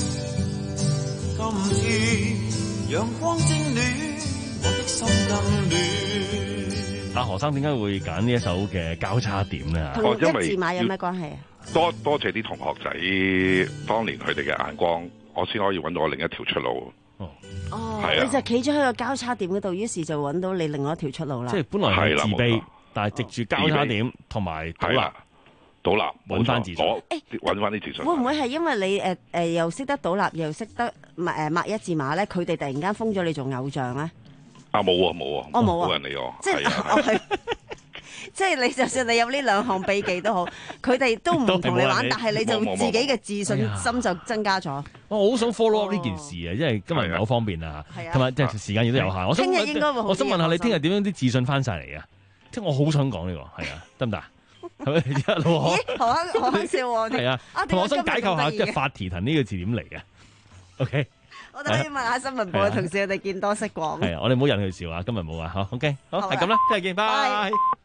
今天陽光正暖，我的心更暖。 阿何生點解會揀呢一首嘅交叉點咧？ 同一字馬有咩關係啊？ 多多謝啲同學仔當年佢哋嘅眼光，我先可以揾到我另一條出路。 哦， 哦， 係啊你就企咗喺個交叉點嗰度，於是就揾到你另外一條出路啦。 即係本來係自係啦冇卑錯， 但係藉住交叉點同埋倒立， 係啦，倒立揾返自信攞揾翻啲自信。 會唔會係因為你誒誒、呃、又識得倒立，又識得誒抹一字馬咧？佢哋突然間封咗你做偶像咧？ 啊冇啊冇啊， 哦冇啊冇人理我。 即係係啊哦係即係你就算你有呢兩項秘技都好，佢哋都唔同你玩，但係你就自己嘅自信心就增加咗。 我好想 follow up 呢件事啊，因為今日唔係好方便啊，同埋即係時間亦都有限。我想聽日應該會好啲我想問下你聽日點樣啲自信翻晒嚟啊？即係我好想講呢個，係啊，得唔得啊？係咪一路咦，何生何生笑喎？ 係啊，同埋我想解構下即係發蹄騰呢個字點嚟嘅？OK。 我哋可以問下新聞部嘅同事，佢哋見多識廣。 係啊，我哋唔好引佢笑啊，今日冇啊，好 OK，好係咁啦，聽日見，拜。